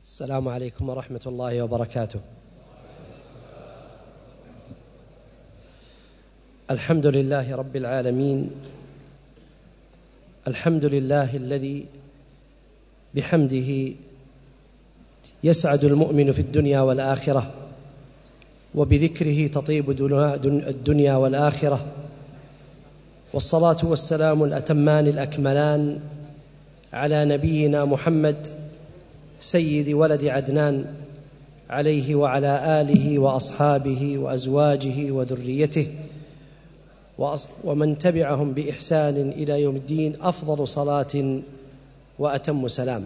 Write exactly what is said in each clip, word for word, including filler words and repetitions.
السلام عليكم ورحمة الله وبركاته. الحمد لله رب العالمين، الحمد لله الذي بحمده يسعد المؤمن في الدنيا والآخرة، وبذكره تطيب الدنيا والآخرة، والصلاة والسلام الأتمان الأكملان على نبينا محمد سيد ولد عدنان، عليه وعلى آله وأصحابه وأزواجه وذريته ومن تبعهم بإحسان إلى يوم الدين أفضل صلاة وأتم سلام.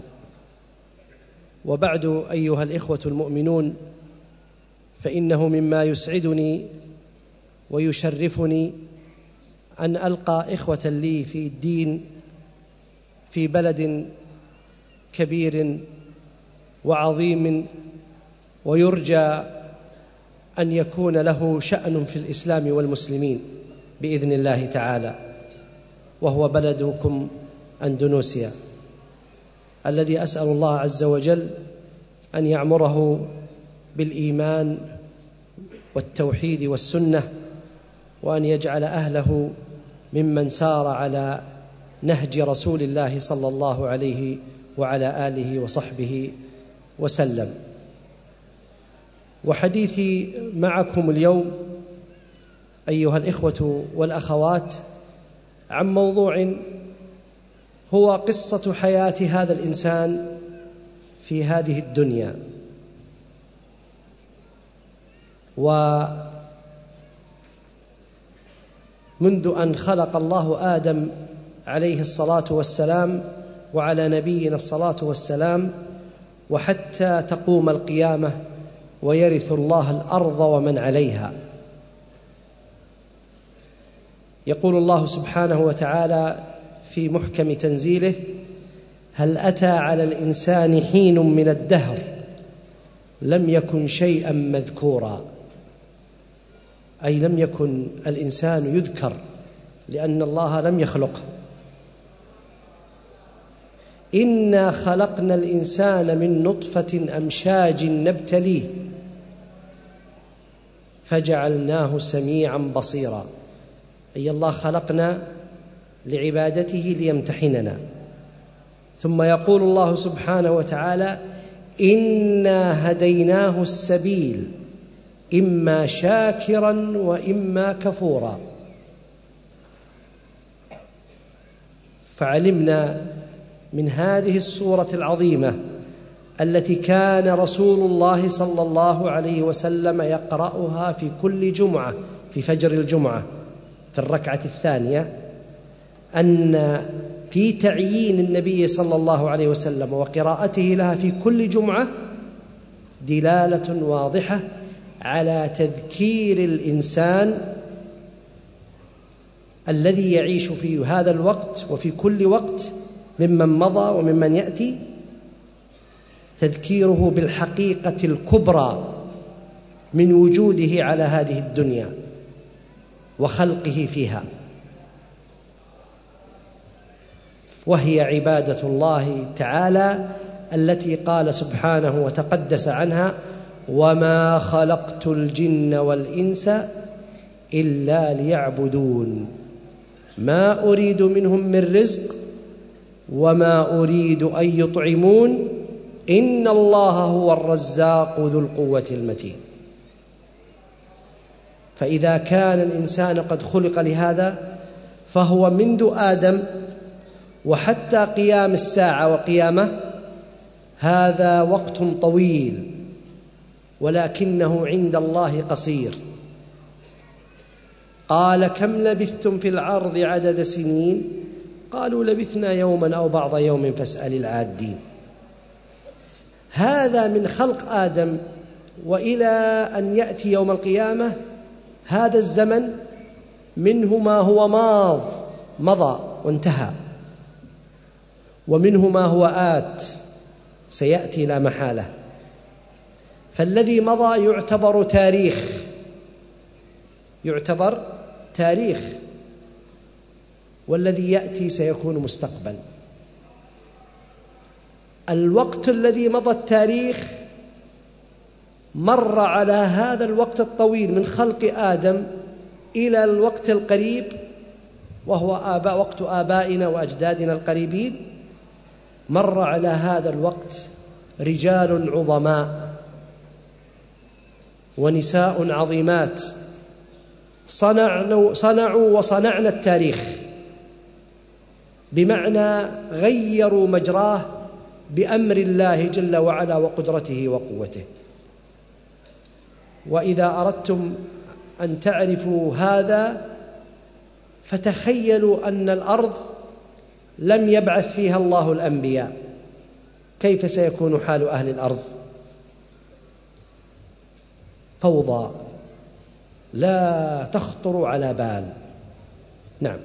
وبعد، أيها الإخوة المؤمنون، فإنه مما يسعدني ويشرفني أن ألقى إخوة لي في الدين في بلد كبير وعظيم، ويرجى أن يكون له شأن في الإسلام والمسلمين بإذن الله تعالى، وهو بلدكم أندونيسيا، الذي أسأل الله عز وجل أن يعمره بالإيمان والتوحيد والسنة، وأن يجعل أهله ممن سار على نهج رسول الله صلى الله عليه وعلى آله وصحبه وسلم. وحديثي معكم اليوم أيها الإخوة والأخوات عن موضوع هو قصة حياة هذا الإنسان في هذه الدنيا. ومنذ أن خلق الله آدم عليه الصلاة والسلام وعلى نبينا الصلاة والسلام وحتى تقوم القيامة ويرث الله الأرض ومن عليها، يقول الله سبحانه وتعالى في محكم تنزيله: هل أتى على الإنسان حين من الدهر لم يكن شيئا مذكورا، أي لم يكن الإنسان يذكر لأن الله لم يخلقه. إنا خلقنا الإنسان من نطفة أمشاج نبتليه فجعلناه سميعا بصيرا، أي الله خلقنا لعبادته ليمتحننا. ثم يقول الله سبحانه وتعالى: إنا هديناه السبيل إما شاكرا وإما كفورا. فعلمنا من هذه السورة العظيمة التي كان رسول الله صلى الله عليه وسلم يقرأها في كل جمعة في فجر الجمعة في الركعة الثانية، أن في تعيين النبي صلى الله عليه وسلم وقراءته لها في كل جمعة دلالة واضحة على تذكير الإنسان الذي يعيش في هذا الوقت وفي كل وقت ممن مضى وممن يأتي، تذكيره بالحقيقة الكبرى من وجوده على هذه الدنيا وخلقه فيها، وهي عبادة الله تعالى التي قال سبحانه وتقدس عنها: وما خلقت الجن والإنس إلا ليعبدون ما أريد منهم من رزق وما أريد أن يطعمون إن الله هو الرزاق ذو القوة المتين. فإذا كان الإنسان قد خلق لهذا، فهو منذ آدم وحتى قيام الساعة وقيامه هذا وقت طويل، ولكنه عند الله قصير. قال: كم لبثتم في الأرض عدد سنين؟ قالوا لبثنا يوما أو بعض يوم فاسأل العادين. هذا من خلق آدم وإلى أن يأتي يوم القيامة، هذا الزمن منه ما هو ماض مضى وانتهى، ومنه ما هو آت سيأتي لا محالة. فالذي مضى يعتبر تاريخ يعتبر تاريخ والذي يأتي سيكون مستقبل. الوقت الذي مضى التاريخ مر على هذا الوقت الطويل من خلق آدم إلى الوقت القريب، وهو آباء وقت آبائنا وأجدادنا القريبين. مر على هذا الوقت رجال عظماء ونساء عظيمات صنعوا, صنعوا وصنعنا التاريخ، بمعنى غيروا مجراه بأمر الله جل وعلا وقدرته وقوته. وإذا أردتم أن تعرفوا هذا فتخيلوا أن الأرض لم يبعث فيها الله الأنبياء، كيف سيكون حال أهل الأرض؟ فوضى لا تخطر على بال. نعم.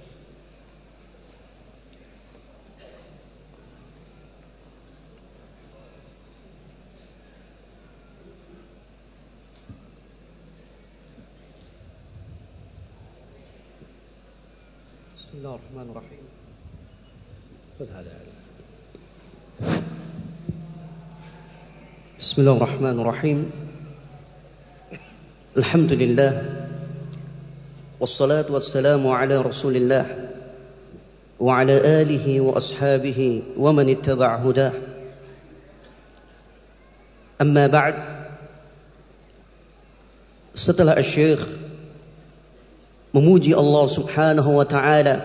بسم الله الرحمن الرحيم. خذ هذا. بسم الله الرحمن الرحيم. الحمد لله والصلاة والسلام على رسول الله وعلى آله وأصحابه ومن اتبع هداه. أما بعد، setelah Syekh memuji Allah Subhanahu wa taala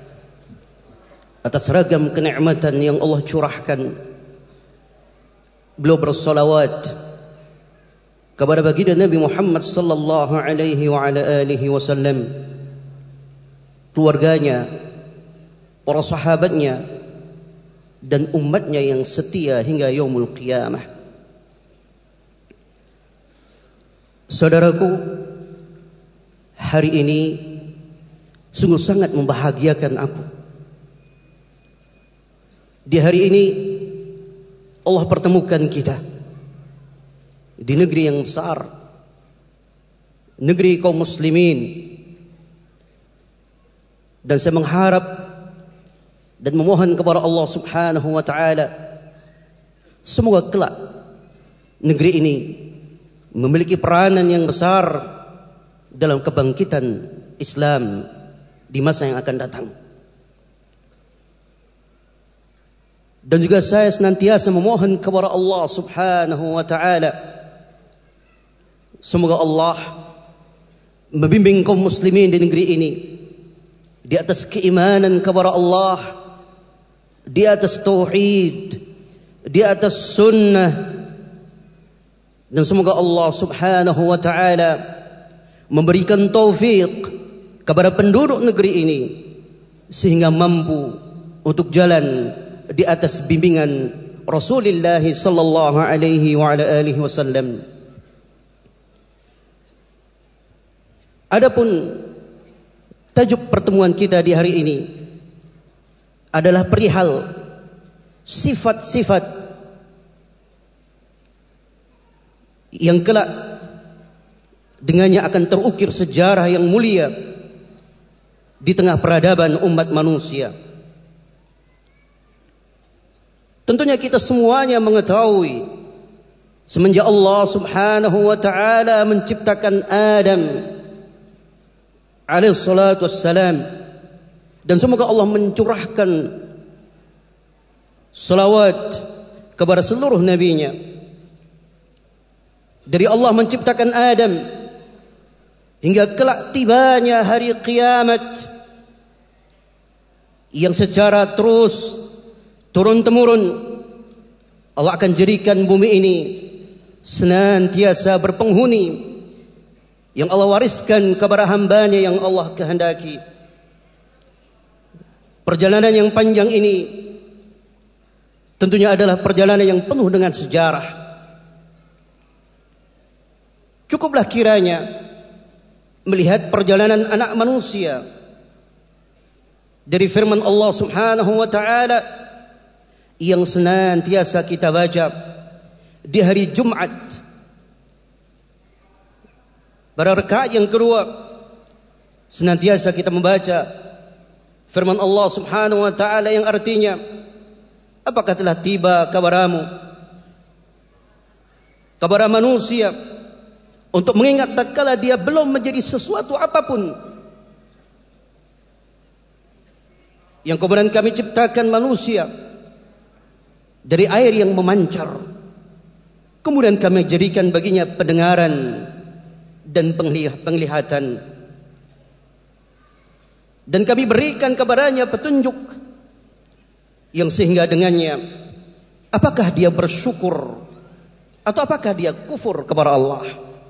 atas ragam kenikmatan yang Allah curahkan, beliau bersalawat kepada baginda Nabi Muhammad sallallahu alaihi wa ala alihi wasallam, keluarganya, para sahabatnya, dan umatnya yang setia hingga yaumul qiyamah. Saudaraku, hari ini sungguh sangat membahagiakan aku. Di hari ini Allah pertemukan kita di negeri yang besar, negeri kaum muslimin. Dan saya mengharap dan memohon kepada Allah Subhanahu wa taala, semoga kelak negeri ini memiliki peranan yang besar dalam kebangkitan Islam di masa yang akan datang. Dan juga saya senantiasa memohon kepada Allah Subhanahu wa taala, semoga Allah membimbing kaum muslimin di negeri ini di atas keimanan kepada Allah, di atas tauhid, di atas sunnah. Dan semoga Allah Subhanahu wa taala memberikan taufik kepada penduduk negeri ini sehingga mampu untuk jalan di atas bimbingan Rasulullah sallallahu alaihi wa ala alihi wasallam. Adapun tajuk pertemuan kita di hari ini adalah perihal sifat-sifat yang kelak dengannya akan terukir sejarah yang mulia di tengah peradaban umat manusia. Tentunya kita semuanya mengetahui semenjak Allah Subhanahu wa taala menciptakan Adam alaihi salatu wassalam, dan semoga Allah mencurahkan salawat kepada seluruh nabinya. Dari Allah menciptakan Adam hingga kelak tibanya hari kiamat yang secara terus turun-temurun Allah akan jadikan bumi ini senantiasa berpenghuni yang Allah wariskan kepada hambanya yang Allah kehendaki. Perjalanan yang panjang ini tentunya adalah perjalanan yang penuh dengan sejarah. Cukuplah kiranya melihat perjalanan anak manusia dari firman Allah Subhanahu wa taala yang senantiasa kita baca di hari Jumat pada rakaat yang kedua. Senantiasa kita membaca firman Allah Subhanahu wa taala yang artinya, apakah telah tiba kabaramu, kabar manusia, untuk mengingat tatkala dia belum menjadi sesuatu apapun, yang kemudian kami ciptakan manusia dari air yang memancar, kemudian kami jadikan baginya pendengaran dan penglihatan, dan kami berikan kepadanya petunjuk yang sehingga dengannya apakah dia bersyukur atau apakah dia kufur kepada Allah.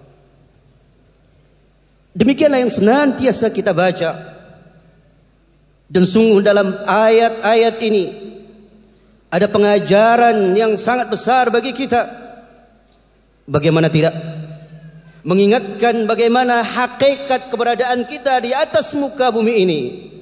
Demikianlah yang senantiasa kita baca. Dan sungguh dalam ayat-ayat ini ada pengajaran yang sangat besar bagi kita. Bagaimana tidak mengingatkan bagaimana hakikat keberadaan kita di atas muka bumi ini.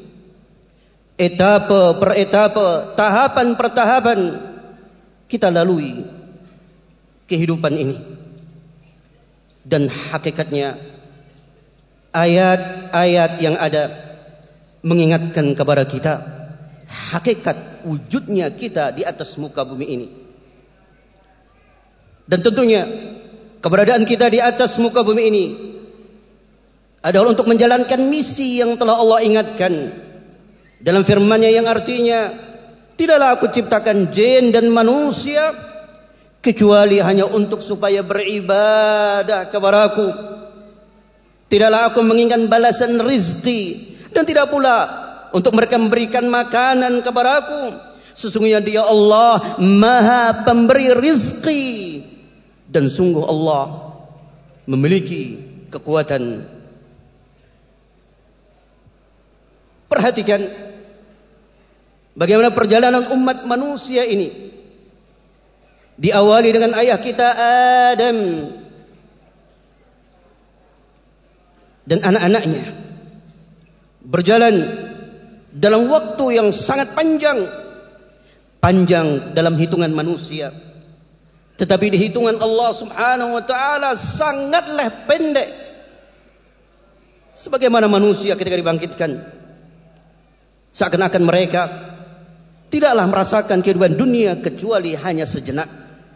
Etapa per etapa, tahapan per tahapan kita lalui kehidupan ini. Dan hakikatnya ayat-ayat yang ada mengingatkan kepada kita hakikat wujudnya kita di atas muka bumi ini. Dan tentunya keberadaan kita di atas muka bumi ini adalah untuk menjalankan misi yang telah Allah ingatkan dalam firman-Nya yang artinya, tidaklah aku ciptakan jin dan manusia kecuali hanya untuk supaya beribadah kepada aku. Tidaklah aku menginginkan balasan rizki, dan tidak pula untuk mereka memberikan makanan kepada aku. Sesungguhnya dia Allah Maha Pemberi rizki, dan sungguh Allah memiliki kekuatan. Perhatikan bagaimana perjalanan umat manusia ini diawali dengan ayah kita Adam dan anak-anaknya, berjalan dalam waktu yang sangat panjang, panjang dalam hitungan manusia, tetapi di hitungan Allah Subhanahu wa taala sangatlah pendek. Sebagaimana manusia ketika dibangkitkan, seakan-akan mereka tidaklah merasakan kehidupan dunia kecuali hanya sejenak.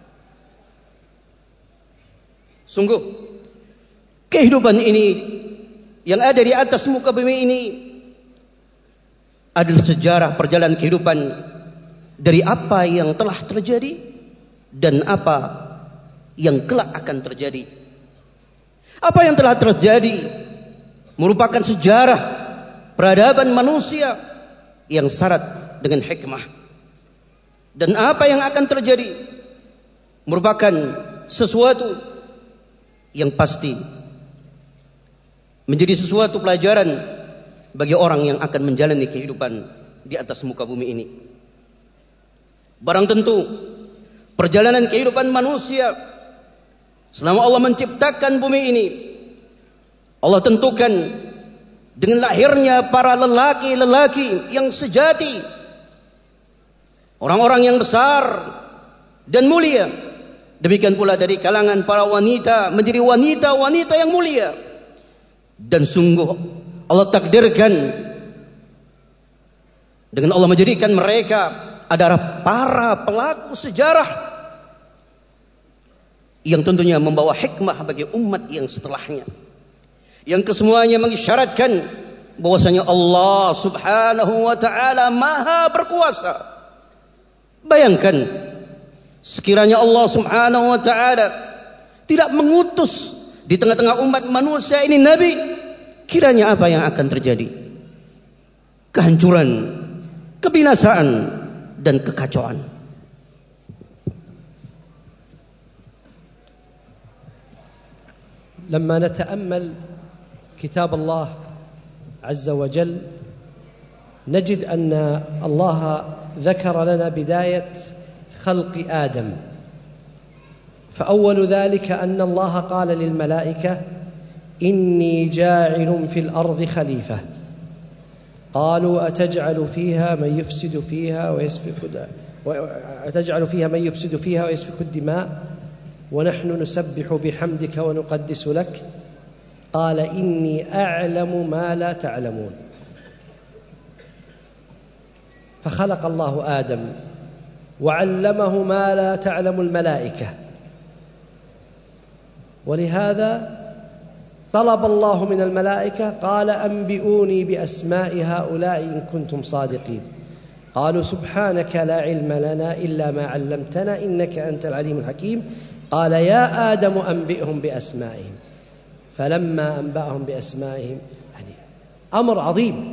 Sungguh kehidupan ini yang ada di atas muka bumi ini adalah sejarah perjalanan kehidupan dari apa yang telah terjadi dan apa yang kelak akan terjadi. Apa yang telah terjadi merupakan sejarah peradaban manusia yang syarat dengan hikmah, dan apa yang akan terjadi merupakan sesuatu yang pasti menjadi sesuatu pelajaran bagi orang yang akan menjalani kehidupan di atas muka bumi ini. Barang tentu perjalanan kehidupan manusia selama Allah menciptakan bumi ini, Allah tentukan dengan lahirnya para lelaki-lelaki yang sejati, orang-orang yang besar dan mulia. Demikian pula dari kalangan para wanita menjadi wanita-wanita yang mulia. Dan sungguh Allah takdirkan dengan Allah menjadikan mereka adalah para pelaku sejarah yang tentunya membawa hikmah bagi umat yang setelahnya, yang kesemuanya mengisyaratkan bahwasanya Allah Subhanahu wa taala Maha berkuasa. Bayangkan sekiranya Allah Subhanahu wa taala tidak mengutus di tengah-tengah umat manusia ini nabi, kiranya apa yang akan terjadi? Kehancuran, kebinasaan, dan kekacauan. لما نتأمل كتاب الله عز وجل نجد أن الله ذكر لنا بداية خلق آدم. فأول ذلك أن الله قال للملائكة إني جاعل في الأرض خليفة. قالوا أتجعل فيها من يفسد فيها ويسفك أتجعل فيها من يفسد فيها ويسفك الدماء ونحن نسبح بحمدك ونقدس لك قال إني أعلم ما لا تعلمون. فخلق الله آدم وعلمه ما لا تعلم الملائكة. ولهذا طلب الله من الملائكة قال أنبئوني بأسماء هؤلاء إن كنتم صادقين. قالوا سبحانك لا علم لنا إلا ما علمتنا إنك أنت العليم الحكيم. قال يا آدم أنبئهم بأسمائهم. فلما أنبأهم بأسمائهم، يعني أمر عظيم.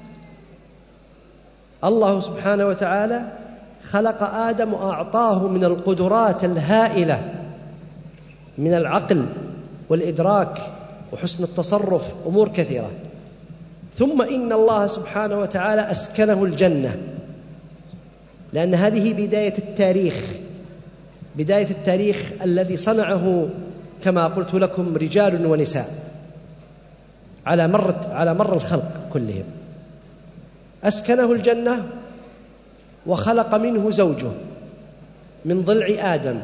الله سبحانه وتعالى خلق آدم وأعطاه من القدرات الهائلة من العقل والإدراك وحسن التصرف أمور كثيرة. ثم إن الله سبحانه وتعالى أسكنه الجنة، لأن هذه بداية التاريخ، بداية التاريخ الذي صنعه كما قلت لكم رجال ونساء على مر على مر الخلق كلهم. أسكنه الجنة وخلق منه زوجه من ضلع آدم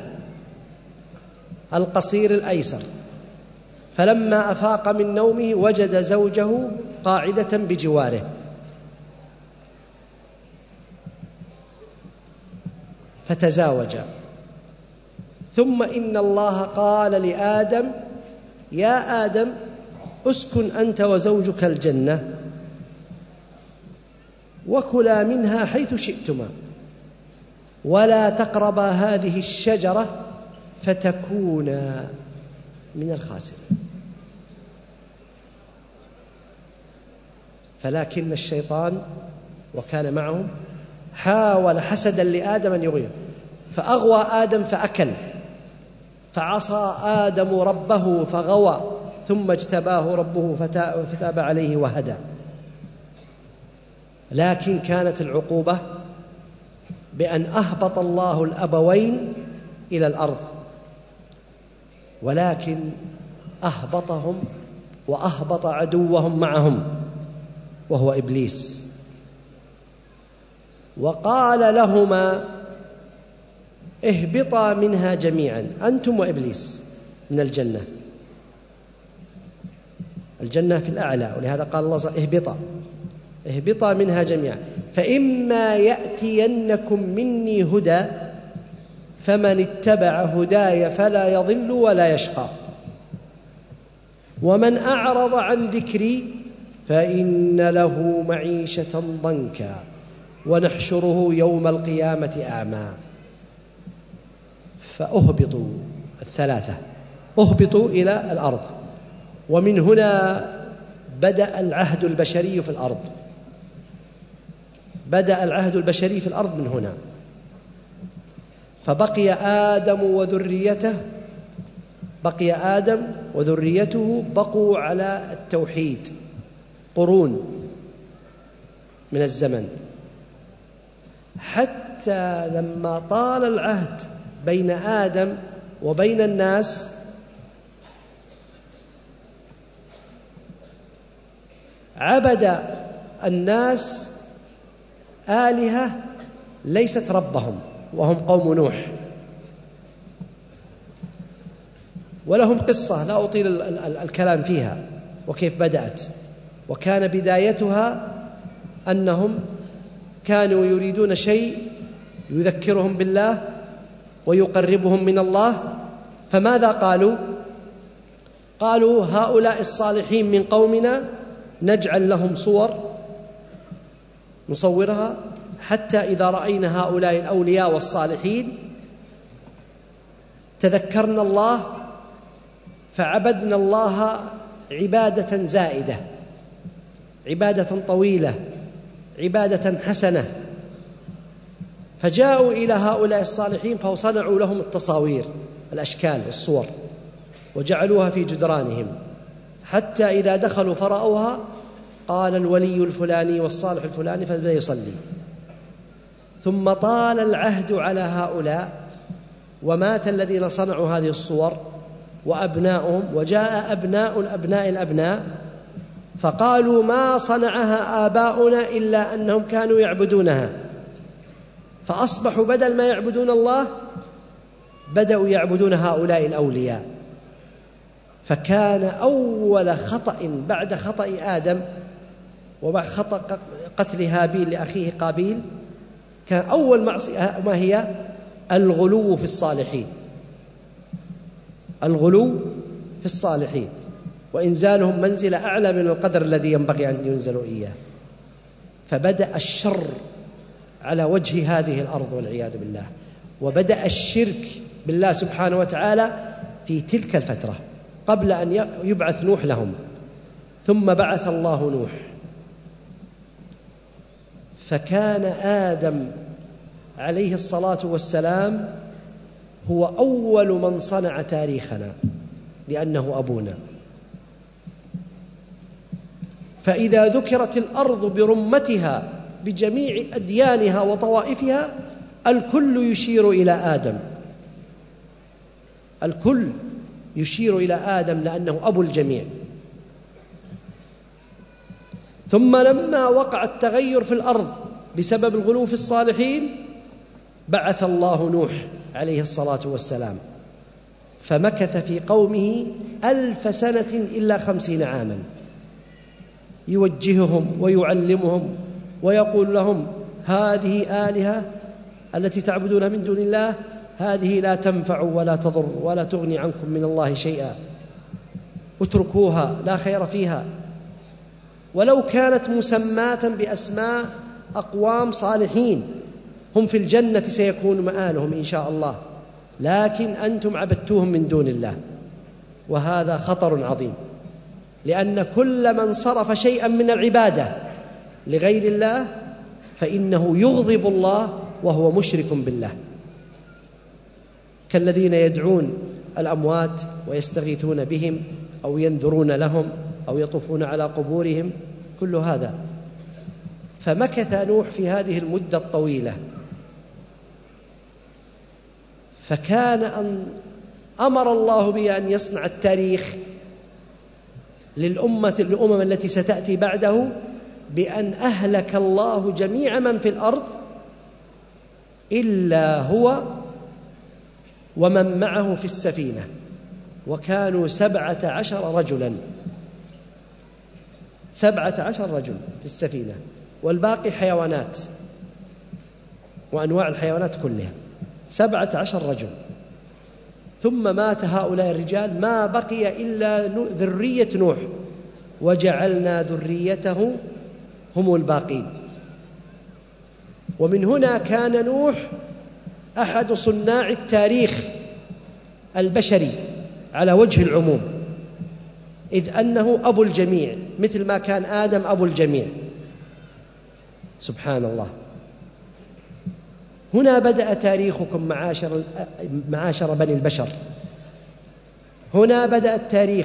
القصير الأيسر، فلما أفاق من نومه وجد زوجه قاعدة بجواره، فتزاوجا. ثم إن الله قال لآدم يا آدم اسكن أنت وزوجك الجنة وكلا منها حيث شئتما ولا تقربا هذه الشجرة فتكونا من الخاسرين. فلكن الشيطان وكان معهم حاول حسدا لآدم أن يغويه، فأغوى آدم فأكل، فعصى آدم ربه فغوى، ثم اجتباه ربه فتاب عليه وهدى. لكن كانت العقوبة بأن أهبط الله الأبوين إلى الأرض، ولكن أهبطهم وأهبط عدوهم معهم وهو إبليس، وقال لهما اهبطا منها جميعا أنتم وإبليس من الجنة. الجنة في الأعلى، ولهذا قال الله اهبطا اهبطا منها جميعا فإما يأتينكم مني هدى فمن اتبع هداي فلا يضل ولا يشقى ومن أعرض عن ذكري فإن له معيشة ضنكا ونحشره يوم القيامة أعمى. فأهبطوا الثلاثة، أهبطوا إلى الأرض، ومن هنا بدأ العهد البشري في الأرض، بدأ العهد البشري في الأرض من هنا. فبقي آدم وذريته بقي آدم وذريته بقوا على التوحيد قرون من الزمن، حتى لما طال العهد بين آدم وبين الناس عبد الناس آلهة ليست ربهم، وهم قوم نوح. ولهم قصة لا أطيل الكلام فيها وكيف بدأت. وكان بدايتها أنهم كانوا يريدون شيء يذكرهم بالله ويقربهم من الله، فماذا قالوا؟ قالوا هؤلاء الصالحين من قومنا نجعل لهم صور نصورها حتى إذا رأينا هؤلاء الأولياء والصالحين تذكرنا الله فعبدنا الله عبادة زائدة، عبادة طويلة، عبادة حسنة. فجاءوا إلى هؤلاء الصالحين فصنعوا لهم التصاوير، الأشكال والصور، وجعلوها في جدرانهم، حتى إذا دخلوا فرأوها قال الولي الفلاني والصالح الفلاني فبدأ يصلي. ثم طال العهد على هؤلاء ومات الذين صنعوا هذه الصور وأبناؤهم، وجاء أبناء الأبناء الأبناء فقالوا ما صنعها آباؤنا إلا أنهم كانوا يعبدونها، فأصبحوا بدل ما يعبدون الله بدأوا يعبدون هؤلاء الأولياء. فكان أول خطأ بعد خطأ آدم وبعد خطأ قتل هابيل لأخيه قابيل كان أول معصية ما هي؟ الغلو في الصالحين، الغلو في الصالحين وإنزالهم منزلة أعلى من القدر الذي ينبغي أن ينزلوا إياه. فبدأ الشر على وجه هذه الأرض والعياذ بالله، وبدأ الشرك بالله سبحانه وتعالى في تلك الفترة قبل أن يبعث نوح لهم. ثم بعث الله نوح، فكان آدم عليه الصلاة والسلام هو أول من صنع تاريخنا، لأنه أبونا. فإذا ذكرت الأرض برمتها بجميع أديانها وطوائفها الكل يشير إلى آدم، الكل يشير إلى آدم لأنه أبو الجميع. ثم لما وقع التغير في الأرض بسبب الغلو في الصالحين بعث الله نوح عليه الصلاة والسلام، فمكث في قومه ألف سنة إلا خمسين عاما يوجههم ويعلمهم ويقول لهم هذه آلهة التي تعبدون من دون الله هذه لا تنفع ولا تضر ولا تغني عنكم من الله شيئا، اتركوها لا خير فيها. ولو كانت مسماة بأسماء أقوام صالحين هم في الجنة سيكون مآلهم إن شاء الله، لكن أنتم عبدتوهم من دون الله، وهذا خطر عظيم، لأن كل من صرف شيئا من العبادة لغير الله فإنه يغضب الله وهو مشرك بالله، كالذين يدعون الأموات ويستغيثون بهم أو ينذرون لهم أو يطوفون على قبورهم، كل هذا. فمكث نوح في هذه المدة الطويلة، فكان أن أمر الله به أن يصنع التاريخ للأمة الأمم التي ستأتي بعده بأن أهلك الله جميع من في الأرض إلا هو ومن معه في السفينة، وكانوا سبعة عشر رجلا، سبعة عشر رجل في السفينة، والباقي حيوانات وأنواع الحيوانات كلها، سبعة عشر رجل. ثم مات هؤلاء الرجال ما بقي إلا ذرية نوح، وجعلنا ذريته هم الباقين. ومن هنا كان نوح أحد صناع التاريخ البشري على وجه العموم، إذ أنه أبو الجميع مثل ما كان آدم أبو الجميع. سبحان الله. هنا بدأ تاريخكم معاشر, معاشر بني البشر، هنا بدأ التاريخ.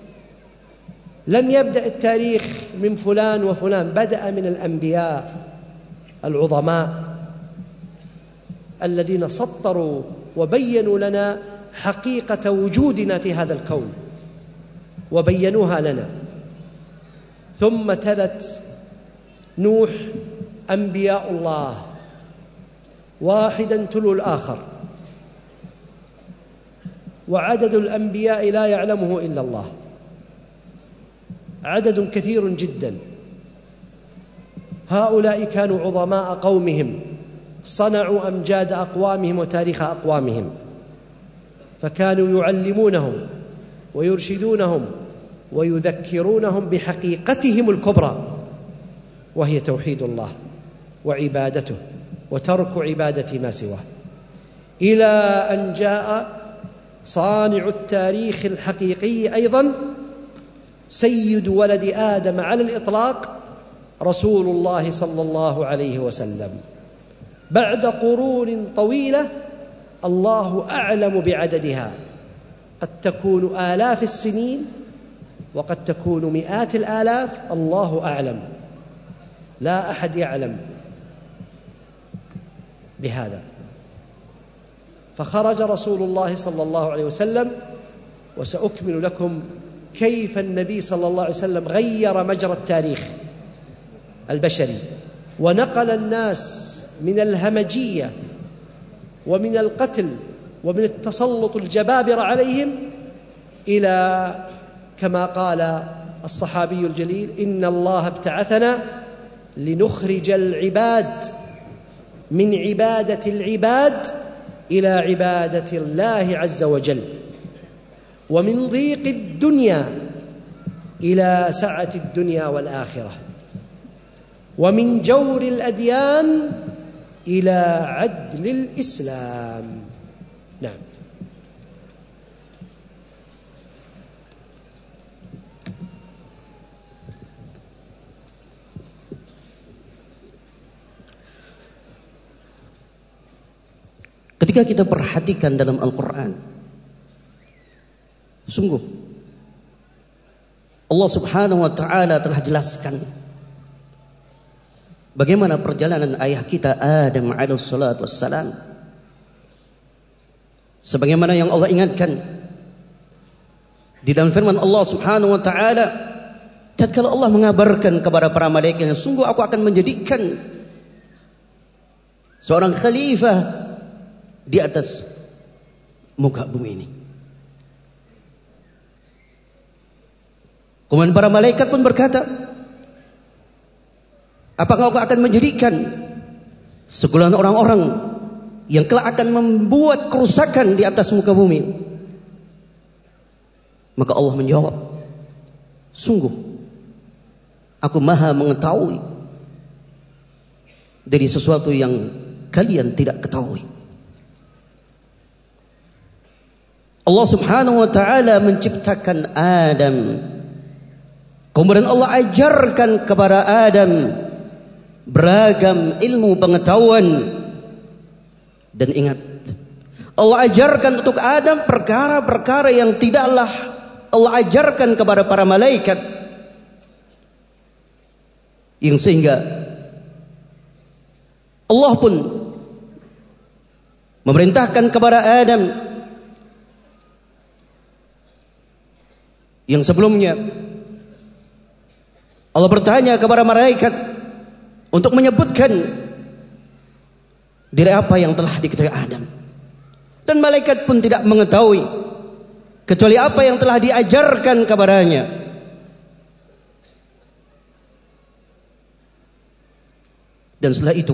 لم يبدأ التاريخ من فلان وفلان، بدأ من الأنبياء العظماء الذين سطروا وبينوا لنا حقيقة وجودنا في هذا الكون وبينوها لنا. ثم تلت نوح أنبياء الله واحدا تلو الآخر، وعدد الأنبياء لا يعلمه إلا الله، عدد كثير جدا. هؤلاء كانوا عظماء قومهم، صنعوا أمجاد أقوامهم وتاريخ أقوامهم، فكانوا يعلمونهم ويرشدونهم ويذكرونهم بحقيقتهم الكبرى، وهي توحيد الله وعبادته وترك عبادة ما سواه، إلى أن جاء صانع التاريخ الحقيقي أيضا سيد ولد آدم على الإطلاق، رسول الله صلى الله عليه وسلم. بعد قرون طويلة الله أعلم بعددها، قد تكون آلاف السنين وقد تكون مئات الآلاف، الله أعلم، لا أحد يعلم بهذا. فخرج رسول الله صلى الله عليه وسلم، وسأكمل لكم كيف النبي صلى الله عليه وسلم غير مجرى التاريخ البشري، ونقل الناس من الهمجية ومن القتل ومن التسلط الجبابرة عليهم إلى كما قال الصحابي الجليل: إن الله ابتعثنا لنخرج العباد من عبادة العباد إلى عبادة الله عز وجل، ومن ضيق الدنيا إلى سعة الدنيا والآخرة، ومن جور الأديان إلى عدل الإسلام. نعم. Ketika kita perhatikan dalam Al-Quran, sungguh Allah subhanahu wa ta'ala telah jelaskan bagaimana perjalanan ayah kita Adam alaihi salatu wassalam. Sebagaimana yang Allah ingatkan di dalam firman Allah subhanahu wa ta'ala, tatkala Allah mengabarkan kepada para malaikat, sungguh aku akan menjadikan seorang khalifah di atas muka bumi ini. Kemudian para malaikat pun berkata, apakah engkau akan menjadikan segolongan orang-orang yang kelak akan membuat kerusakan di atas muka bumi? Maka Allah menjawab, sungguh aku maha mengetahui dari sesuatu yang kalian tidak ketahui. Allah subhanahu wa ta'ala menciptakan Adam, kemudian Allah ajarkan kepada Adam beragam ilmu pengetahuan. Dan ingat, Allah ajarkan untuk Adam perkara-perkara yang tidaklah Allah ajarkan kepada para malaikat, yang sehingga Allah pun memerintahkan kepada Adam yang sebelumnya Allah bertanya kepada malaikat untuk menyebutkan dari apa yang telah diketahui Adam, dan malaikat pun tidak mengetahui kecuali apa yang telah diajarkan kepadanya. Dan setelah itu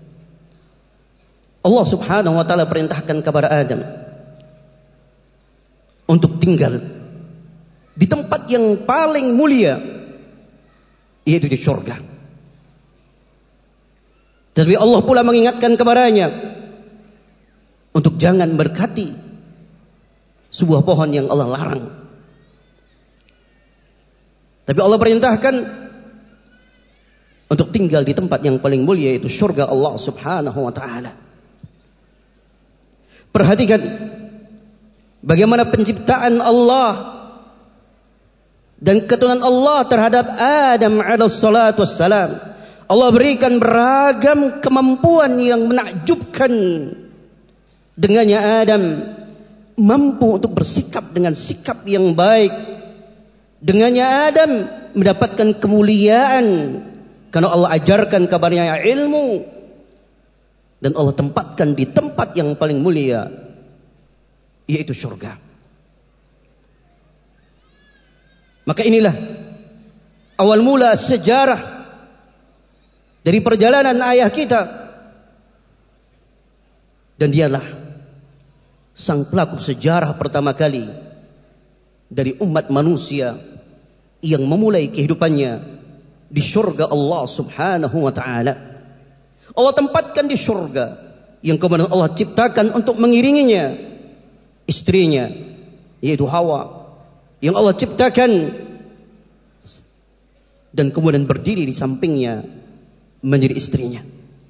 Allah subhanahu wa ta'ala perintahkan kepada Adam untuk tinggal di tempat yang paling mulia, yaitu di surga. Tapi Allah pula mengingatkan kepadanya untuk jangan mendekati sebuah pohon yang Allah larang. Tapi Allah perintahkan untuk tinggal di tempat yang paling mulia, yaitu surga Allah subhanahu wa ta'ala. Perhatikan bagaimana penciptaan Allah dan keturunan Allah terhadap Adam alaihi salatu wassalam. Allah berikan beragam kemampuan yang menakjubkan. Dengannya Adam mampu untuk bersikap dengan sikap yang baik. Dengannya Adam mendapatkan kemuliaan karena Allah ajarkan kabarnya ilmu, dan Allah tempatkan di tempat yang paling mulia, yaitu surga. Maka inilah awal mula sejarah dari perjalanan ayah kita, dan dialah sang pelaku sejarah pertama kali dari umat manusia yang memulai kehidupannya di surga Allah subhanahu wa ta'ala. Allah tempatkan di surga yang kemudian Allah ciptakan untuk mengiringinya istrinya, yaitu Hawa, yang Allah ciptakan dan kemudian berdiri di sampingnya menjadi istrinya.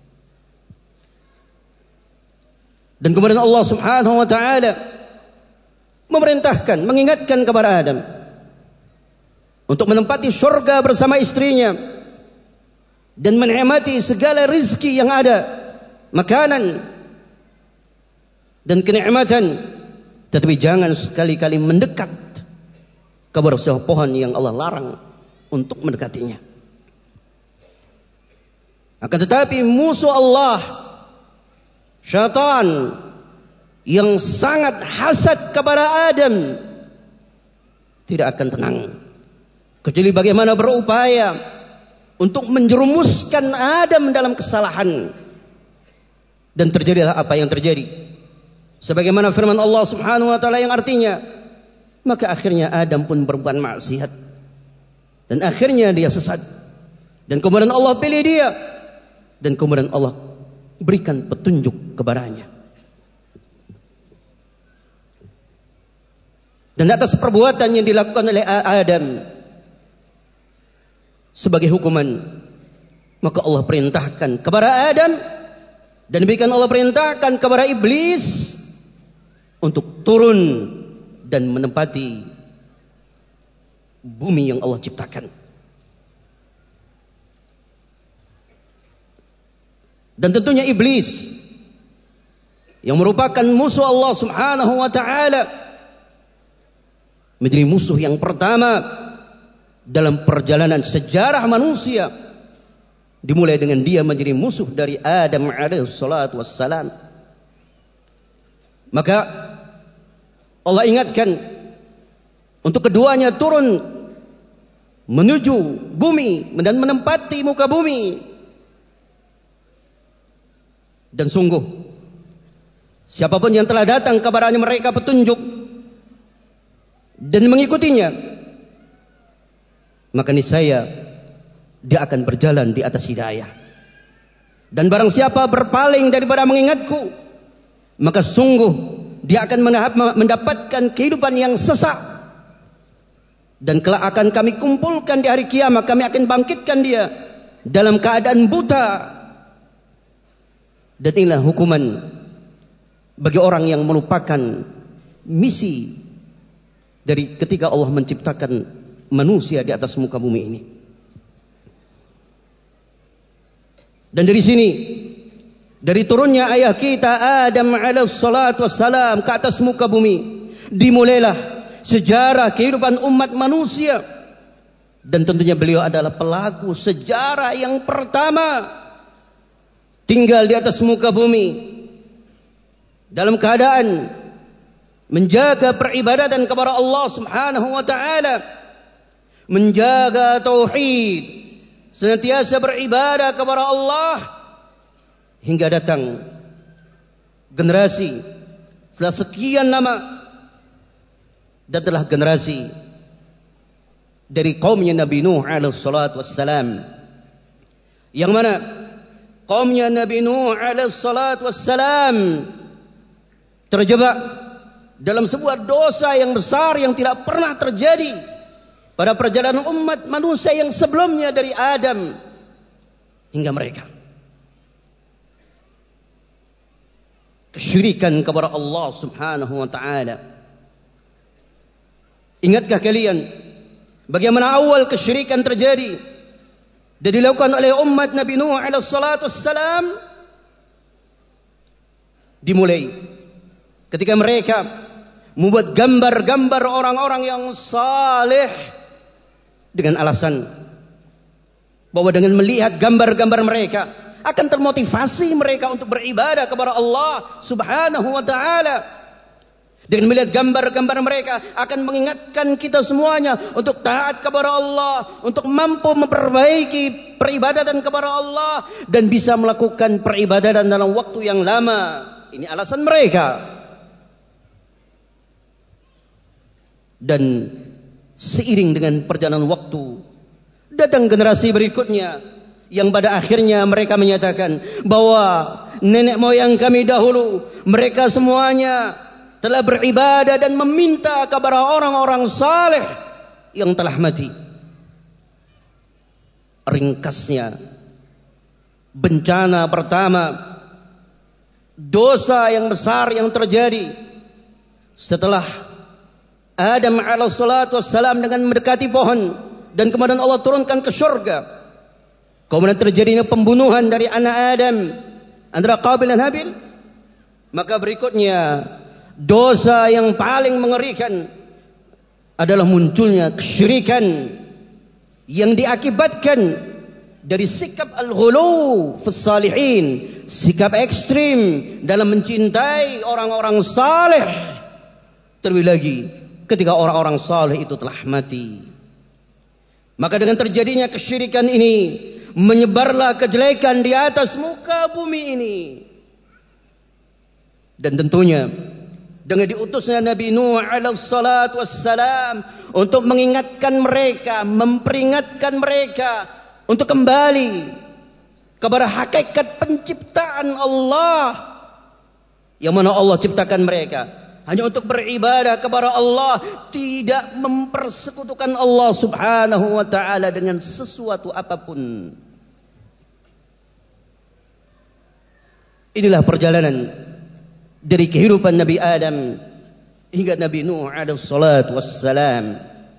Dan kemudian Allah subhanahu wa ta'ala memerintahkan, mengingatkan kepada Adam untuk menempati surga bersama istrinya dan menikmati segala rizki yang ada, makanan dan kenikmatan, tetapi jangan sekali-kali mendekat kepada sebuah pohon yang Allah larang untuk mendekatinya. Akan tetapi musuh Allah, syaitan, yang sangat hasad kepada Adam, tidak akan tenang kecuali bagaimana berupaya untuk menjerumuskan Adam dalam kesalahan. Dan terjadilah apa yang terjadi. Sebagaimana firman Allah Subhanahu wa taala yang artinya, maka akhirnya Adam pun berbuat maksiat. Dan akhirnya dia sesat. Dan kemudian Allah pilih dia. Dan kemudian Allah berikan petunjuk kepadanya. Dan atas perbuatan yang dilakukan oleh Adam sebagai hukuman, maka Allah perintahkan kepada Adam, dan demikian Allah perintahkan kepada iblis untuk turun dan menempati bumi yang Allah ciptakan. Dan tentunya iblis yang merupakan musuh Allah Subhanahu wa taala menjadi musuh yang pertama dalam perjalanan sejarah manusia, dimulai dengan dia menjadi musuh dari Adam alaihi salatu wassalam. Maka Allah ingatkan untuk keduanya turun menuju bumi dan menempati muka bumi. Dan sungguh siapapun yang telah datang kepadanya mereka petunjuk dan mengikutinya, maka niscaya dia akan berjalan di atas hidayah. Dan barang siapa berpaling daripada mengingatku, maka sungguh dia akan mendapatkan kehidupan yang sesak. Dan kelak akan kami kumpulkan di hari kiamat, kami akan bangkitkan dia dalam keadaan buta. Dan inilah hukuman bagi orang yang melupakan misi dari ketika Allah menciptakan manusia di atas muka bumi ini. Dan dari sini, dari turunnya ayah kita Adam alaihi salatu wassalam ke atas muka bumi, dimulailah sejarah kehidupan umat manusia. Dan tentunya beliau adalah pelaku sejarah yang pertama tinggal di atas muka bumi dalam keadaan menjaga peribadatan kepada Allah Subhanahu wa taala, menjaga tauhid, senantiasa beribadah kepada Allah, hingga datang generasi setelah sekian lama, dan telah generasi dari kaumnya Nabi Nuh alaihi salatu wassalam, yang mana kaumnya Nabi Nuh alaihi salatu wassalam terjebak dalam sebuah dosa yang besar yang tidak pernah terjadi pada perjalanan umat manusia yang sebelumnya dari Adam hingga mereka. Kesyirikan kepada Allah Subhanahu wa taala. Ingatkah kalian bagaimana awal kesyirikan terjadi dan dilakukan oleh umat Nabi Nuh alaihi salatu wassalam? Dimulai ketika mereka membuat gambar-gambar orang-orang yang saleh dengan alasan bahwa dengan melihat gambar-gambar mereka akan termotivasi mereka untuk beribadah kepada Allah Subhanahu wa taala. Dengan melihat gambar-gambar mereka akan mengingatkan kita semuanya untuk taat kepada Allah, untuk mampu memperbaiki peribadatan kepada Allah dan bisa melakukan peribadatan dalam waktu yang lama. Ini alasan mereka. Dan seiring dengan perjalanan waktu, datang generasi berikutnya yang pada akhirnya mereka menyatakan bahwa nenek moyang kami dahulu, mereka semuanya telah beribadah dan meminta kepada orang-orang saleh yang telah mati. Ringkasnya, bencana pertama, dosa yang besar yang terjadi setelah Adam alaihi salatu wassalam dengan mendekati pohon dan kemudian Allah turunkan ke surga. Kemudian terjadinya pembunuhan dari anak Adam antara Qabil dan Habil. Maka berikutnya dosa yang paling mengerikan adalah munculnya kesyirikan yang diakibatkan dari sikap al-ghulu fis salihin, sikap ekstrim dalam mencintai orang-orang saleh, terlebih lagi ketika orang-orang saleh itu telah mati. Maka dengan terjadinya kesyirikan ini, menyebarlah kejelekan di atas muka bumi ini. Dan tentunya dengan diutusnya Nabi Nuh alaihi salatu wassalam untuk mengingatkan mereka, memperingatkan mereka untuk kembali kepada hakikat penciptaan Allah, yang mana Allah ciptakan mereka hanya untuk beribadah kepada Allah, tidak mempersekutukan Allah subhanahu wa ta'ala dengan sesuatu apapun. Inilah perjalanan dari kehidupan Nabi Adam hingga Nabi Nuh alaihi salatu wassalam.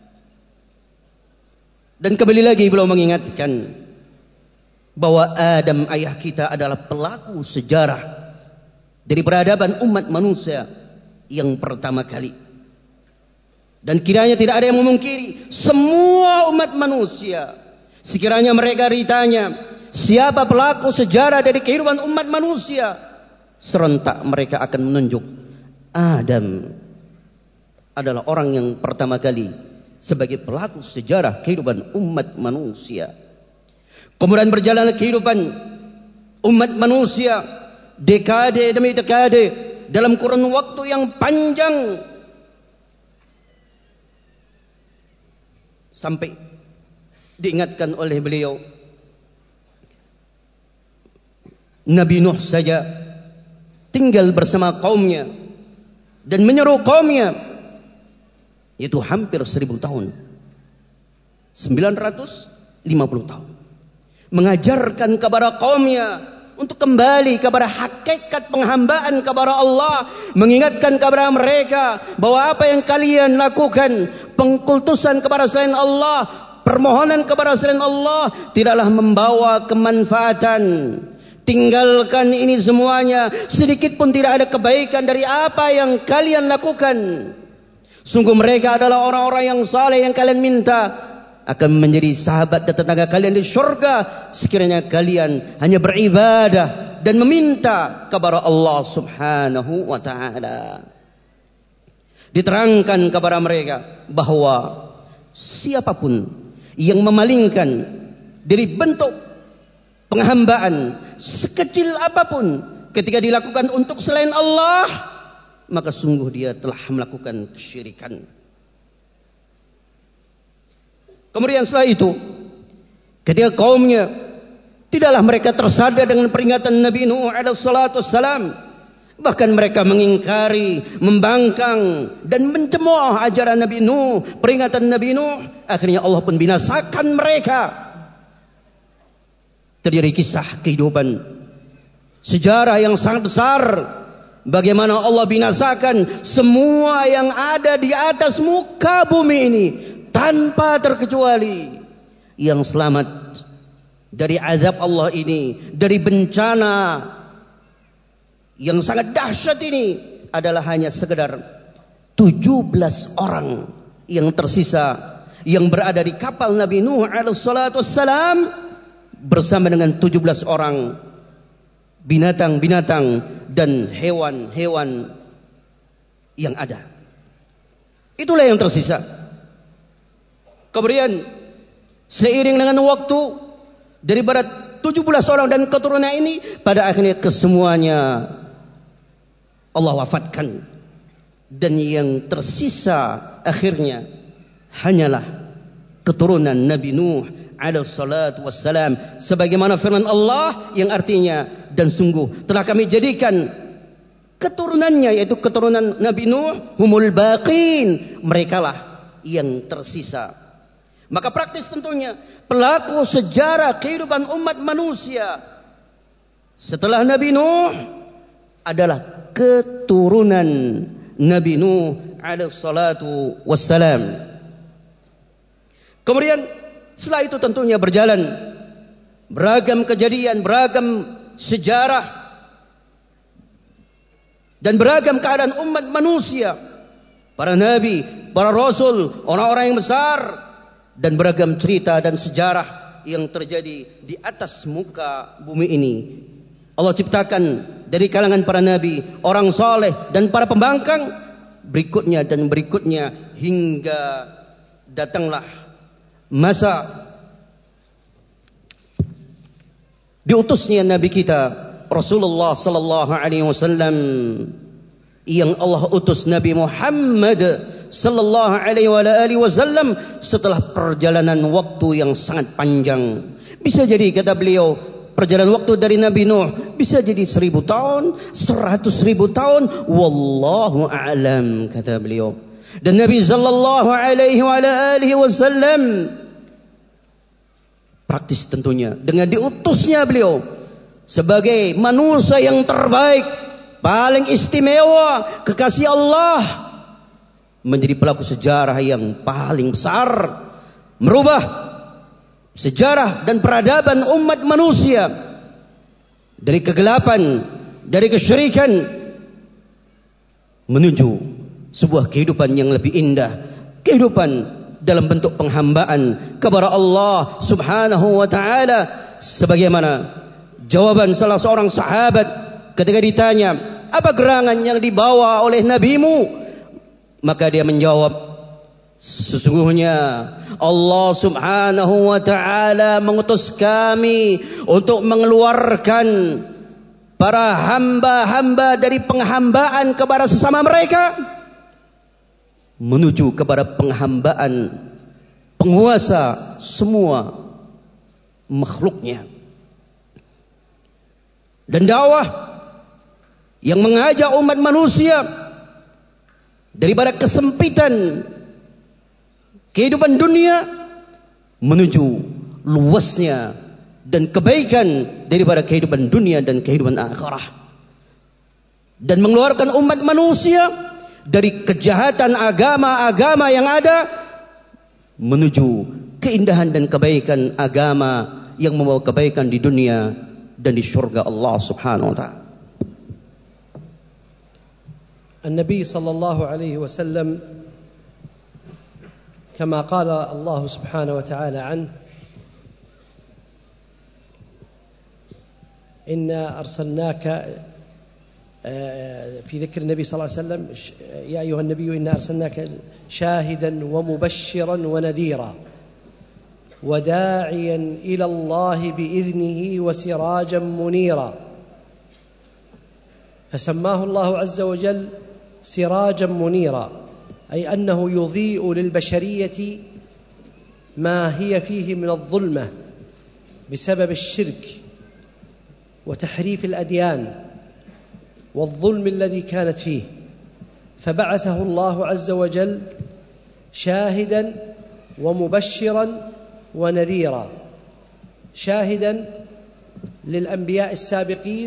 Dan kembali lagi beliau mengingatkan bahwa Adam ayah kita adalah pelaku sejarah dari peradaban umat manusia yang pertama kali. Dan kiranya tidak ada yang memungkiri, semua umat manusia, sekiranya mereka ditanya siapa pelaku sejarah dari kehidupan umat manusia, serentak mereka akan menunjuk Adam adalah orang yang pertama kali sebagai pelaku sejarah kehidupan umat manusia. Kemudian berjalan kehidupan umat manusia dekade demi dekade dalam kurun waktu yang panjang, sampai diingatkan oleh beliau, Nabi Nuh saja tinggal bersama kaumnya dan menyeru kaumnya itu hampir seribu tahun, sembilan ratus lima puluh tahun, mengajarkan kepada kaumnya untuk kembali kepada hakikat penghambaan kepada Allah, mengingatkan kepada mereka bahwa apa yang kalian lakukan, pengkultusan kepada selain Allah, permohonan kepada selain Allah, tidaklah membawa kemanfaatan. Tinggalkan ini semuanya, sedikit pun tidak ada kebaikan dari apa yang kalian lakukan. Sungguh mereka adalah orang-orang yang saleh yang kalian minta akan menjadi sahabat dan tetangga kalian di surga, sekiranya kalian hanya beribadah dan meminta kepada Allah subhanahu wa ta'ala. Diterangkan kepada mereka bahwa siapapun yang memalingkan dari bentuk penghambaan sekecil apapun ketika dilakukan untuk selain Allah, maka sungguh dia telah melakukan kesyirikan. Kemudian setelah itu, ketika kaumnya tidaklah mereka tersadar dengan peringatan Nabi Nuh alaihi salatu wassalam, bahkan mereka mengingkari, membangkang dan mencemooh ajaran Nabi Nuh, peringatan Nabi Nuh, akhirnya Allah pun binasakan mereka. Terjadi kisah kehidupan sejarah yang sangat besar, bagaimana Allah binasakan semua yang ada di atas muka bumi ini tanpa terkecuali. Yang selamat dari azab Allah ini, dari bencana yang sangat dahsyat ini, adalah hanya sekedar tujuh belas orang yang tersisa, yang berada di kapal Nabi Nuh alaihi salatu wassalam bersama dengan tujuh belas orang binatang-binatang dan hewan-hewan yang ada. Itulah yang tersisa. Kemudian seiring dengan waktu, daripada tujuh belas orang dan keturunan ini, pada akhirnya kesemuanya Allah wafatkan, dan yang tersisa akhirnya hanyalah keturunan Nabi Nuh alaihi salatu wassalam, sebagaimana firman Allah yang artinya, dan sungguh telah kami jadikan keturunannya, yaitu keturunan Nabi Nuh, humul baqin, merekalah yang tersisa. Maka praktis tentunya pelaku sejarah kehidupan umat manusia setelah Nabi Nuh adalah keturunan Nabi Nuh alaihi salatu wassalam. Kemudian setelah itu tentunya berjalan beragam kejadian, beragam sejarah dan beragam keadaan umat manusia, para nabi, para rasul, orang-orang yang besar, dan beragam cerita dan sejarah yang terjadi di atas muka bumi ini. Allah ciptakan dari kalangan para nabi, orang saleh dan para pembangkang, berikutnya dan berikutnya, hingga datanglah masa diutusnya Nabi kita Rasulullah sallallahu alaihi wasallam yang Allah utus Nabi Muhammad sallallahu alaihi wasallam setelah perjalanan waktu yang sangat panjang. Bisa jadi, kata beliau, perjalanan waktu dari Nabi Nuh bisa jadi seribu tahun, seratus ribu tahun, wallahu a'lam, kata beliau. Dan Nabi sallallahu alaihi wasallam praktis tentunya, dengan diutusnya beliau sebagai manusia yang terbaik, paling istimewa, kekasih Allah, menjadi pelaku sejarah yang paling besar, merubah sejarah dan peradaban umat manusia dari kegelapan, dari kesyirikan, menuju sebuah kehidupan yang lebih indah, kehidupan dalam bentuk penghambaan kepada Allah subhanahu wa ta'ala. Sebagaimana jawaban salah seorang sahabat ketika ditanya, apa gerangan yang dibawa oleh nabimu? Maka dia menjawab, sesungguhnya Allah subhanahu wa ta'ala mengutus kami untuk mengeluarkan para hamba-hamba dari penghambaan kepada sesama mereka, menuju kepada penghambaan penguasa semua makhluknya. Dan dakwah yang mengajak umat manusia daripada kesempitan kehidupan dunia menuju luasnya dan kebaikan daripada kehidupan dunia dan kehidupan akhirah, dan mengeluarkan umat manusia dari kejahatan agama-agama yang ada menuju keindahan dan kebaikan agama yang membawa kebaikan di dunia dan di surga Allah subhanahu wa ta'ala. النبي صلى الله عليه وسلم كما قال الله سبحانه وتعالى عنه: إنا أرسلناك، في ذكر النبي صلى الله عليه وسلم: يا أيها النبي إنا أرسلناك شاهدا ومبشرا ونذيرا وداعيا إلى الله بإذنه وسراجا منيرا. فسماه الله عز وجل سراجا منيرا، أي أنه يضيء للبشرية ما هي فيه من الظلمة بسبب الشرك وتحريف الأديان والظلم الذي كانت فيه، فبعثه الله عز وجل شاهدا ومبشرا ونذيرا، شاهدا للأنبياء السابقين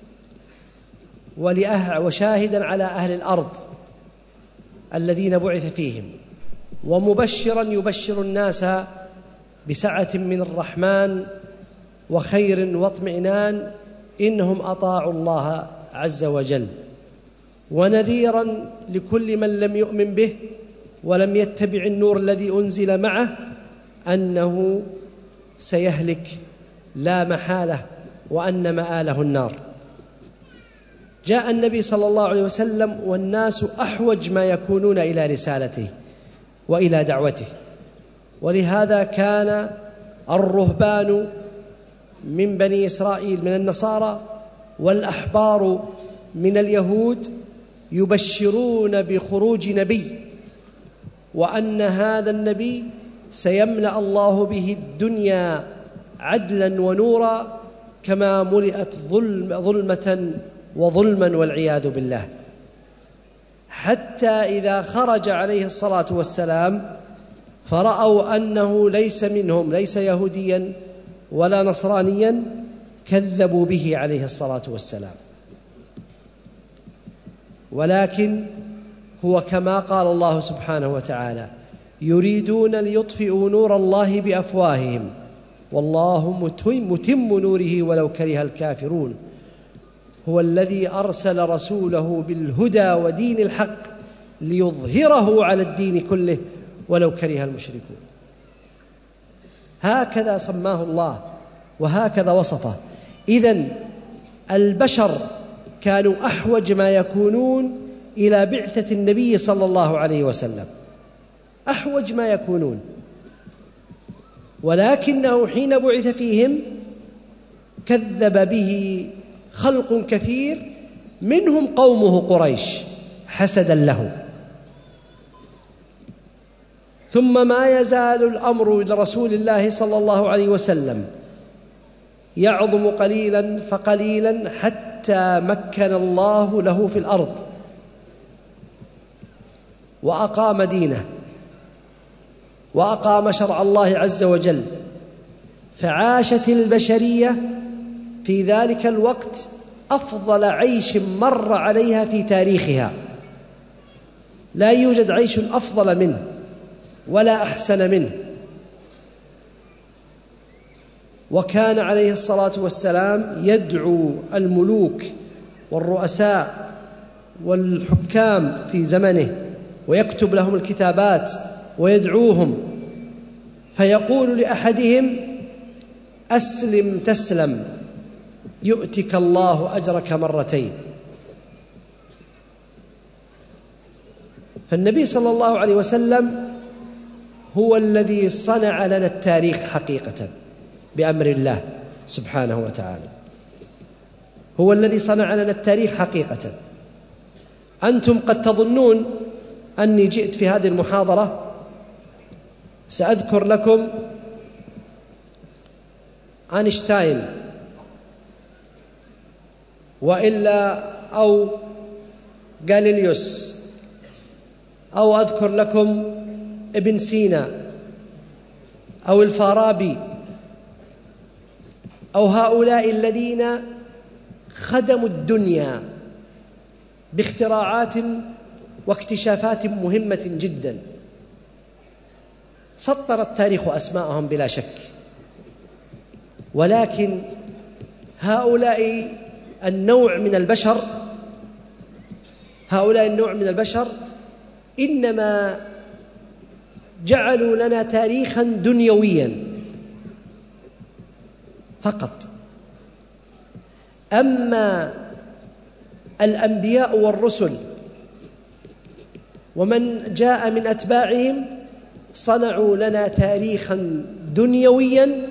وشاهدا على أهل الأرض الذين بعث فيهم، ومبشرا يبشر الناس بسعة من الرحمن وخير واطمئنان إنهم أطاعوا الله عز وجل، ونذيرا لكل من لم يؤمن به ولم يتبع النور الذي أنزل معه أنه سيهلك لا محالة وأن مآله النار. جاء النبي صلى الله عليه وسلم والناس أحوج ما يكونون إلى رسالته وإلى دعوته، ولهذا كان الرهبان من بني إسرائيل من النصارى والأحبار من اليهود يبشرون بخروج نبي، وأن هذا النبي سيملأ الله به الدنيا عدلا ونورا كما ملئت ظلم ظلمة وظلما والعياذ بالله، حتى إذا خرج عليه الصلاة والسلام فرأوا أنه ليس منهم، ليس يهوديا ولا نصرانيا، كذبوا به عليه الصلاة والسلام. ولكن هو كما قال الله سبحانه وتعالى: يريدون ليطفئوا نور الله بأفواههم والله متم نوره ولو كره الكافرون. هو الذي أرسل رسوله بالهدى ودين الحق ليظهره على الدين كله ولو كره المشركون. هكذا سماه الله وهكذا وصفه. إذن البشر كانوا أحوج ما يكونون إلى بعثة النبي صلى الله عليه وسلم، أحوج ما يكونون، ولكنه حين بعث فيهم كذب به خلق كثير، منهم قومه قريش حسدا له. ثم ما يزال الأمر لرسول الله صلى الله عليه وسلم يعظم قليلا فقليلا حتى مكن الله له في الأرض وأقام دينه وأقام شرع الله عز وجل، فعاشت البشرية في ذلك الوقت أفضل عيش مر عليها في تاريخها، لا يوجد عيش أفضل منه ولا أحسن منه. وكان عليه الصلاة والسلام يدعو الملوك والرؤساء والحكام في زمنه ويكتب لهم الكتابات ويدعوهم، فيقول لأحدهم: أسلم تسلم يؤتك الله أجرك مرتين. فالنبي صلى الله عليه وسلم هو الذي صنع لنا التاريخ حقيقة بأمر الله سبحانه وتعالى، هو الذي صنع لنا التاريخ حقيقة. أنتم قد تظنون أني جئت في هذه المحاضرة سأذكر لكم أينشتاين وإلا أو غاليليوس، أو أذكر لكم ابن سينا أو الفارابي أو هؤلاء الذين خدموا الدنيا باختراعات واكتشافات مهمة جدا، سطر التاريخ أسماءهم بلا شك. ولكن هؤلاء النوع من البشر هؤلاء النوع من البشر إنما جعلوا لنا تاريخا دنيويا فقط. أما الأنبياء والرسل ومن جاء من أتباعهم صنعوا لنا تاريخا دنيويا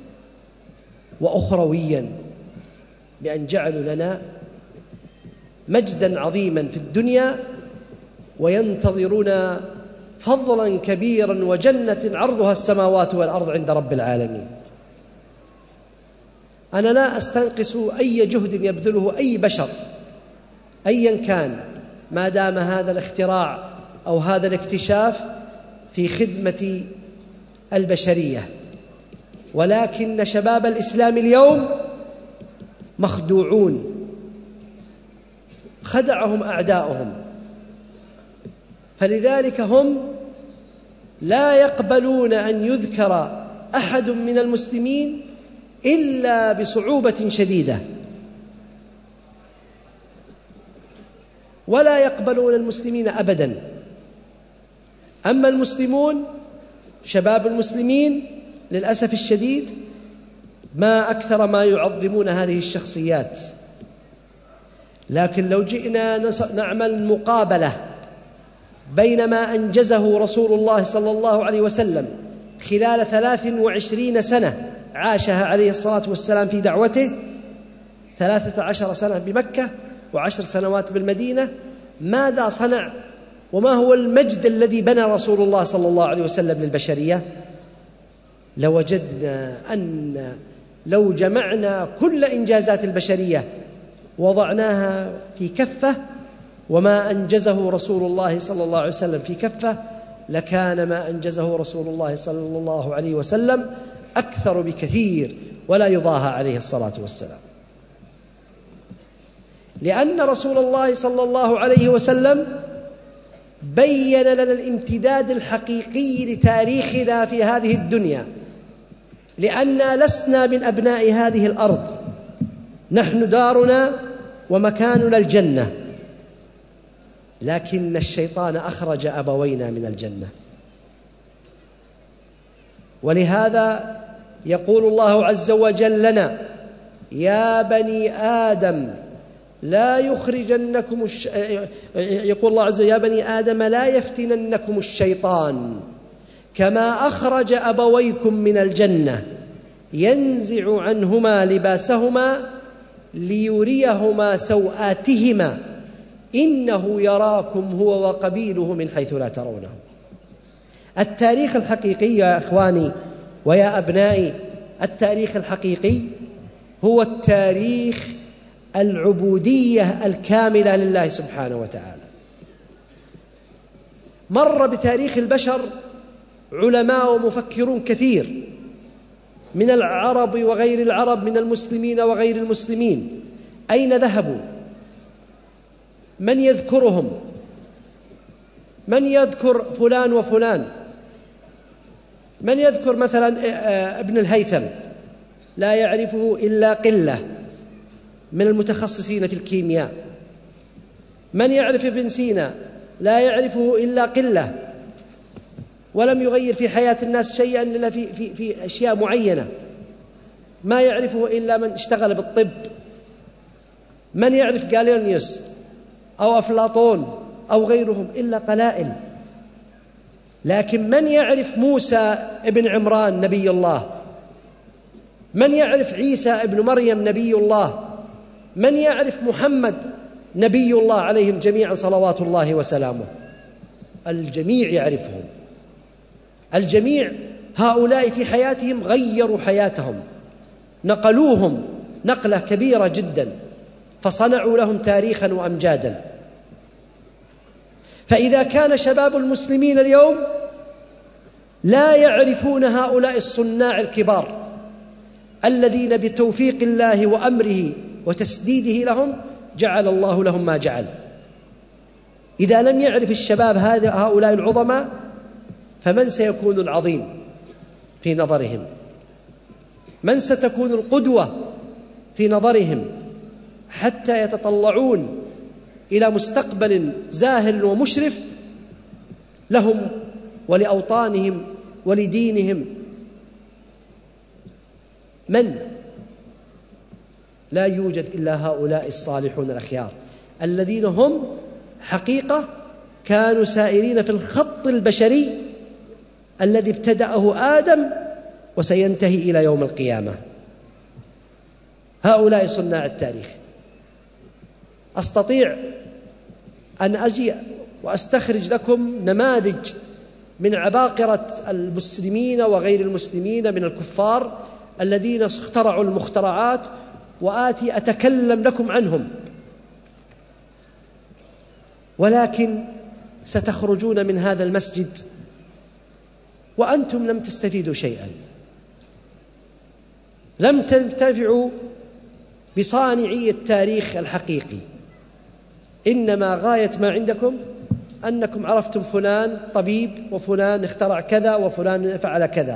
وأخرويا، بأن جعلوا لنا مجدا عظيما في الدنيا وينتظرون فضلا كبيرا وجنة عرضها السماوات والأرض عند رب العالمين. أنا لا أستنقص أي جهد يبذله أي بشر أيا كان، ما دام هذا الاختراع أو هذا الاكتشاف في خدمة البشرية، ولكن شباب الإسلام اليوم مخدوعون، خدعهم أعداؤهم، فلذلك هم لا يقبلون أن يذكر أحد من المسلمين إلا بصعوبة شديدة، ولا يقبلون المسلمين أبدا. أما المسلمون شباب المسلمين للأسف الشديد ما أكثر ما يعظمون هذه الشخصيات. لكن لو جئنا نعمل مقابلة بين ما أنجزه رسول الله صلى الله عليه وسلم خلال ثلاث وعشرين سنة عاشها عليه الصلاة والسلام في دعوته، ثلاثة عشر سنة بمكة وعشر سنوات بالمدينة، ماذا صنع وما هو المجد الذي بنى رسول الله صلى الله عليه وسلم للبشرية؟ لوجدنا أن لو جمعنا كل إنجازات البشرية وضعناها في كفة وما أنجزه رسول الله صلى الله عليه وسلم في كفة، لكان ما أنجزه رسول الله صلى الله عليه وسلم أكثر بكثير ولا يضاهى عليه الصلاة والسلام. لأن رسول الله صلى الله عليه وسلم بين لنا الامتداد الحقيقي لتاريخنا في هذه الدنيا، لأننا لسنا من أبناء هذه الأرض، نحن دارنا ومكاننا الجنة، لكن الشيطان أخرج أبوينا من الجنة. ولهذا يقول الله عز وجل لنا: يا بني آدم لا يخرجنكم الش... يقول الله عز وجل: يا بني آدم لا يفتننكم الشيطان كما أخرج أبويكم من الجنة ينزع عنهما لباسهما ليريهما سوآتهما إنه يراكم هو وقبيله من حيث لا ترونهم. التاريخ الحقيقي يا إخواني ويا أبنائي، التاريخ الحقيقي هو التاريخ العبودية الكاملة لله سبحانه وتعالى. مر بتاريخ البشر علماء ومفكرون كثير من العرب وغير العرب، من المسلمين وغير المسلمين. أين ذهبوا؟ من يذكرهم؟ من يذكر فلان وفلان؟ من يذكر مثلا ابن الهيثم؟ لا يعرفه إلا قلة من المتخصصين في الكيمياء. من يعرف ابن سينا؟ لا يعرفه إلا قلة، ولم يغير في حياة الناس شيئا إلا في, في, في أشياء معينة. ما يعرفه إلا من اشتغل بالطب. من يعرف غاليليوس أو أفلاطون أو غيرهم إلا قلائل. لكن من يعرف موسى ابن عمران نبي الله؟ من يعرف عيسى ابن مريم نبي الله؟ من يعرف محمد نبي الله عليهم جميعا صلوات الله وسلامه؟ الجميع يعرفهم. الجميع هؤلاء في حياتهم غيروا حياتهم، نقلوهم نقلة كبيرة جدا، فصنعوا لهم تاريخا وأمجادا. فإذا كان شباب المسلمين اليوم لا يعرفون هؤلاء الصناع الكبار الذين بتوفيق الله وأمره وتسديده لهم جعل الله لهم ما جعل، إذا لم يعرف الشباب هؤلاء العظماء فمن سيكون العظيم في نظرهم؟ من ستكون القدوة في نظرهم حتى يتطلعون إلى مستقبل زاهر ومشرف لهم ولأوطانهم ولدينهم؟ من؟ لا يوجد إلا هؤلاء الصالحون الأخيار الذين هم حقيقة كانوا سائرين في الخط البشري الذي ابتدأه آدم وسينتهي إلى يوم القيامة. هؤلاء صناع التاريخ. أستطيع أن أجي وأستخرج لكم نماذج من عباقرة المسلمين وغير المسلمين من الكفار الذين اخترعوا المخترعات، وآتي أتكلم لكم عنهم، ولكن ستخرجون من هذا المسجد وأنتم لم تستفيدوا شيئا، لم تنتفعوا بصانعي التاريخ الحقيقي. إنما غاية ما عندكم أنكم عرفتم فلان طبيب وفلان اخترع كذا وفلان فعل كذا.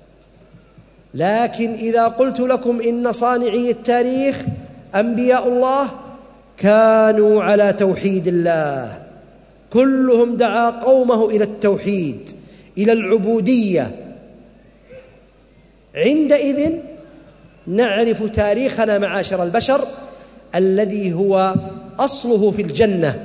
لكن إذا قلت لكم إن صانعي التاريخ أنبياء الله كانوا على توحيد الله، كلهم دعا قومه إلى التوحيد إلى العبودية، عندئذ نعرف تاريخنا معاشر البشر الذي هو أصله في الجنة،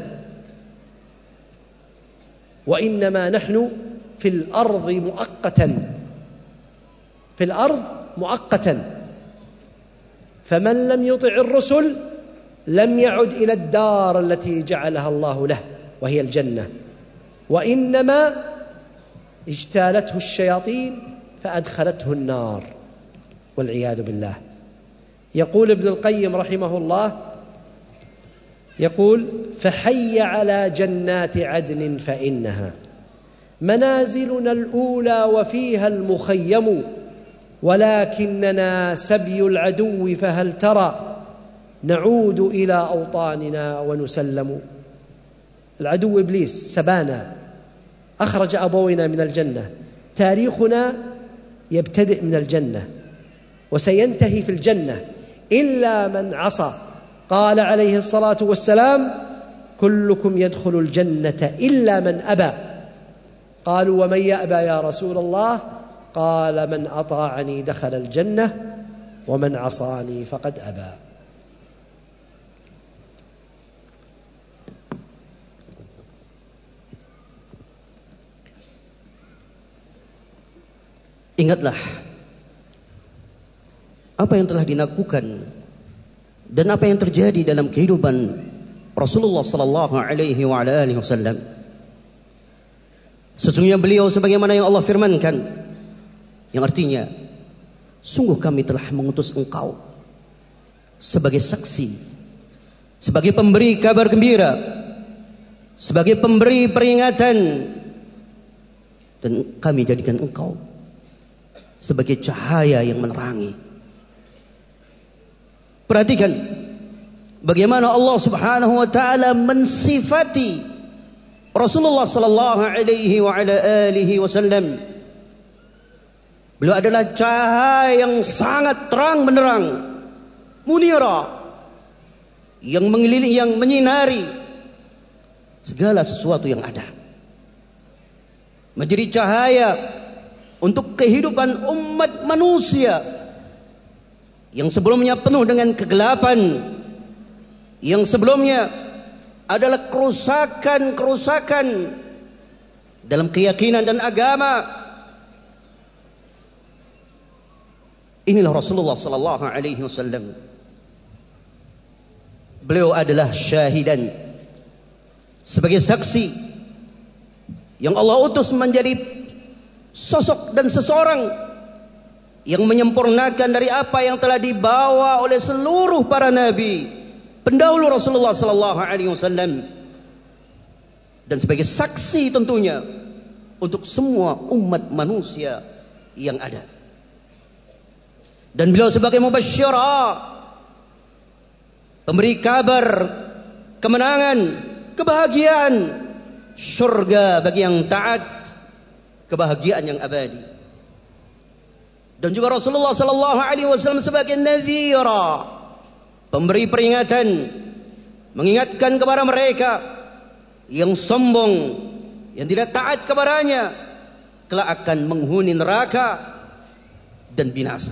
وإنما نحن في الأرض مؤقتا، في الأرض مؤقتا. فمن لم يطع الرسل لم يعد إلى الدار التي جعلها الله له وهي الجنة، وإنما اجتالته الشياطين فأدخلته النار والعياذ بالله. يقول ابن القيم رحمه الله، يقول: فحي على جنات عدن فإنها منازلنا الأولى وفيها المخيم، ولكننا سبي العدو فهل ترى نعود إلى أوطاننا ونسلم. العدو إبليس سبانا، أخرج أبوينا من الجنة، تاريخنا يبتدئ من الجنة وسينتهي في الجنة إلا من عصى. قال عليه الصلاة والسلام: كلكم يدخل الجنة إلا من أبى. قالوا: ومن يأبى يا رسول الله؟ قال: من أطاعني دخل الجنة ومن عصاني فقد أبى. Ingatlah apa yang telah dilakukan dan apa yang terjadi dalam kehidupan Rasulullah sallallahu alaihi wa ala alihi wasallam. Sesungguhnya beliau sebagaimana yang Allah firmankan, yang artinya, sungguh kami telah mengutus engkau sebagai saksi, sebagai pemberi kabar gembira, sebagai pemberi peringatan, dan kami jadikan engkau sebagai cahaya yang menerangi. Perhatikan bagaimana Allah Subhanahu wa taala mensifati Rasulullah sallallahu alaihi wa ala alihi wasallam. Beliau adalah cahaya yang sangat terang benderang, munira, yang mengelilingi, yang menyinari segala sesuatu yang ada, menjadi cahaya untuk kehidupan umat manusia yang sebelumnya penuh dengan kegelapan, yang sebelumnya adalah kerusakan-kerusakan dalam keyakinan dan agama. Inilah Rasulullah sallallahu alaihi wasallam. Beliau adalah syahidan, sebagai saksi yang Allah utus menjadi sosok dan seseorang yang menyempurnakan dari apa yang telah dibawa oleh seluruh para nabi pendahulu Rasulullah sallallahu alaihi wasallam, dan sebagai saksi tentunya untuk semua umat manusia yang ada. Dan beliau sebagai mubasysyira, pemberi kabar kemenangan, kebahagiaan, surga bagi yang taat, kebahagiaan yang abadi. Dan juga Rasulullah sallallahu alaihi wasallam sebagai nadhira, pemberi peringatan, mengingatkan kepada mereka yang sombong, yang tidak taat kepadanya, kelak akan menghuni neraka dan binasa.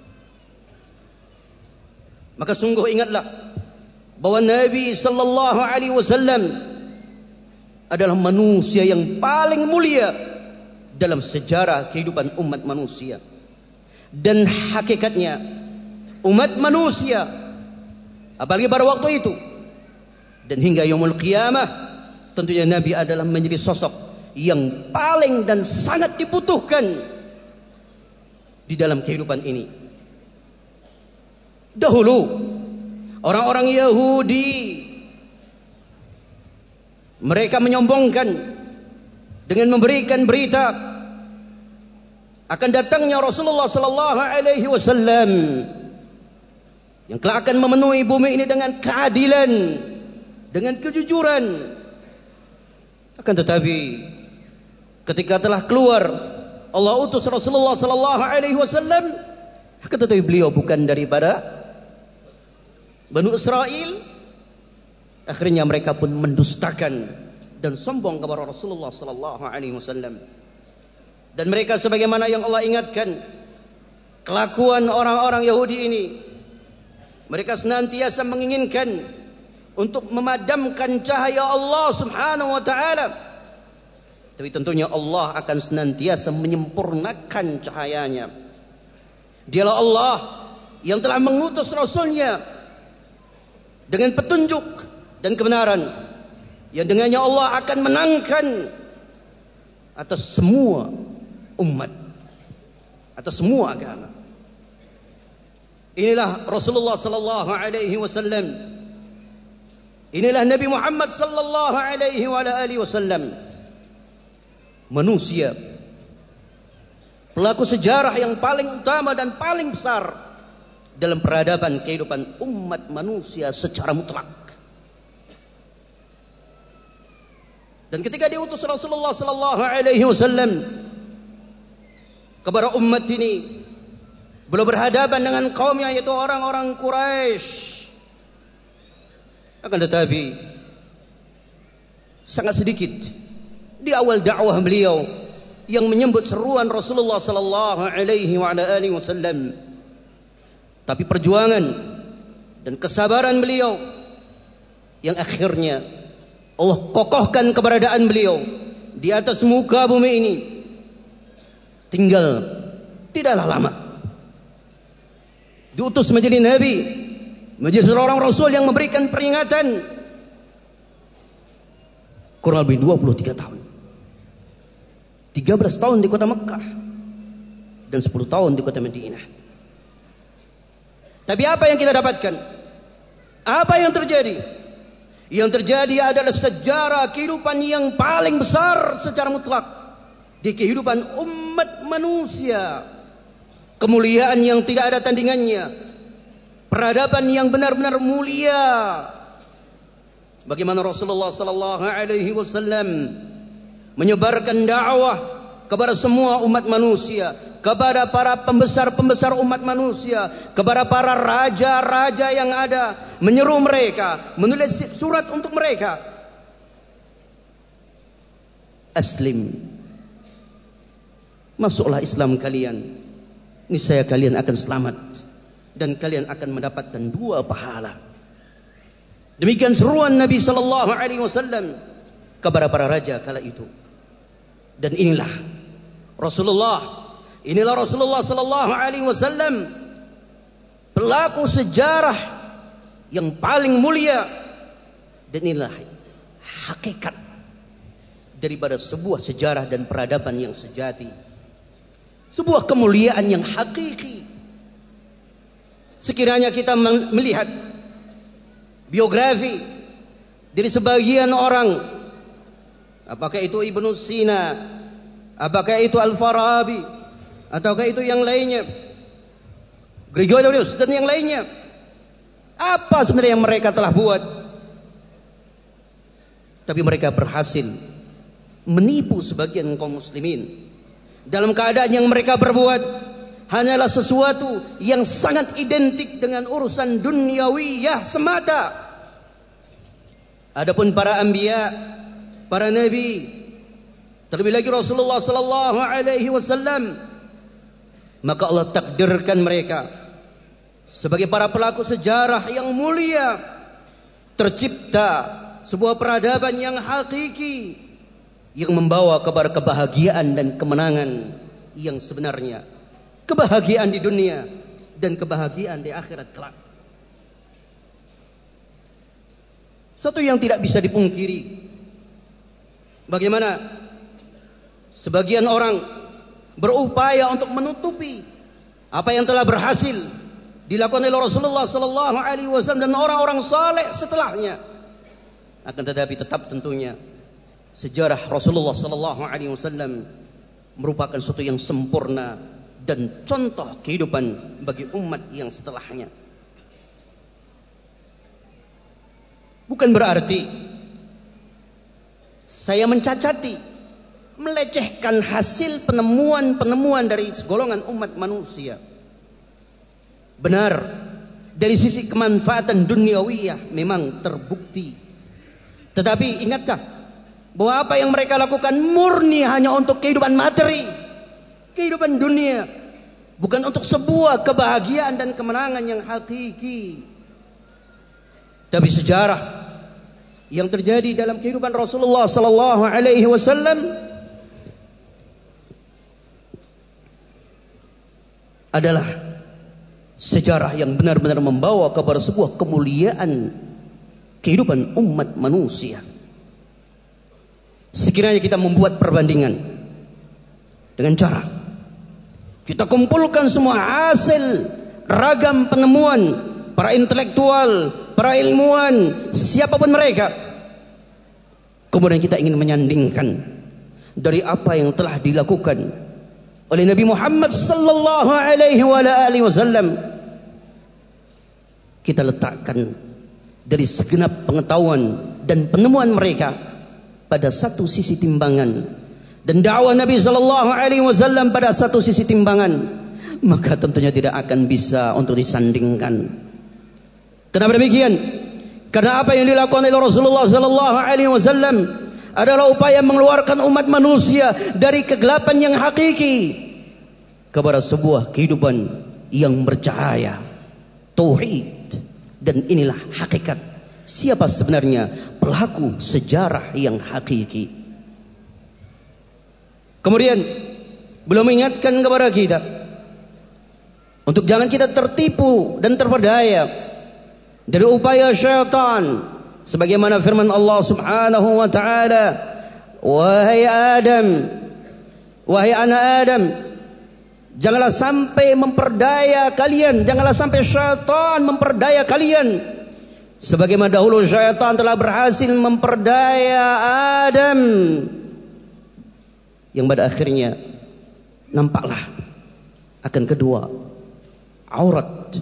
Maka sungguh ingatlah bahwa Nabi sallallahu alaihi wasallam adalah manusia yang paling mulia dalam sejarah kehidupan umat manusia. Dan hakikatnya umat manusia, apalagi pada waktu itu dan hingga yaumul qiyamah, tentunya Nabi adalah menjadi sosok yang paling dan sangat dibutuhkan di dalam kehidupan ini. Dahulu orang-orang Yahudi, mereka menyombongkan dengan memberikan berita akan datangnya Rasulullah sallallahu alaihi wasallam yang kelak akan memenuhi bumi ini dengan keadilan, dengan kejujuran. Akan tetapi ketika telah keluar Allah utus Rasulullah sallallahu alaihi wasallam, akan tetapi beliau bukan daripada Bani Israel, akhirnya mereka pun mendustakan dan sombong kepada Rasulullah sallallahu alaihi wasallam. Dan mereka sebagaimana yang Allah ingatkan, kelakuan orang-orang Yahudi ini, mereka senantiasa menginginkan untuk memadamkan cahaya Allah Subhanahu wa taala. Tapi tentunya Allah akan senantiasa menyempurnakan cahayanya. Dialah Allah yang telah mengutus Rasulnya dengan petunjuk dan kebenaran, yang dengannya Allah akan menangkan atas semua umat, atas semua agama. Inilah Rasulullah sallallahu alaihi wasallam. Inilah Nabi Muhammad sallallahu alaihi wa alihi wasallam. Manusia, pelaku sejarah yang paling utama dan paling besar dalam peradaban kehidupan umat manusia secara mutlak. Dan ketika diutus Rasulullah sallallahu alaihi wasallam kepada umat ini, beliau berhadapan dengan kaumnya, yaitu orang-orang Quraisy. Akan tetapi sangat sedikit di awal dakwah beliau yang menyambut seruan Rasulullah sallallahu alaihi wa ala alihi wasallam. Tapi perjuangan dan kesabaran beliau yang akhirnya Allah kokohkan keberadaan beliau di atas muka bumi ini, tinggal tidaklah lama diutus menjadi nabi, menjadi seorang rasul yang memberikan peringatan kurang lebih dua puluh tiga tahun. tiga belas tahun di kota Mekah dan sepuluh tahun di kota Madinah. Tapi apa yang kita dapatkan? Apa yang terjadi? Yang terjadi adalah sejarah kehidupan yang paling besar secara mutlak di kehidupan umat manusia. Kemuliaan yang tidak ada tandingannya, peradaban yang benar-benar mulia. Bagaimana Rasulullah sallallahu alaihi wasallam menyebarkan dakwah kepada semua umat manusia, kepada para pembesar-pembesar umat manusia, kepada para raja-raja yang ada, menyeru mereka, menulis surat untuk mereka. Aslim, masuklah Islam kalian, niscaya kalian akan selamat dan kalian akan mendapatkan dua pahala. Demikian seruan Nabi sallallahu alaihi wasallam kepada para raja kala itu. Dan inilah Rasulullah, inilah Rasulullah sallallahu alaihi wasallam, pelaku sejarah yang paling mulia. Dan inilah hakikat daripada sebuah sejarah dan peradaban yang sejati, sebuah kemuliaan yang hakiki. Sekiranya kita melihat biografi dari sebagian orang, apakah itu Ibnu Sina, apakah itu Al-Farabi, ataukah itu yang lainnya, Gregorius dan yang lainnya, apa sebenarnya yang mereka telah buat? Tapi mereka berhasil menipu sebagian kaum muslimin dalam keadaan yang mereka berbuat hanyalah sesuatu yang sangat identik dengan urusan duniawiyah semata. Adapun para anbiya, para nabi, terlebih lagi Rasulullah sallallahu alaihi wasallam, maka Allah takdirkan mereka sebagai para pelaku sejarah yang mulia. Tercipta sebuah peradaban yang hakiki yang membawa kepada kebahagiaan dan kemenangan yang sebenarnya, kebahagiaan di dunia dan kebahagiaan di akhirat kelak. Satu yang tidak bisa dipungkiri, bagaimana sebagian orang berupaya untuk menutupi apa yang telah berhasil dilakukan oleh Rasulullah sallallahu alaihi wasallam dan orang-orang saleh setelahnya. Akan tetapi tetap tentunya sejarah Rasulullah sallallahu alaihi wasallam merupakan sesuatu yang sempurna dan contoh kehidupan bagi umat yang setelahnya. Bukan berarti saya mencacati, melecehkan hasil penemuan-penemuan dari segolongan umat manusia. Benar, dari sisi kemanfaatan duniawiyah memang terbukti. Tetapi ingatkah bahwa apa yang mereka lakukan murni hanya untuk kehidupan materi, kehidupan dunia, bukan untuk sebuah kebahagiaan dan kemenangan yang hakiki. Tapi sejarah yang terjadi dalam kehidupan Rasulullah sallallahu alaihi wasallam adalah sejarah yang benar-benar membawa kepada sebuah kemuliaan kehidupan umat manusia. Sekiranya kita membuat perbandingan dengan cara kita kumpulkan semua hasil ragam penemuan para intelektual, para ilmuwan, siapapun mereka, kemudian kita ingin menyandingkan dari apa yang telah dilakukan oleh Nabi Muhammad sallallahu alaihi wasallam, kita letakkan dari segenap pengetahuan dan penemuan mereka pada satu sisi timbangan dan dakwah Nabi sallallahu alaihi wasallam pada satu sisi timbangan, maka tentunya tidak akan bisa untuk disandingkan. Kenapa demikian? Karena apa yang dilakukan oleh Rasulullah sallallahu alaihi wasallam adalah upaya mengeluarkan umat manusia dari kegelapan yang hakiki kepada sebuah kehidupan yang bercahaya, tauhid. Dan inilah hakikat siapa sebenarnya pelaku sejarah yang hakiki. Kemudian beliau mengingatkan kepada kita untuk jangan kita tertipu dan terpedaya dari upaya syaitan sebagaimana firman Allah Subhanahu wa taala, wahai Adam, wahai anak Adam, janganlah sampai memperdaya kalian, janganlah sampai syaitan memperdaya kalian sebagaimana dahulu syaitan telah berhasil memperdaya Adam, yang pada akhirnya nampaklah akan kedua aurat.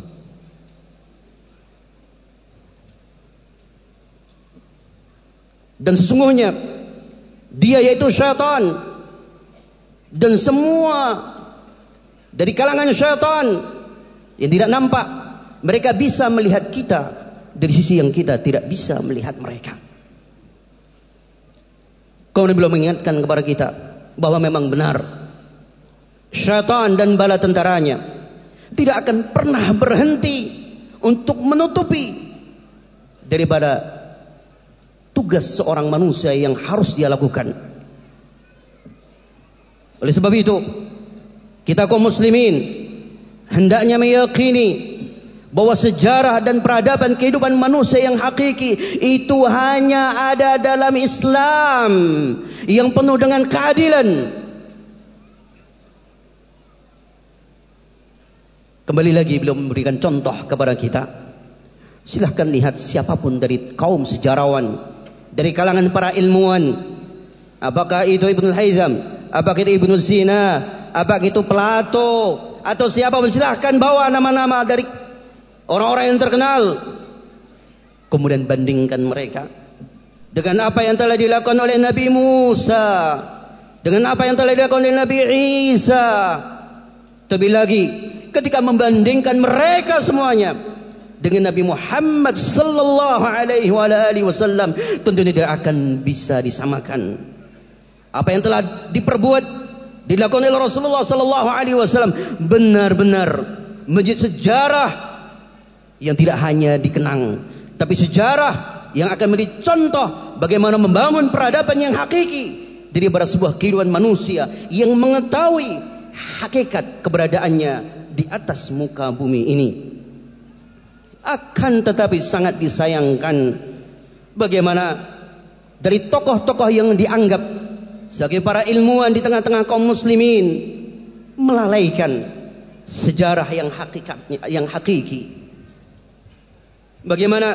Dan sesungguhnya dia yaitu syaitan dan semua dari kalangan syaitan yang tidak nampak, mereka bisa melihat kita dari sisi yang kita tidak bisa melihat mereka. Kemudian beliau mengingatkan kepada kita bahwa memang benar syaitan dan bala tentaranya tidak akan pernah berhenti untuk menutupi daripada tugas seorang manusia yang harus dia lakukan. Oleh sebab itu, kita kaum muslimin hendaknya meyakini bahwa sejarah dan peradaban kehidupan manusia yang hakiki itu hanya ada dalam Islam yang penuh dengan keadilan. Kembali lagi beliau memberikan contoh kepada kita. Silahkan lihat siapapun dari kaum sejarawan, dari kalangan para ilmuwan, apakah itu Ibnu Haytham, apakah itu Ibnu Sina, apakah itu Plato, atau siapapun, silahkan bawa nama-nama dari orang-orang yang terkenal, kemudian bandingkan mereka dengan apa yang telah dilakukan oleh Nabi Musa, dengan apa yang telah dilakukan oleh Nabi Isa. Terlebih lagi ketika membandingkan mereka semuanya dengan Nabi Muhammad sallallahu alaihi wasallam, tentunya tidak akan bisa disamakan. Apa yang telah diperbuat, dilakukan oleh Rasulullah sallallahu alaihi wasallam benar-benar menjadi sejarah yang tidak hanya dikenang, tapi sejarah yang akan menjadi contoh bagaimana membangun peradaban yang hakiki daripada sebuah kehidupan manusia yang mengetahui hakikat keberadaannya di atas muka bumi ini. Akan tetapi sangat disayangkan bagaimana dari tokoh-tokoh yang dianggap sebagai para ilmuwan di tengah-tengah kaum muslimin melalaikan sejarah yang hakikatnya, yang hakiki. Bagaimana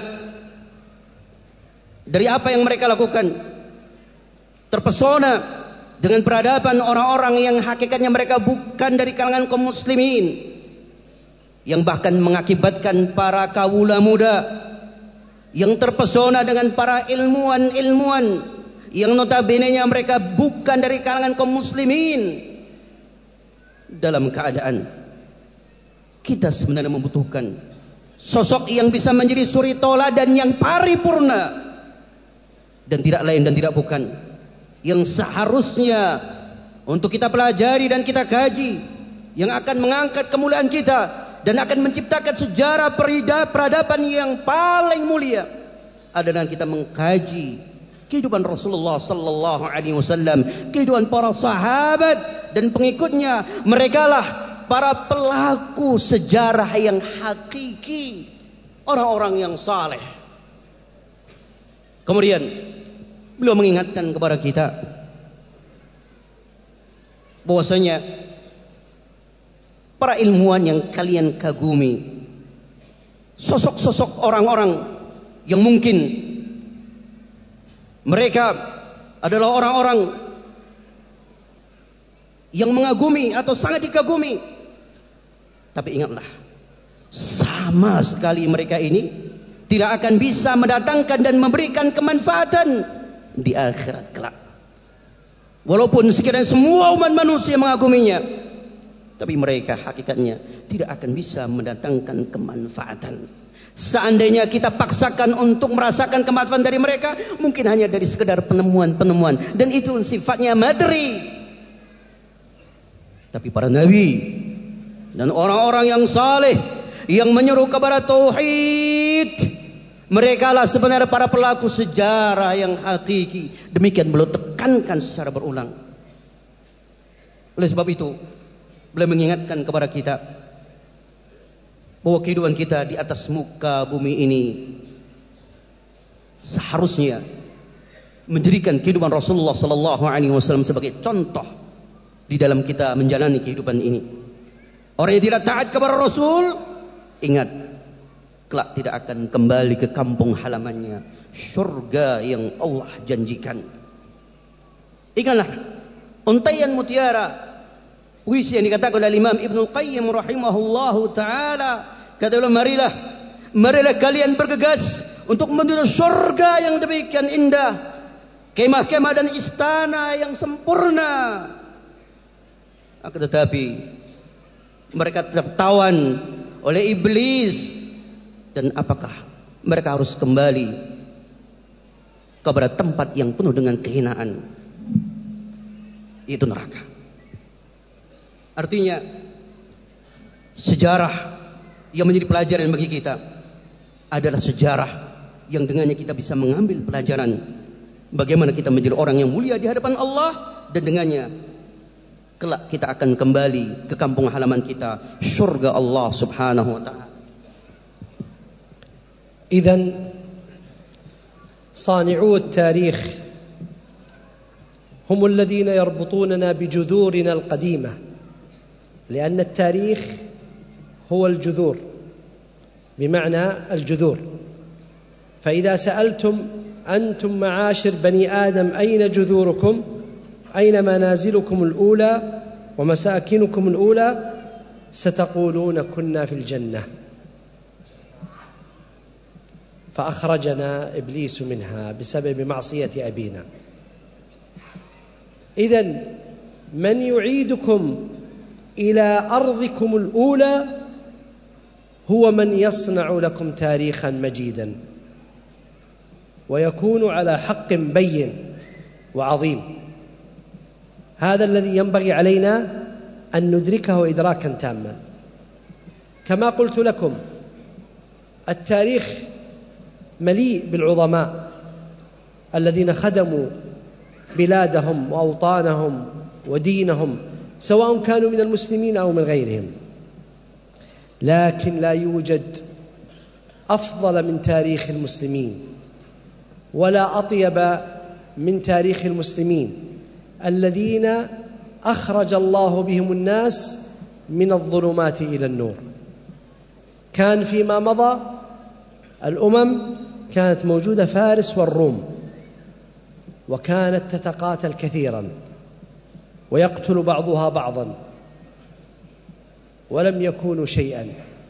dari apa yang mereka lakukan terpesona dengan peradaban orang-orang yang hakikatnya mereka bukan dari kalangan kaum muslimin, yang bahkan mengakibatkan para kawula muda yang terpesona dengan para ilmuwan-ilmuwan yang notabene-nya mereka bukan dari kalangan kaum muslimin, dalam keadaan kita sebenarnya membutuhkan sosok yang bisa menjadi suri tauladan yang paripurna, dan tidak lain dan tidak bukan yang seharusnya untuk kita pelajari dan kita kaji, yang akan mengangkat kemuliaan kita dan akan menciptakan sejarah peradaban yang paling mulia, adalah kita mengkaji kehidupan Rasulullah sallallahu alaihi wasallam, kehidupan para sahabat dan pengikutnya. Merekalah para pelaku sejarah yang hakiki, orang-orang yang saleh. Kemudian beliau mengingatkan kepada kita bahwasanya para ilmuwan yang kalian kagumi, sosok-sosok orang-orang yang mungkin mereka adalah orang-orang yang mengagumi atau sangat dikagumi, tapi ingatlah, sama sekali mereka ini tidak akan bisa mendatangkan dan memberikan kemanfaatan di akhirat kelak. Walaupun sekiranya semua umat manusia mengaguminya, tapi mereka hakikatnya tidak akan bisa mendatangkan kemanfaatan. Seandainya kita paksakan untuk merasakan kemanfaatan dari mereka, mungkin hanya dari sekedar penemuan-penemuan, dan itu sifatnya materi. Tapi para nabi dan orang-orang yang saleh yang menyeru kepada tauhid, mereka lah sebenarnya para pelaku sejarah yang hakiki. Demikian beliau tekankan secara berulang. Oleh sebab itu, beliau mengingatkan kepada kita bahwa kehidupan kita di atas muka bumi ini seharusnya menjadikan kehidupan Rasulullah sallallahu alaihi wasallam sebagai contoh di dalam kita menjalani kehidupan ini. Orang yang tidak taat kepada Rasul, ingat, kelak tidak akan kembali ke kampung halamannya, surga yang Allah janjikan. Ingatlah untaian mutiara, puisi yang dikatakan oleh Imam Ibnu Qayyim rahimahullahu taala, kata beliau, marilah marilah kalian bergegas untuk menuju surga yang demikian indah, kemah-kemah dan istana yang sempurna. Akan tetapi mereka tertawan oleh iblis, dan apakah mereka harus kembali kepada tempat yang penuh dengan kehinaan, yaitu neraka. Artinya sejarah yang menjadi pelajaran bagi kita adalah sejarah yang dengannya kita bisa mengambil pelajaran bagaimana kita menjadi orang yang mulia di hadapan Allah, dan dengannya kelak kita akan kembali ke kampung halaman kita, surga Allah subhanahu wa ta'ala. إذن صانعو التاريخ هم الذين يربطوننا بجذورنا القديمة، لأن التاريخ هو الجذور، بمعنى الجذور. فإذا سألتم أنتم معاشر بني آدم أين جذوركم، أين منازلكم الأولى ومساكنكم الأولى، ستقولون كنا في الجنة فأخرجنا إبليس منها بسبب معصية أبينا. إذن من يعيدكم إلى أرضكم الأولى هو من يصنع لكم تاريخا مجيدا ويكون على حق بين وعظيم. هذا الذي ينبغي علينا أن ندركه إدراكا تاما. كما قلت لكم، التاريخ مليء بالعظماء الذين خدموا بلادهم وأوطانهم ودينهم، سواء كانوا من المسلمين أو من غيرهم، لكن لا يوجد أفضل من تاريخ المسلمين ولا أطيب من تاريخ المسلمين الذين أخرج الله بهم الناس من الظلمات إلى النور. كان فيما مضى الأمم كانت موجودة فارس والروم، وكانت تتقاتل كثيرا ويقتل بعضها بعضا ولم يكونوا شيئا،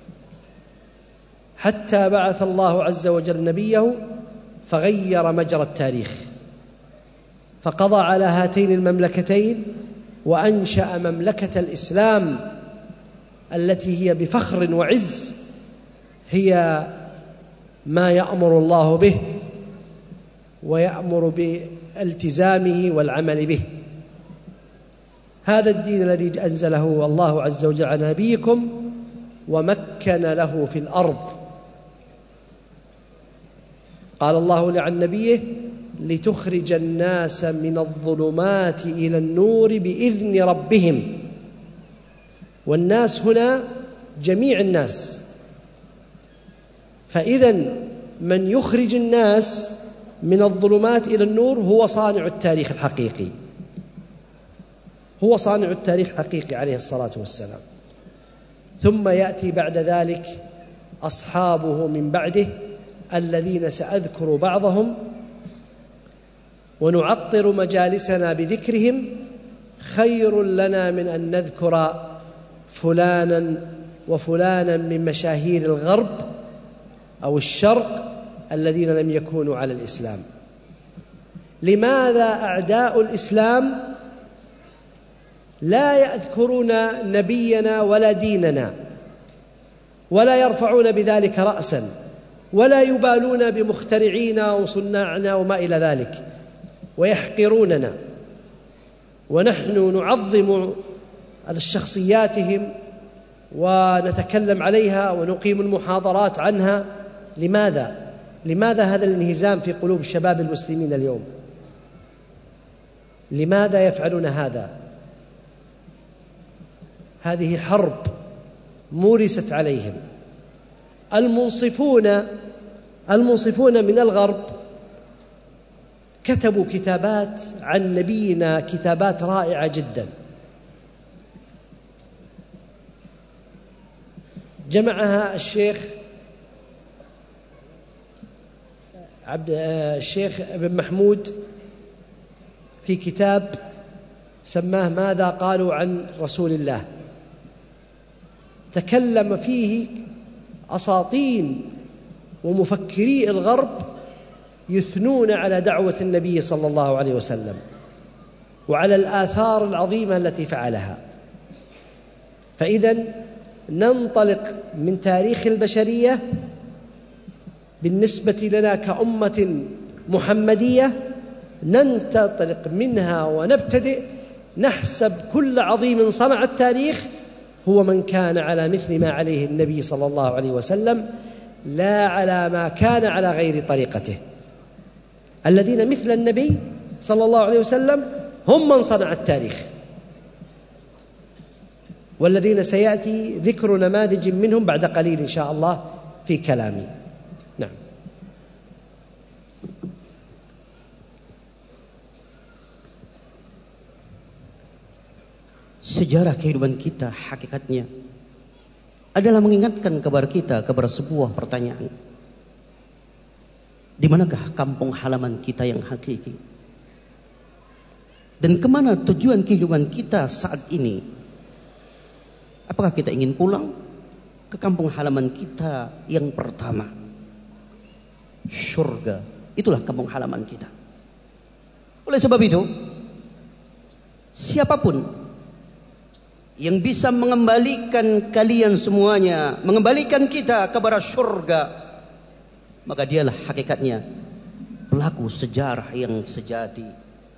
حتى بعث الله عز وجل نبيه فغير مجرى التاريخ، فقضى على هاتين المملكتين وأنشأ مملكة الإسلام التي هي بفخر وعز هي ما يأمر الله به ويأمر بالتزامه والعمل به. هذا الدين الذي أنزله الله عز وجل على نبيكم ومكن له في الأرض. قال الله عن نبيه: لتخرج الناس من الظلمات إلى النور بإذن ربهم. والناس هنا جميع الناس، فإذن من يخرج الناس من الظلمات إلى النور هو صانع التاريخ الحقيقي، هو صانع التاريخ الحقيقي عليه الصلاة والسلام. ثم يأتي بعد ذلك أصحابه من بعده الذين سأذكر بعضهم ونعطر مجالسنا بذكرهم، خير لنا من أن نذكر فلانا وفلانا من مشاهير الغرب أو الشرق الذين لم يكونوا على الإسلام. لماذا أعداء الإسلام لا يذكرون نبينا ولا ديننا ولا يرفعون بذلك رأسا ولا يبالون بمخترعينا وصناعنا وما إلى ذلك، ويحقروننا، ونحن نعظم شخصياتهم ونتكلم عليها ونقيم المحاضرات عنها؟ لماذا؟ لماذا هذا الانهزام في قلوب الشباب المسلمين اليوم؟ لماذا يفعلون هذا؟ هذه حرب مورست عليهم. المنصفون المنصفون من الغرب كتبوا كتابات عن نبينا، كتابات رائعة جدا جمعها الشيخ عبد الشيخ ابن محمود في كتاب سماه ماذا قالوا عن رسول الله. تكلم فيه أساطين ومفكري الغرب يثنون على دعوة النبي صلى الله عليه وسلم وعلى الآثار العظيمة التي فعلها. فإذا ننطلق من تاريخ البشرية بالنسبة لنا كأمة محمدية، ننطلق منها ونبتدئ نحسب كل عظيم صنع التاريخ هو من كان على مثل ما عليه النبي صلى الله عليه وسلم، لا على ما كان على غير طريقته. الذين مثل النبي صلى الله عليه وسلم هم من صنع التاريخ، والذين سيأتي ذكر نماذج منهم بعد قليل إن شاء الله في كلامي. نعم. Sejarah kehidupan kita hakikatnya adalah mengingatkan kepada kita kepada sebuah pertanyaan. Di manakah kampung halaman kita yang hakiki? Dan kemana tujuan kehidupan kita saat ini? Apakah kita ingin pulang ke kampung halaman kita yang pertama? Surga, itulah kampung halaman kita. Oleh sebab itu, siapapun yang bisa mengembalikan kalian semuanya, mengembalikan kita kepada surga, maka dialah hakikatnya pelaku sejarah yang sejati.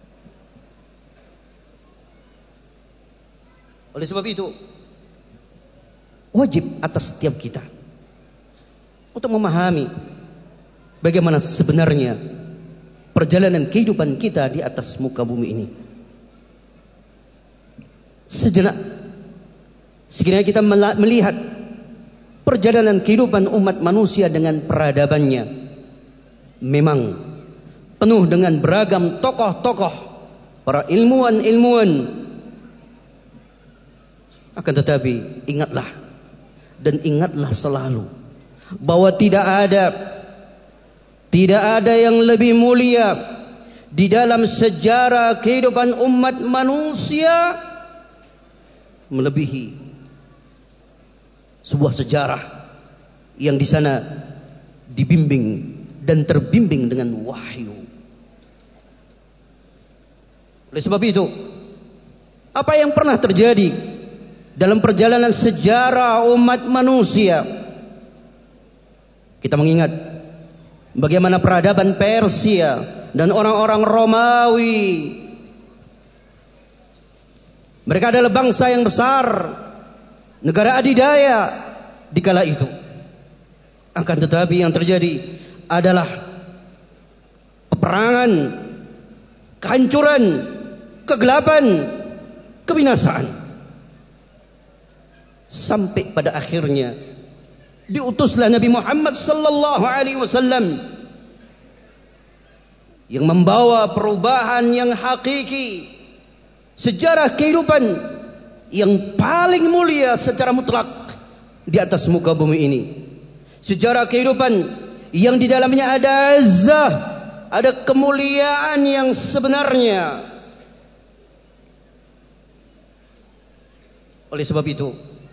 Oleh sebab itu, wajib atas setiap kita untuk memahami bagaimana sebenarnya perjalanan kehidupan kita di atas muka bumi ini. Sejenak sekiranya kita melihat perjalanan kehidupan umat manusia dengan peradabannya, memang penuh dengan beragam tokoh-tokoh, para ilmuwan-ilmuwan. Akan tetapi ingatlah dan ingatlah selalu bahwa tidak ada tidak ada yang lebih mulia di dalam sejarah kehidupan umat manusia melebihi sebuah sejarah yang di sana dibimbing dan terbimbing dengan wahyu. Oleh sebab itu, apa yang pernah terjadi dalam perjalanan sejarah umat manusia, kita mengingat bagaimana peradaban Persia dan orang-orang Romawi. Mereka adalah bangsa yang besar, negara adidaya di kala itu. Akan tetapi yang terjadi adalah peperangan, kehancuran, kegelapan, kebinasaan. Sampai pada akhirnya diutuslah Nabi Muhammad sallallahu alaihi wasallam yang membawa perubahan yang hakiki, sejarah kehidupan yang paling mulia secara mutlak di atas muka bumi ini. Sejarah kehidupan yang di dalamnya ada izzah, ada kemuliaan yang sebenarnya. Oleh sebab itu,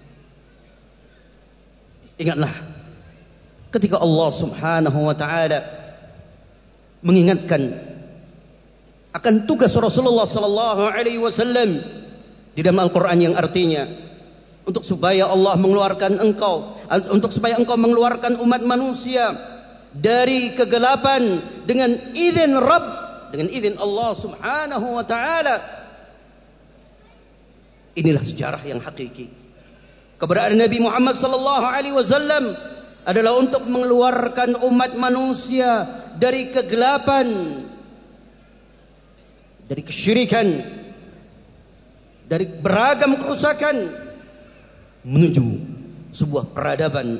ingatlah ketika Allah Subhanahu wa taala mengingatkan akan tugas Rasulullah sallallahu alaihi wasallam di dalam Al-Qur'an yang artinya untuk supaya Allah mengeluarkan engkau, untuk supaya engkau mengeluarkan umat manusia dari kegelapan dengan izin Rabb, dengan izin Allah Subhanahu wa taala. Inilah sejarah yang hakiki. Keberadaan Nabi Muhammad sallallahu alaihi wasallam adalah untuk mengeluarkan umat manusia dari kegelapan, dari kesyirikan, dari beragam kerusakan, menuju sebuah peradaban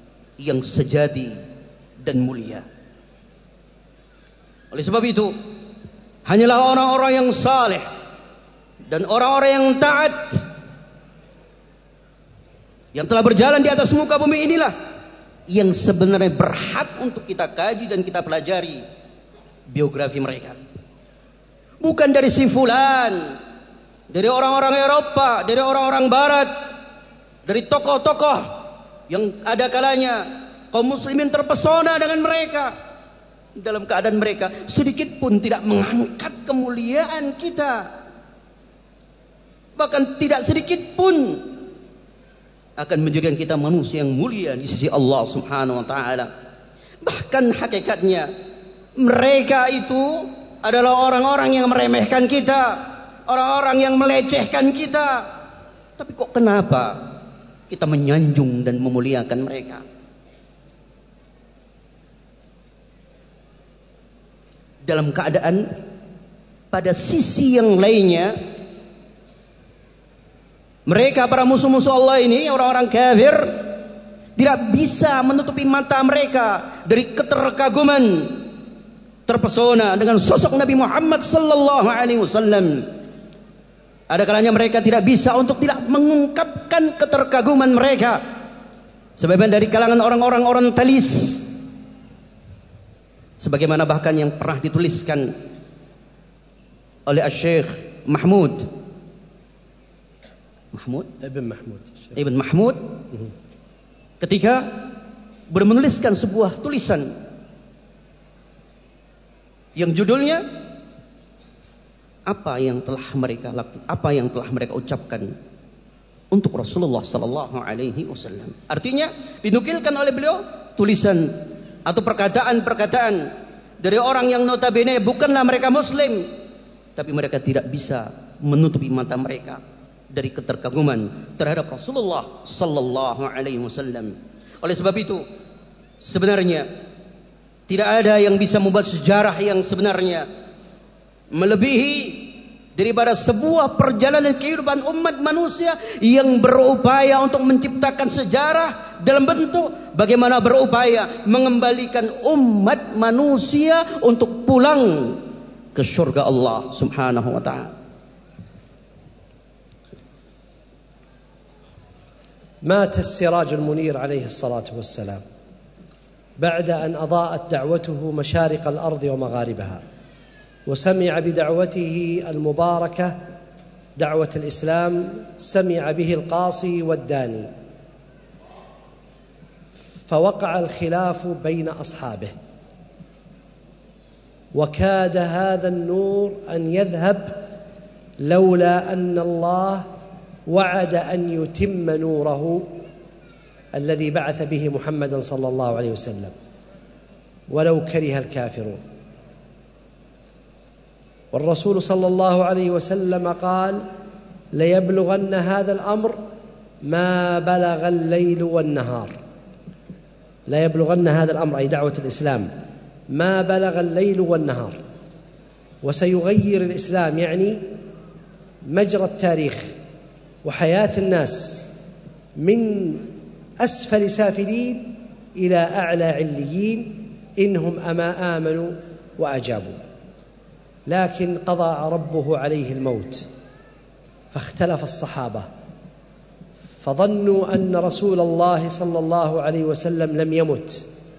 yang sejati dan mulia. Oleh sebab itu, hanyalah orang-orang yang saleh dan orang-orang yang taat yang telah berjalan di atas muka bumi inilah yang sebenarnya berhak untuk kita kaji dan kita pelajari biografi mereka. Bukan dari si fulan, dari orang-orang Eropa, dari orang-orang Barat, dari tokoh-tokoh yang ada kalanya kaum muslimin terpesona dengan mereka. Dalam keadaan mereka sedikit pun tidak mengangkat kemuliaan kita, bahkan tidak sedikit pun akan menjadikan kita manusia yang mulia di sisi Allah Subhanahu wa taala. Bahkan hakikatnya mereka itu adalah orang-orang yang meremehkan kita, orang-orang yang melecehkan kita. Tapi kok kenapa kita menyanjung dan memuliakan mereka? Dalam keadaan pada sisi yang lainnya mereka para musuh-musuh Allah ini, orang-orang kafir, tidak bisa menutupi mata mereka dari keterkaguman, terpesona dengan sosok Nabi Muhammad sallallahu alaihi wasallam. Ada kalanya mereka tidak bisa untuk tidak mengungkapkan keterkaguman mereka. Sebagaimana dari kalangan orang-orang Orientalis, sebagaimana bahkan yang pernah dituliskan oleh Syekh Mahmud Mahmud Ibn Mahmud Ibn Mahmud ketika menuliskan sebuah tulisan yang judulnya apa yang telah mereka lakukan, apa yang telah mereka ucapkan untuk Rasulullah sallallahu alaihi wasallam. Artinya dinukilkan oleh beliau tulisan atau perkataan-perkataan dari orang yang notabene bukanlah mereka muslim, tapi mereka tidak bisa menutupi mata mereka dari keterkaguman terhadap Rasulullah sallallahu alaihi wasallam. Oleh sebab itu, sebenarnya tidak ada yang bisa membuat sejarah yang sebenarnya melebihi daripada sebuah perjalanan kehidupan umat manusia yang berupaya untuk menciptakan sejarah dalam bentuk bagaimana berupaya mengembalikan umat manusia untuk pulang ke surga Allah Subhanahu wa taala. مات السراج المنير عليه الصلاة والسلام بعد أن أضاءت دعوته مشارق الأرض ومغاربها، وسمع بدعوته المباركة دعوة الإسلام سمع به القاصي والداني، فوقع الخلاف بين أصحابه، وكاد هذا النور أن يذهب لولا أن الله وعد أن يتم نوره الذي بعث به محمدا صلى الله عليه وسلم ولو كره الكافرون. والرسول صلى الله عليه وسلم قال: ليبلغن هذا الأمر ما بلغ الليل والنهار. لا يبلغن هذا الأمر أي دعوة الإسلام ما بلغ الليل والنهار، وسيغير الإسلام يعني مجرى التاريخ وحياة الناس من أسفل سافلين إلى أعلى عليين إنهم أما آمنوا وأجابوا. لكن قضى ربه عليه الموت، فاختلف الصحابة فظنوا أن رسول الله صلى الله عليه وسلم لم يمت،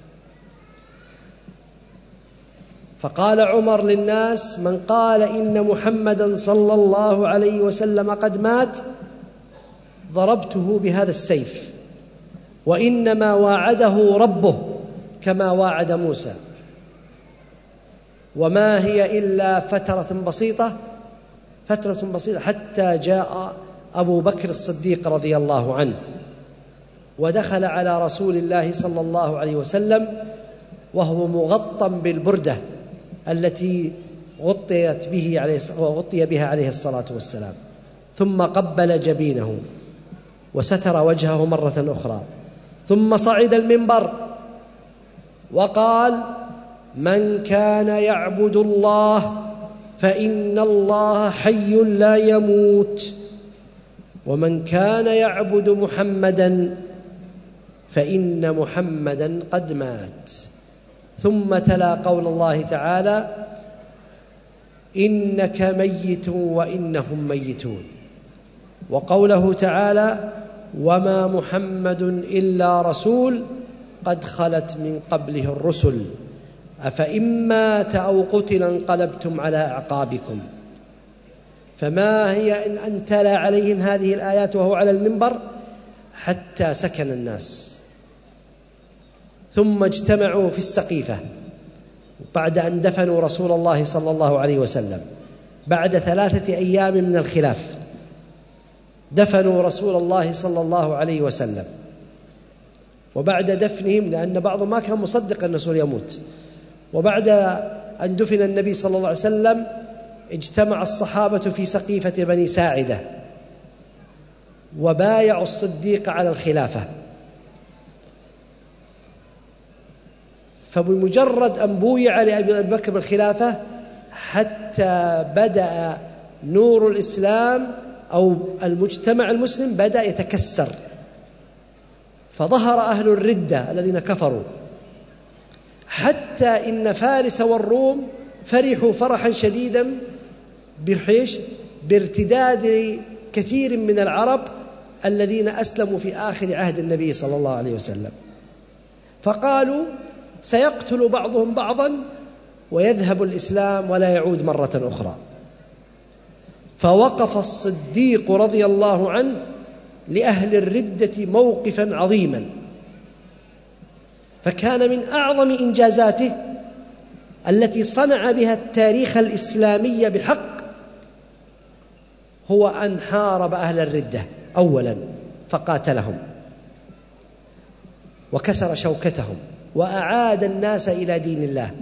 فقال عمر للناس: من قال إن محمدا صلى الله عليه وسلم قد مات ضربته بهذا السيف، وإنما واعده ربه كما واعد موسى، وما هي إلا فترة بسيطة فترة بسيطة حتى جاء أبو بكر الصديق رضي الله عنه ودخل على رسول الله صلى الله عليه وسلم وهو مغطى بالبردة التي غطيت به عليه غطي بها عليه الصلاة والسلام، ثم قبل جبينه وستر وجهه مرة أخرى، ثم صعد المنبر وقال: من كان يعبد الله فإن الله حي لا يموت، ومن كان يعبد محمدا فإن محمدا قد مات. ثم تلا قول الله تعالى: إنك ميت وإنهم ميتون. وقوله تعالى وما محمد إلا رسول قد خلت من قبله الرسل أفإن مات أو قتل انقلبتم على أعقابكم. فما هي إن أن تلا عليهم هذه الآيات وهو على المنبر حتى سكن الناس، ثم اجتمعوا في السقيفة بعد أن دفنوا رسول الله صلى الله عليه وسلم بعد ثلاثة أيام من الخلاف. دفنوا رسول الله صلى الله عليه وسلم، وبعد دفنهم، لأن بعضهم ما كان مصدق أن الرسول يموت، وبعد أن دفن النبي صلى الله عليه وسلم اجتمع الصحابة في سقيفة بني ساعدة وبايعوا الصديق على الخلافة. فبمجرد أن بويع لأبي بكر بالخلافة حتى بدأ نور الإسلام أو المجتمع المسلم بدأ يتكسر، فظهر أهل الردة الذين كفروا، حتى إن فارس والروم فرحوا فرحا شديدا بحيش بارتداد كثير من العرب الذين أسلموا في آخر عهد النبي صلى الله عليه وسلم، فقالوا سيقتل بعضهم بعضا ويذهب الإسلام ولا يعود مرة أخرى. فوقف الصديق رضي الله عنه لأهل الردة موقفا عظيما، فكان من أعظم إنجازاته التي صنع بها التاريخ الإسلامي بحق هو أن حارب أهل الردة أولا فقاتلهم وكسر شوكتهم وأعاد الناس إلى دين الله.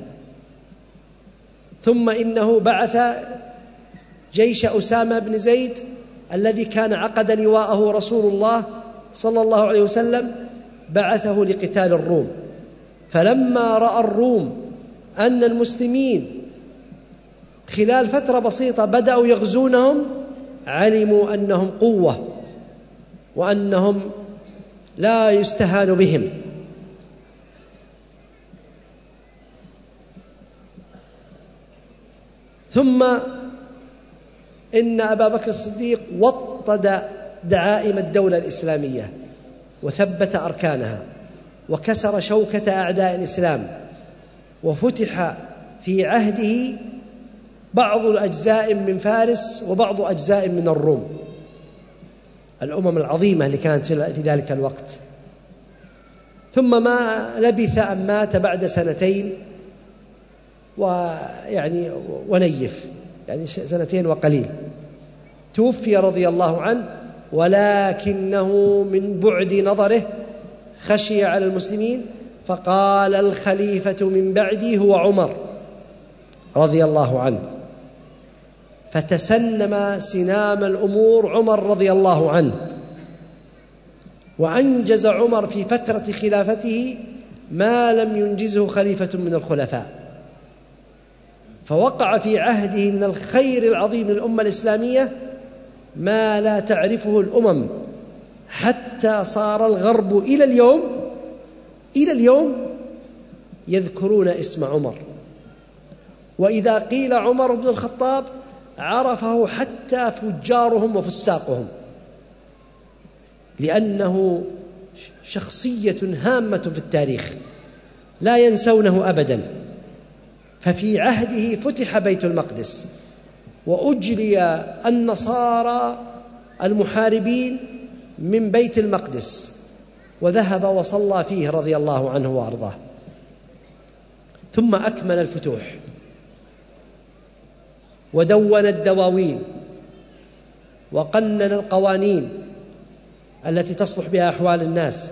ثم إنه بعث جيش أسامة بن زيد الذي كان عقد لواءه رسول الله صلى الله عليه وسلم، بعثه لقتال الروم. فلما رأى الروم أن المسلمين خلال فترة بسيطة بدأوا يغزونهم علموا أنهم قوة وأنهم لا يستهان بهم، ثم إن أبا بكر الصديق وطد دعائم الدولة الإسلامية وثبت أركانها وكسر شوكة أعداء الإسلام، وفتح في عهده بعض الأجزاء من فارس وبعض أجزاء من الروم، الأمم العظيمة اللي كانت في ذلك الوقت. ثم ما لبث أن مات بعد سنتين ويعني ونيف، يعني سنتين وقليل، توفي رضي الله عنه، ولكنه من بعد نظره خشي على المسلمين فقال الخليفة من بعدي هو عمر رضي الله عنه، فتسنم سنام الأمور عمر رضي الله عنه، وأنجز عمر في فترة خلافته ما لم ينجزه خليفة من الخلفاء، فوقع في عهده من الخير العظيم للأمة الإسلامية ما لا تعرفه الأمم، حتى صار الغرب إلى اليوم إلى اليوم يذكرون اسم عمر، وإذا قيل عمر بن الخطاب عرفه حتى فجارهم وفساقهم، لأنه شخصية هامة في التاريخ لا ينسونه أبدا. ففي عهده فتح بيت المقدس وأجلي النصارى المحاربين من بيت المقدس وذهب وصلى فيه رضي الله عنه وأرضاه. ثم أكمل الفتوح ودون الدواوين وقنن القوانين التي تصلح بها أحوال الناس،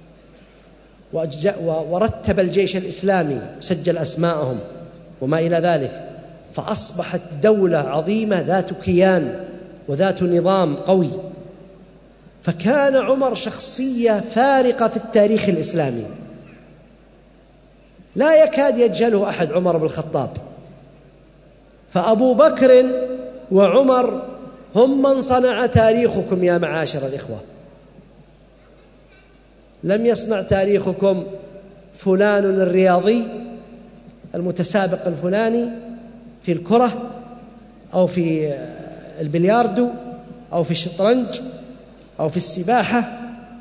ورتب الجيش الإسلامي سجل أسماءهم وما إلى ذلك، فأصبحت دولة عظيمة ذات كيان وذات نظام قوي. فكان عمر شخصية فارقة في التاريخ الإسلامي لا يكاد يجهله أحد، عمر بن الخطاب. فأبو بكر وعمر هم من صنع تاريخكم يا معاشر الإخوة، لم يصنع تاريخكم فلان الرياضي المتسابق الفلاني في الكرة أو في البلياردو أو في الشطرنج أو في السباحة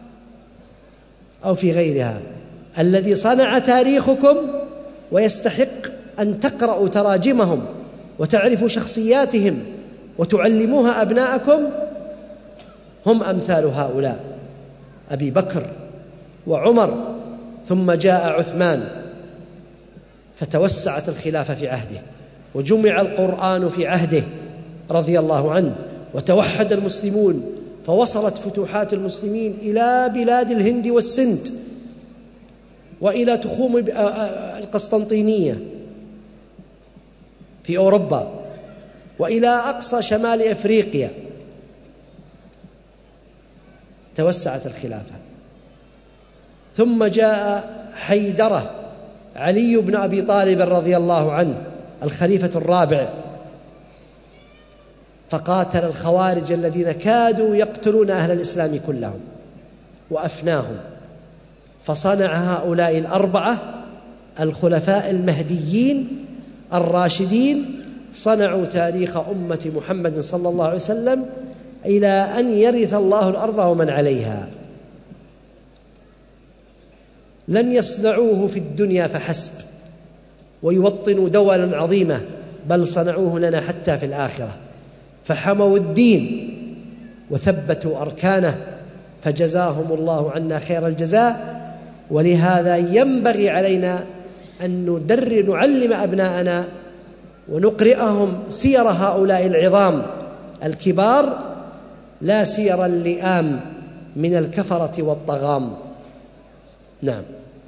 أو في غيرها. الذي صنع تاريخكم ويستحق أن تقرأوا تراجمهم وتعرفوا شخصياتهم وتعلموها أبناءكم هم أمثال هؤلاء: أبي بكر وعمر، ثم جاء عثمان فتوسعت الخلافة في عهده، وجمع القرآن في عهده رضي الله عنه، وتوحد المسلمون، فوصلت فتوحات المسلمين إلى بلاد الهند والسند وإلى تخوم القسطنطينية في أوروبا وإلى أقصى شمال أفريقيا. توسعت الخلافة. ثم جاء حيدرة علي بن أبي طالب رضي الله عنه الخليفة الرابع، فقاتل الخوارج الذين كادوا يقتلون أهل الإسلام كلهم وأفناهم. فصنع هؤلاء الأربعة الخلفاء المهديين الراشدين، صنعوا تاريخ أمة محمد صلى الله عليه وسلم إلى أن يرث الله الأرض ومن عليها. لم يصنعوه في الدنيا فحسب ويوطنوا دولا عظيمة، بل صنعوه لنا حتى في الآخرة، فحموا الدين وثبتوا أركانه، فجزاهم الله عنا خير الجزاء. ولهذا ينبغي علينا أن ندر نعلم أبناءنا ونقرئهم سير هؤلاء العظام الكبار، لا سير اللئام من الكفرة والطغام. نعم.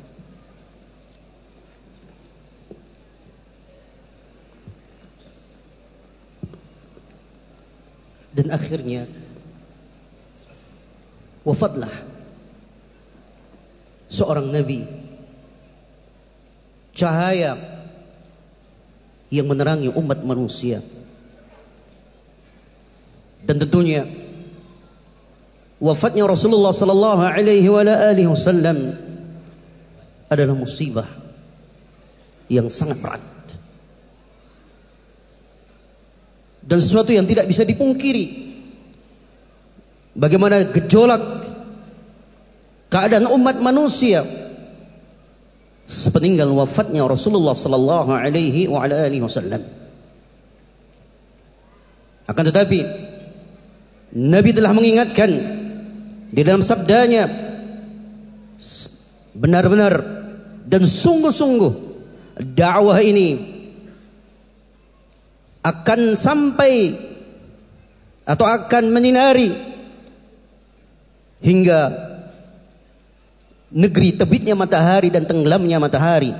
Dan akhirnya wafatlah seorang nabi, cahaya yang menerangi umat manusia. Dan tentunya wafatnya Rasulullah sallallahu alaihi wasallam adalah musibah yang sangat berat dan sesuatu yang tidak bisa dipungkiri. Bagaimana gejolak keadaan umat manusia sepeninggal wafatnya Rasulullah sallallahu alaihi wasallam. Akan tetapi Nabi telah mengingatkan di dalam sabdanya, benar-benar dan sungguh-sungguh dakwah ini akan sampai atau akan menyinari hingga negeri terbitnya matahari dan tenggelamnya matahari.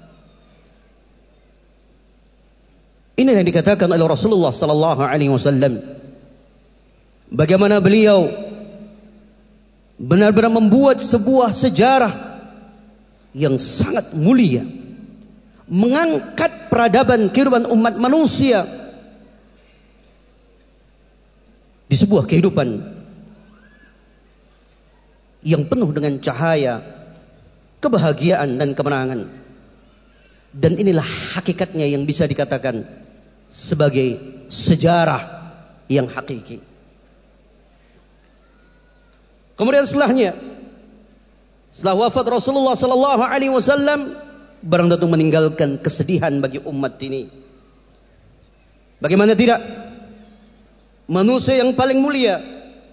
Ini yang dikatakan oleh Rasulullah sallallahu alaihi wasallam. Bagaimana beliau benar-benar membuat sebuah sejarah yang sangat mulia, mengangkat peradaban kehidupan umat manusia di sebuah kehidupan yang penuh dengan cahaya, kebahagiaan dan kemenangan. Dan inilah hakikatnya yang bisa dikatakan sebagai sejarah yang hakiki. Kemudian setelahnya, setelah wafat Rasulullah sallallahu alaihi wasallam, barang tentu meninggalkan kesedihan bagi umat ini. Bagaimana tidak? Manusia yang paling mulia,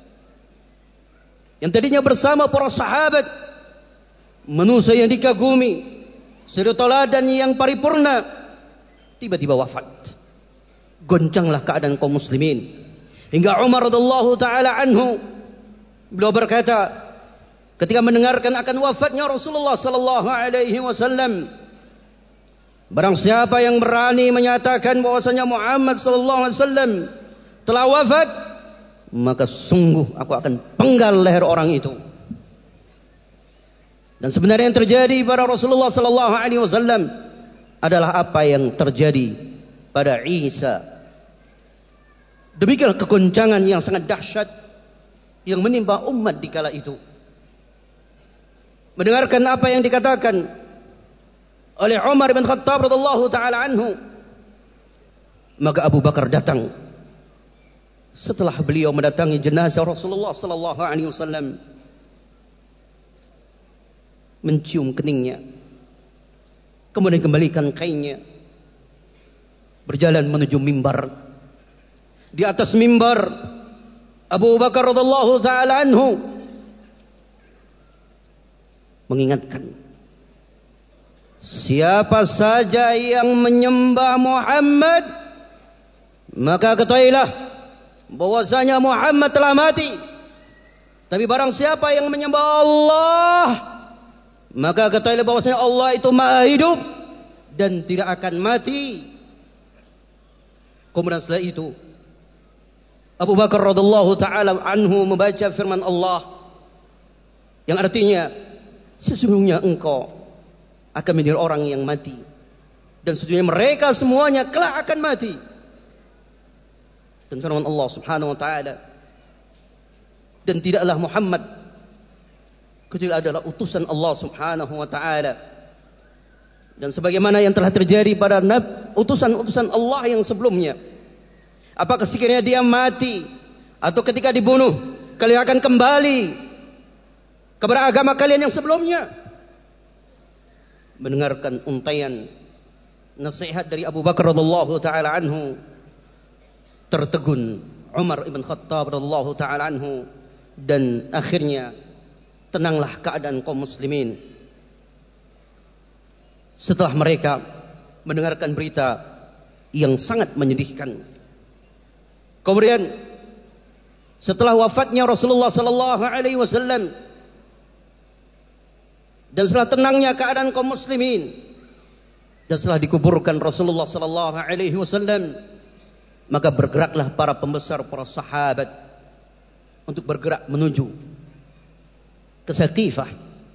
yang tadinya bersama para sahabat, manusia yang dikagumi, suri tauladan yang paripurna, tiba-tiba wafat. Goncanglah keadaan kaum muslimin. Hingga Umar radhiyallahu taala anhu, beliau berkata ketika mendengarkan akan wafatnya Rasulullah sallallahu alaihi wasallam, barang siapa yang berani menyatakan bahwasanya Muhammad sallallahu alaihi wasallam telah wafat, maka sungguh aku akan penggal leher orang itu. Dan sebenarnya yang terjadi pada Rasulullah sallallahu alaihi wasallam adalah apa yang terjadi pada Isa. Demikian kegoncangan yang sangat dahsyat yang menimpa umat di kala itu. Mendengarkan apa yang dikatakan oleh Umar bin Khattab radhiyallahu taala anhu Maka Abu Bakar datang. Setelah beliau mendatangi jenazah Rasulullah sallallahu alaihi wasallam, mencium keningnya, kemudian kembalikan kainnya, berjalan menuju mimbar. Di atas mimbar, Abu Bakar radhiyallahu taala anhu mengingatkan, siapa saja yang menyembah Muhammad, maka ketahuilah bahwasanya Muhammad telah mati. Tapi barang siapa yang menyembah Allah, maka ketahuilah bahwasanya Allah itu maha hidup dan tidak akan mati. Kemudian setelah itu Abu Bakar radhiyallahu taala anhu membaca firman Allah yang artinya, sesungguhnya engkau akan menjadi orang yang mati, dan sesungguhnya mereka semuanya kelak akan mati. Dan firman Allah subhanahu wa ta'ala, dan tidaklah Muhammad kecuali adalah utusan Allah subhanahu wa ta'ala. Dan sebagaimana yang telah terjadi pada utusan-utusan Allah yang sebelumnya, apakah sekiranya dia mati atau ketika dibunuh, kalian akan kembali kepada agama kalian yang sebelumnya? Mendengarkan untaian nasihat dari Abu Bakar radhiyallahu taala anhu, tertegun Umar ibn Khattab radhiyallahu taala anhu, dan akhirnya tenanglah keadaan kaum muslimin. Setelah mereka mendengarkan berita yang sangat menyedihkan, kemudian setelah wafatnya Rasulullah sallallahu alaihi wasallam dan setelah tenangnya keadaan kaum muslimin, dan setelah dikuburkan Rasulullah sallallahu alaihi wasallam, maka bergeraklah para pembesar, para sahabat untuk bergerak menuju ke Saqifah,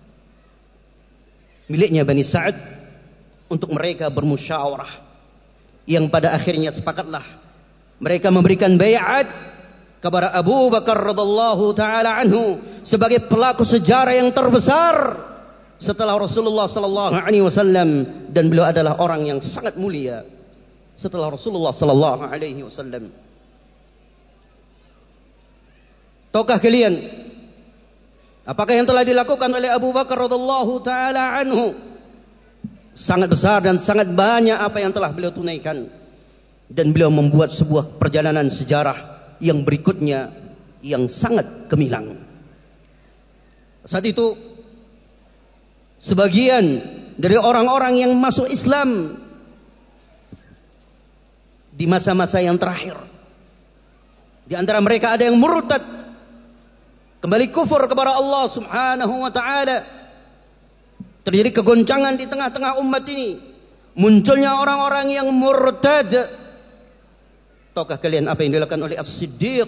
miliknya Bani Sa'ad, untuk mereka bermusyawarah, yang pada akhirnya sepakatlah mereka memberikan baiat kepada Abu Bakar radhiyallahu taala anhu sebagai pelaku sejarah yang terbesar setelah Rasulullah sallallahu alaihi wasallam, dan beliau adalah orang yang sangat mulia setelah Rasulullah sallallahu alaihi wasallam. Tahukah kalian apakah yang telah dilakukan oleh Abu Bakar radhiyallahu taala anhu? Sangat besar dan sangat banyak apa yang telah beliau tunaikan, dan beliau membuat sebuah perjalanan sejarah yang berikutnya yang sangat gemilang. Saat itu sebagian dari orang-orang yang masuk Islam di masa-masa yang terakhir, di antara mereka ada yang murtad, kembali kufur kepada Allah subhanahu wa ta'ala. Terjadi kegoncangan di tengah-tengah umat ini, munculnya orang-orang yang murtad. Tahukah kalian apa yang dilakukan oleh As-Siddiq?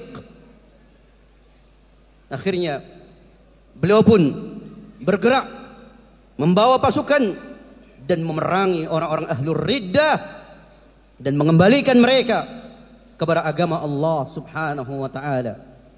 Akhirnya beliau pun bergerak membawa pasukan dan memerangi orang-orang ahlur riddah dan mengembalikan mereka kepada agama Allah subhanahu wa ta'ala.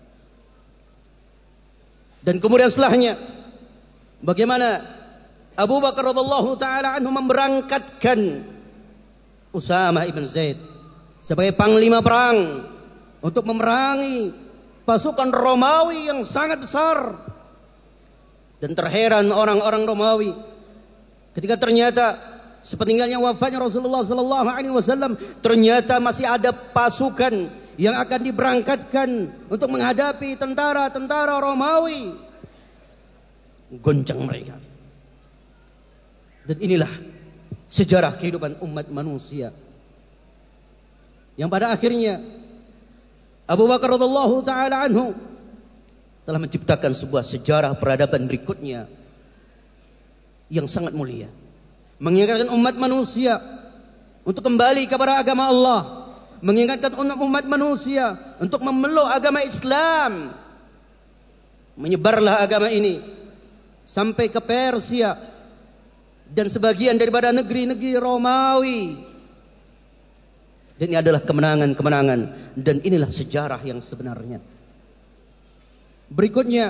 Dan kemudian setelahnya, bagaimana Abu Bakar radhiyallahu taala anhu memberangkatkan Usamah ibn Zaid sebagai panglima perang untuk memerangi pasukan Romawi yang sangat besar. Dan terheran orang-orang Romawi ketika ternyata sepeninggalnya wafatnya Rasulullah sallallahu alaihi wasallam, ternyata masih ada pasukan yang akan diberangkatkan untuk menghadapi tentara-tentara Romawi. Goncang mereka. Dan inilah sejarah kehidupan umat manusia, yang pada akhirnya Abu Bakar radhiyallahu taala anhu telah menciptakan sebuah sejarah peradaban berikutnya yang sangat mulia, mengingatkan umat manusia untuk kembali kepada agama Allah, mengingatkan umat manusia untuk memeluk agama Islam. Menyebarlah agama ini sampai ke Persia dan sebagian daripada negeri-negeri Romawi. Dan ini adalah kemenangan-kemenangan, dan inilah sejarah yang sebenarnya. Berikutnya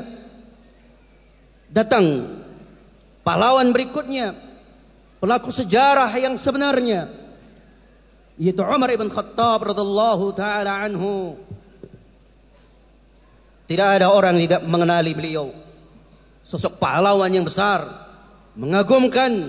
datang pahlawan berikutnya, pelaku sejarah yang sebenarnya, yaitu Umar ibn Khattab radhiyallahu taala anhu. Tidak ada orang yang tidak mengenali beliau, sosok pahlawan yang besar, mengagumkan.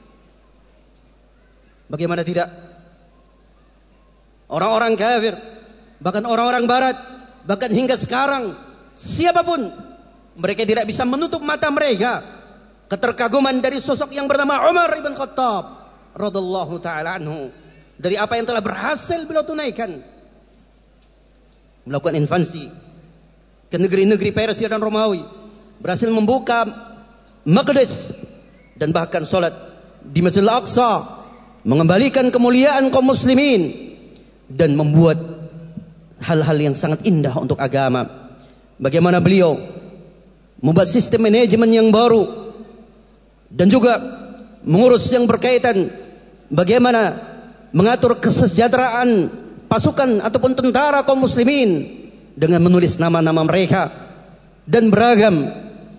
Bagaimana tidak? Orang-orang kafir, bahkan orang-orang barat, bahkan hingga sekarang, siapapun, mereka tidak bisa menutup mata mereka keterkaguman dari sosok yang bernama Umar ibn Khattab radhiyallahu taala anhu, dari apa yang telah berhasil beliau tunaikan, melakukan invasi ke negeri-negeri Persia dan Romawi, berhasil membuka Maqdis, dan bahkan sholat di Masjidil Aqsa, mengembalikan kemuliaan kaum muslimin, dan membuat hal-hal yang sangat indah untuk agama. Bagaimana beliau membuat sistem manajemen yang baru, dan juga mengurus yang berkaitan bagaimana mengatur kesejahteraan pasukan ataupun tentara kaum muslimin dengan menulis nama-nama mereka, dan beragam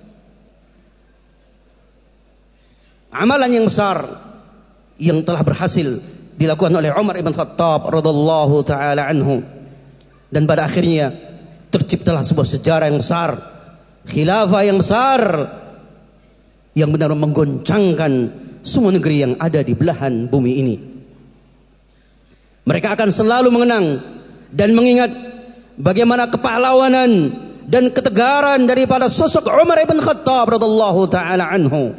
amalan yang besar yang telah berhasil dilakukan oleh Umar ibn Khattab radhiyallahu taala anhu. Dan pada akhirnya terciptalah sebuah sejarah yang besar, khilafah yang besar, yang benar-benar menggoncangkan semua negeri yang ada di belahan bumi ini. Mereka akan selalu mengenang dan mengingat bagaimana kepahlawanan dan ketegaran daripada sosok Umar ibn Khattab radhiyallahu taala anhu.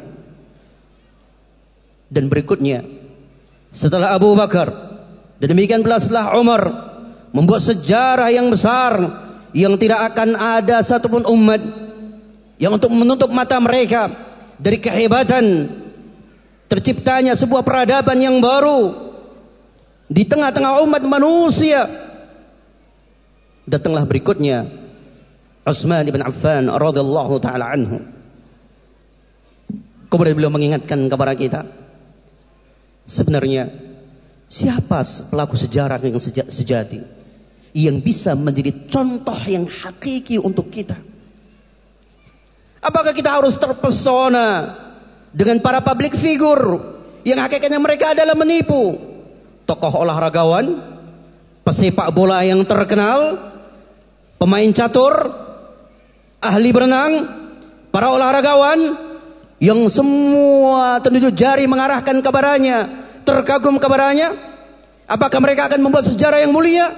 Dan berikutnya, setelah Abu Bakar, dan demikian pula setelah Umar, membuat sejarah yang besar yang tidak akan ada satupun umat yang untuk menutup mata mereka dari kehebatan terciptanya sebuah peradaban yang baru di tengah-tengah umat manusia. Datanglah berikutnya Utsman bin Affan radhiyallahu taala anhu. Kemudian beliau mengingatkan kepada kita, sebenarnya siapa pelaku sejarah yang sejati yang bisa menjadi contoh yang hakiki untuk kita? Apakah kita harus terpesona dengan para public figure yang hakikatnya mereka adalah menipu? Tokoh olahragawan, pesepak bola yang terkenal, pemain catur, ahli berenang, para olahragawan yang semua tunjuk jari mengarahkan kepadanya, terkagum kepadanya. Apakah mereka akan membuat sejarah yang mulia?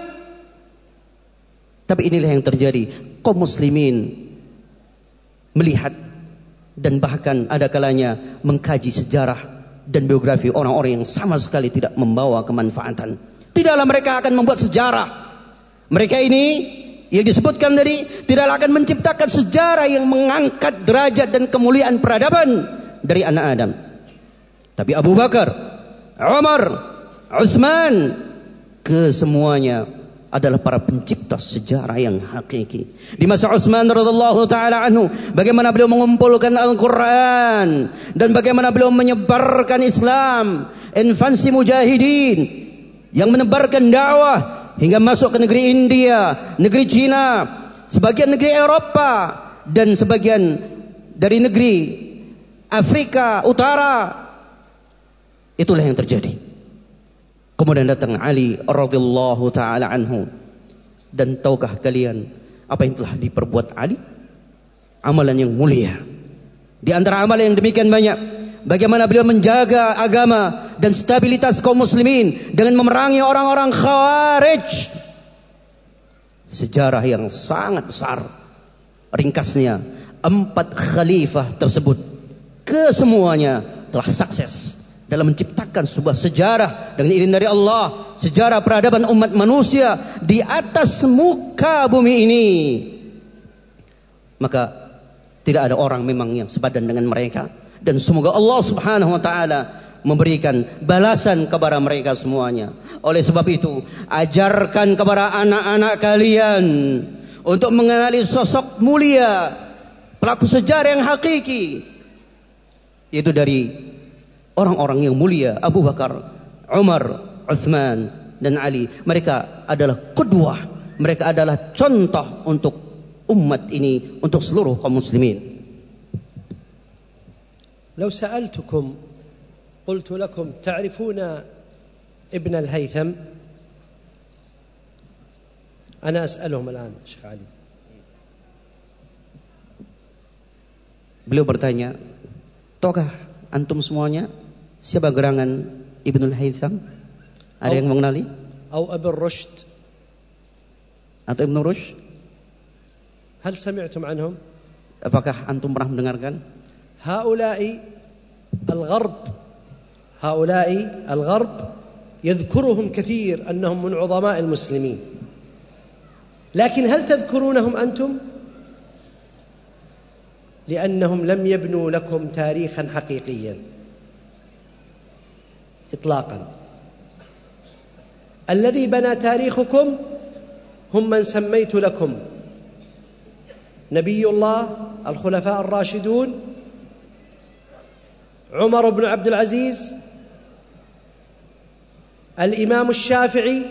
Tapi inilah yang terjadi. Kaum muslimin melihat dan bahkan ada kalanya mengkaji sejarah dan biografi orang-orang yang sama sekali tidak membawa kemanfaatan. Tidaklah mereka akan membuat sejarah. Mereka ini yang disebutkan tadi tidaklah akan menciptakan sejarah yang mengangkat derajat dan kemuliaan peradaban dari anak Adam. Tapi Abu Bakar, Umar, Utsman, kesemuanya adalah para pencipta sejarah yang hakiki. Di masa Utsman radhiyallahu taala anhu, bagaimana beliau mengumpulkan Al-Qur'an dan bagaimana beliau menyebarkan Islam, invasi mujahidin yang menebarkan dakwah hingga masuk ke negeri India, negeri Cina, sebagian negeri Eropa, dan sebagian dari negeri Afrika Utara. Itulah yang terjadi. Kemudian datang Ali radhiyallahu taala anhu. Dan tahukah kalian apa yang telah diperbuat Ali? Amalan yang mulia. Di antara amalan yang demikian banyak, bagaimana beliau menjaga agama dan stabilitas kaum muslimin dengan memerangi orang-orang Khawarij. Sejarah yang sangat besar. Ringkasnya, empat khalifah tersebut kesemuanya telah sukses dalam menciptakan sebuah sejarah dengan izin dari Allah, sejarah peradaban umat manusia di atas muka bumi ini. Maka tidak ada orang memang yang sepadan dengan mereka, dan semoga Allah Subhanahu wa taala memberikan balasan kepada mereka semuanya. Oleh sebab itu, ajarkan kepada anak-anak kalian untuk mengenali sosok mulia, pelaku sejarah yang hakiki, yaitu dari orang-orang yang mulia, Abu Bakar, Umar, Utsman, dan Ali. Mereka adalah qudwah, mereka adalah contoh untuk umat ini, untuk seluruh kaum muslimin. لو سألتكم قلت لكم تعرفون ابن الهيثم، أنا أسألهم الآن Syekh Ali. Beliau bertanya, tahukah antum semuanya siapa gerangan Ibnul Haytham? Ada yang mengenali? Atau Ibn Rushd? Atau Ibn Rushd? هل سمعتم عنهم؟ Apakah antum pernah mendengarkan? هؤلاء الغرب هؤلاء الغرب يذكرهم كثير أنهم من عظماء المسلمين، لكن هل تذكرونهم أنتم؟ لأنهم لم يبنوا لكم تاريخا حقيقيا إطلاقا. الذي بنى تاريخكم هم من سميت لكم: نبي الله، الخلفاء الراشدون، عمر بن عبد العزيز، الإمام الشافعي،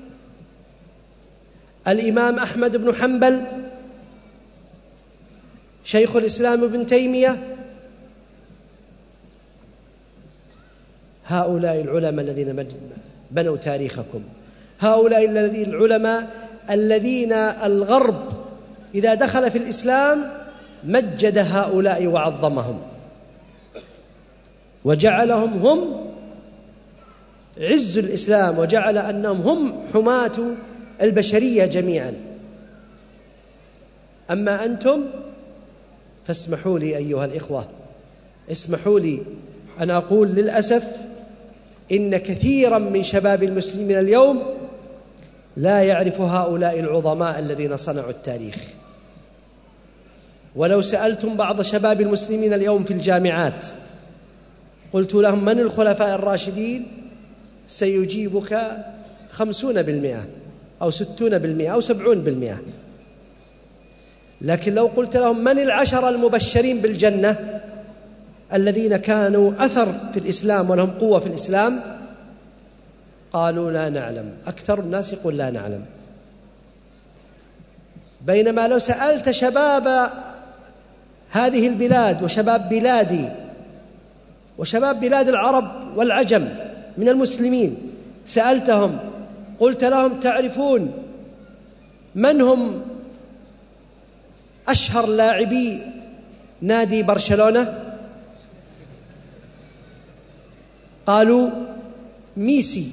الإمام أحمد بن حنبل، شيخ الإسلام ابن تيمية. هؤلاء العلماء الذين بنوا تاريخكم، هؤلاء الذين العلماء الذين الغرب إذا دخل في الإسلام مجد هؤلاء وعظمهم وجعلهم هم عز الإسلام، وجعل أنهم هم حماة البشرية جميعا. أما أنتم فاسمحوا لي أيها الإخوة، اسمحوا لي أن أقول للأسف إن كثيرا من شباب المسلمين اليوم لا يعرف هؤلاء العظماء الذين صنعوا التاريخ. ولو سألتم بعض شباب المسلمين اليوم في الجامعات قلت لهم من الخلفاء الراشدين سيجيبك خمسون بالمئة أو ستون بالمئة أو سبعون بالمئة. لكن لو قلت لهم من العشر المبشرين بالجنة الذين كانوا أثر في الإسلام ولهم قوة في الإسلام، قالوا لا نعلم. أكثر الناس يقول لا نعلم. بينما لو سألت شباب هذه البلاد وشباب بلادي وشباب بلاد العرب والعجم من المسلمين، سألتهم قلت لهم تعرفون من هم أشهر لاعبي نادي برشلونة؟ قالوا ميسي.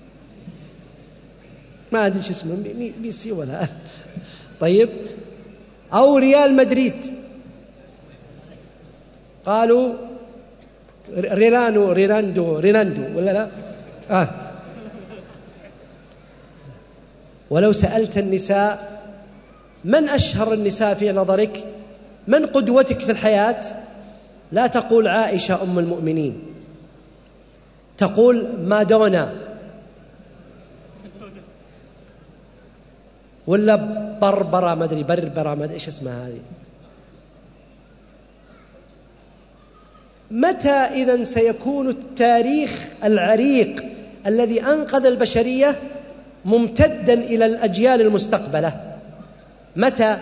ما أدري شو اسمه، ميسي ولا طيب، أو ريال مدريد قالوا ريرانو ريراندو ريناندو ولا لا آه. ولو سألت النساء من أشهر النساء في نظرك، من قدوتك في الحياة، لا تقول عائشة أم المؤمنين، تقول مادونا ولا بربرة، ما أدري بربرة ما أدري إيش اسمها هذه. متى إذن سيكون التاريخ العريق الذي أنقذ البشرية ممتدا إلى الأجيال المستقبلة؟ متى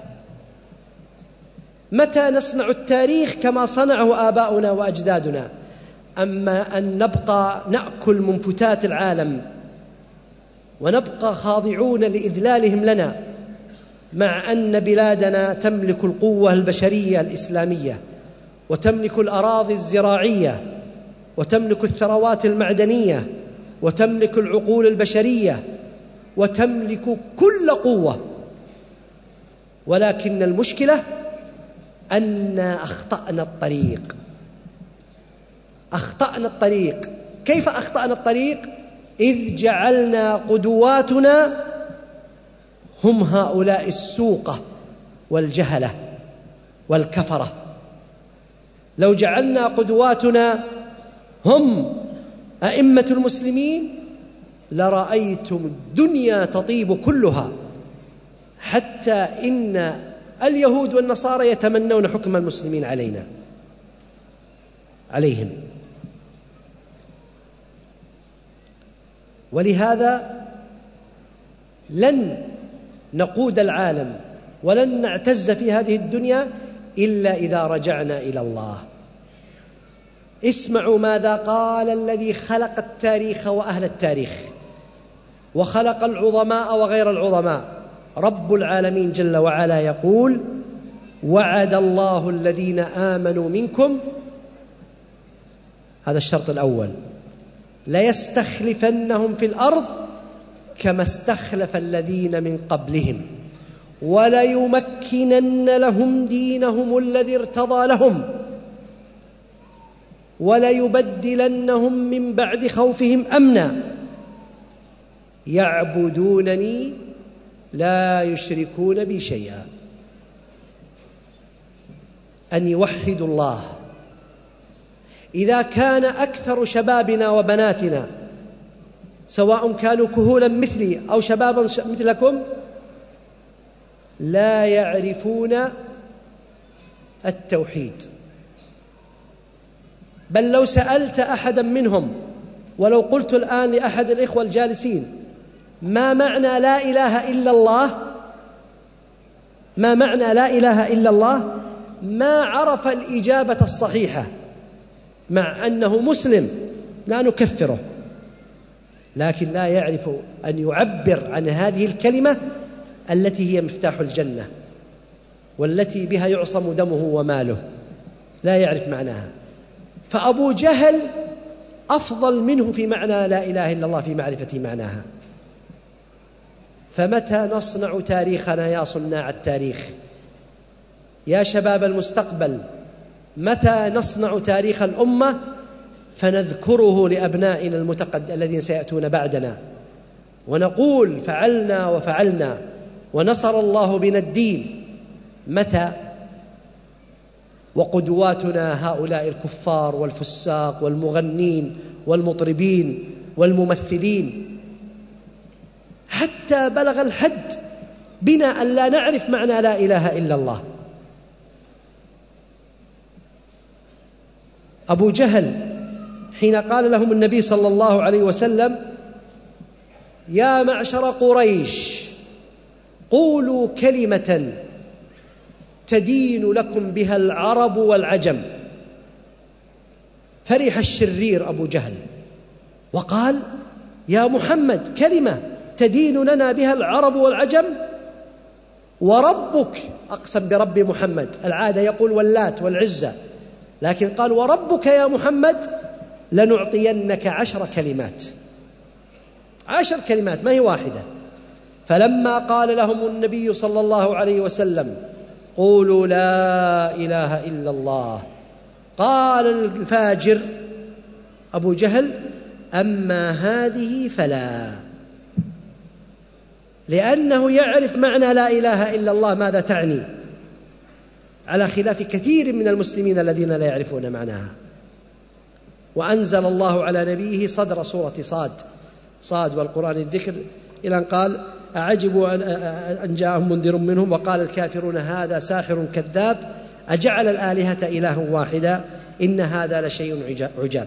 متى نصنع التاريخ كما صنعه آباؤنا وأجدادنا؟ أما أن نبقى نأكل منفتات العالم ونبقى خاضعون لإذلالهم لنا، مع أن بلادنا تملك القوة البشرية الإسلامية، وتملك الأراضي الزراعية، وتملك الثروات المعدنية، وتملك العقول البشرية، وتملك كل قوة. ولكن المشكلة أن أخطأنا الطريق أخطأنا الطريق كيف أخطأنا الطريق؟ إذ جعلنا قدواتنا هم هؤلاء السوقة والجهلة والكفرة. لو جعلنا قدواتنا هم أئمة المسلمين لرأيتم الدنيا تطيب كلها، حتى إن اليهود والنصارى يتمنون حكم المسلمين علينا عليهم. ولهذا لن نقود العالم ولن نعتز في هذه الدنيا إلا إذا رجعنا إلى الله، اسمعوا ماذا قال الذي خلق التاريخ وأهل التاريخ وخلق العظماء وغير العظماء. رب العالمين جل وعلا يقول: وعد الله الذين آمنوا منكم، هذا الشرط الأول، ليستخلفنهم في الأرض كما استخلف الذين من قبلهم وليمكنن لهم دينهم الذي ارتضى لهم وليبدلنهم من بعد خوفهم أمنا يعبدونني لا يشركون بي شيئا. أن يوحدوا الله. إذا كان أكثر شبابنا وبناتنا سواء كانوا كهولا مثلي أو شبابا مثلكم لا يعرفون التوحيد، بل لو سألت أحدا منهم، ولو قلت الآن لأحد الإخوة الجالسين ما معنى لا إله إلا الله، ما معنى لا إله إلا الله، ما عرف الإجابة الصحيحة، مع أنه مسلم لا نكفره، لكن لا يعرف أن يعبر عن هذه الكلمة التي هي مفتاح الجنة والتي بها يعصم دمه وماله، لا يعرف معناها. فأبو جهل أفضل منه في معنى لا إله إلا الله في معرفة معناها. فمتى نصنع تاريخنا يا صناع التاريخ، يا شباب المستقبل، متى نصنع تاريخ الأمة فنذكره لأبنائنا المتقد الذين سيأتون بعدنا ونقول فعلنا وفعلنا ونصر الله بنا الدين؟ متى؟ وقدواتنا هؤلاء الكفار والفساق والمغنين والمطربين والممثلين، حتى بلغ الحد بنا أن لا نعرف معنى لا إله إلا الله. أبو جهل حين قال لهم النبي صلى الله عليه وسلم: يا معشر قريش قولوا كلمة تدين لكم بها العرب والعجم، فرح الشرير أبو جهل وقال: يا محمد كلمة تدين لنا بها العرب والعجم؟ وربك، أقسم برب محمد، العادة يقول واللات والعزة، لكن قال وربك يا محمد لنعطينك عشر كلمات، عشر كلمات ما هي واحدة. فلما قال لهم النبي صلى الله عليه وسلم: قولوا لا إله إلا الله، قال الفاجر أبو جهل: أما هذه فلا، لأنه يعرف معنى لا إله إلا الله ماذا تعني، على خلاف كثير من المسلمين الذين لا يعرفون معناها. وأنزل الله على نبيه صدر سورة صاد صاد والقرآن الذكر إلى أن قال: أعجبوا أن جاءهم منذر منهم وقال الكافرون هذا ساحر كذاب أجعل الآلهة إلها واحدا إن هذا لشيء عجاب.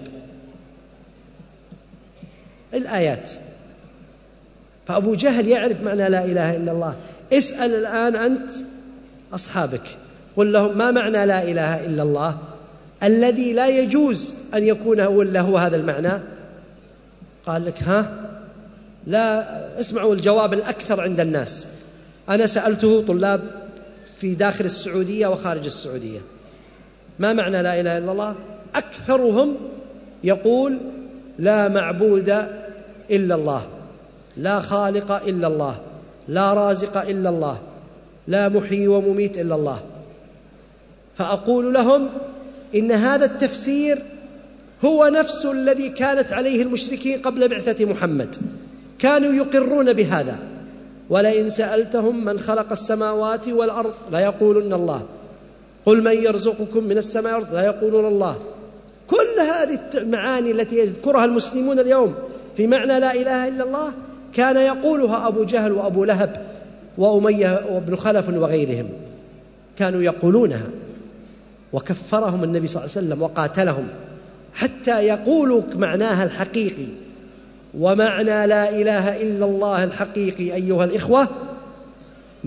الآيات. فأبو جهل يعرف معنى لا إله إلا الله. اسأل الآن أنت أصحابك، قل لهم ما معنى لا إله إلا الله الذي لا يجوز أن يكون له هذا المعنى. قال لك ها لا. اسمعوا الجواب الأكثر عند الناس. أنا سألته طلاب في داخل السعودية وخارج السعودية: ما معنى لا إله إلا الله؟ أكثرهم يقول: لا معبود إلا الله، لا خالق إلا الله، لا رازق إلا الله، لا محيي ومميت إلا الله. فأقول لهم إن هذا التفسير هو نفس الذي كانت عليه المشركين قبل بعثة محمد، كانوا يقرون بهذا. ولئن سألتهم من خلق السماوات والأرض ليقولن الله، قل من يرزقكم من السماء والأرض ليقولون الله. كل هذه المعاني التي يذكرها المسلمون اليوم في معنى لا إله إلا الله كان يقولها أبو جهل وأبو لهب وأمية وابن خلف وغيرهم، كانوا يقولونها، وكفرهم النبي صلى الله عليه وسلم وقاتلهم حتى يقولوا معناها الحقيقي. ومعنى لا إله إلا الله الحقيقي أيها الإخوة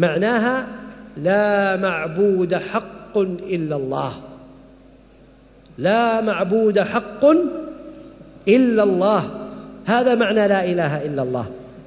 معناها لا معبود حق إلا الله. لا معبود حق إلا الله. هذا معنى لا إله إلا الله.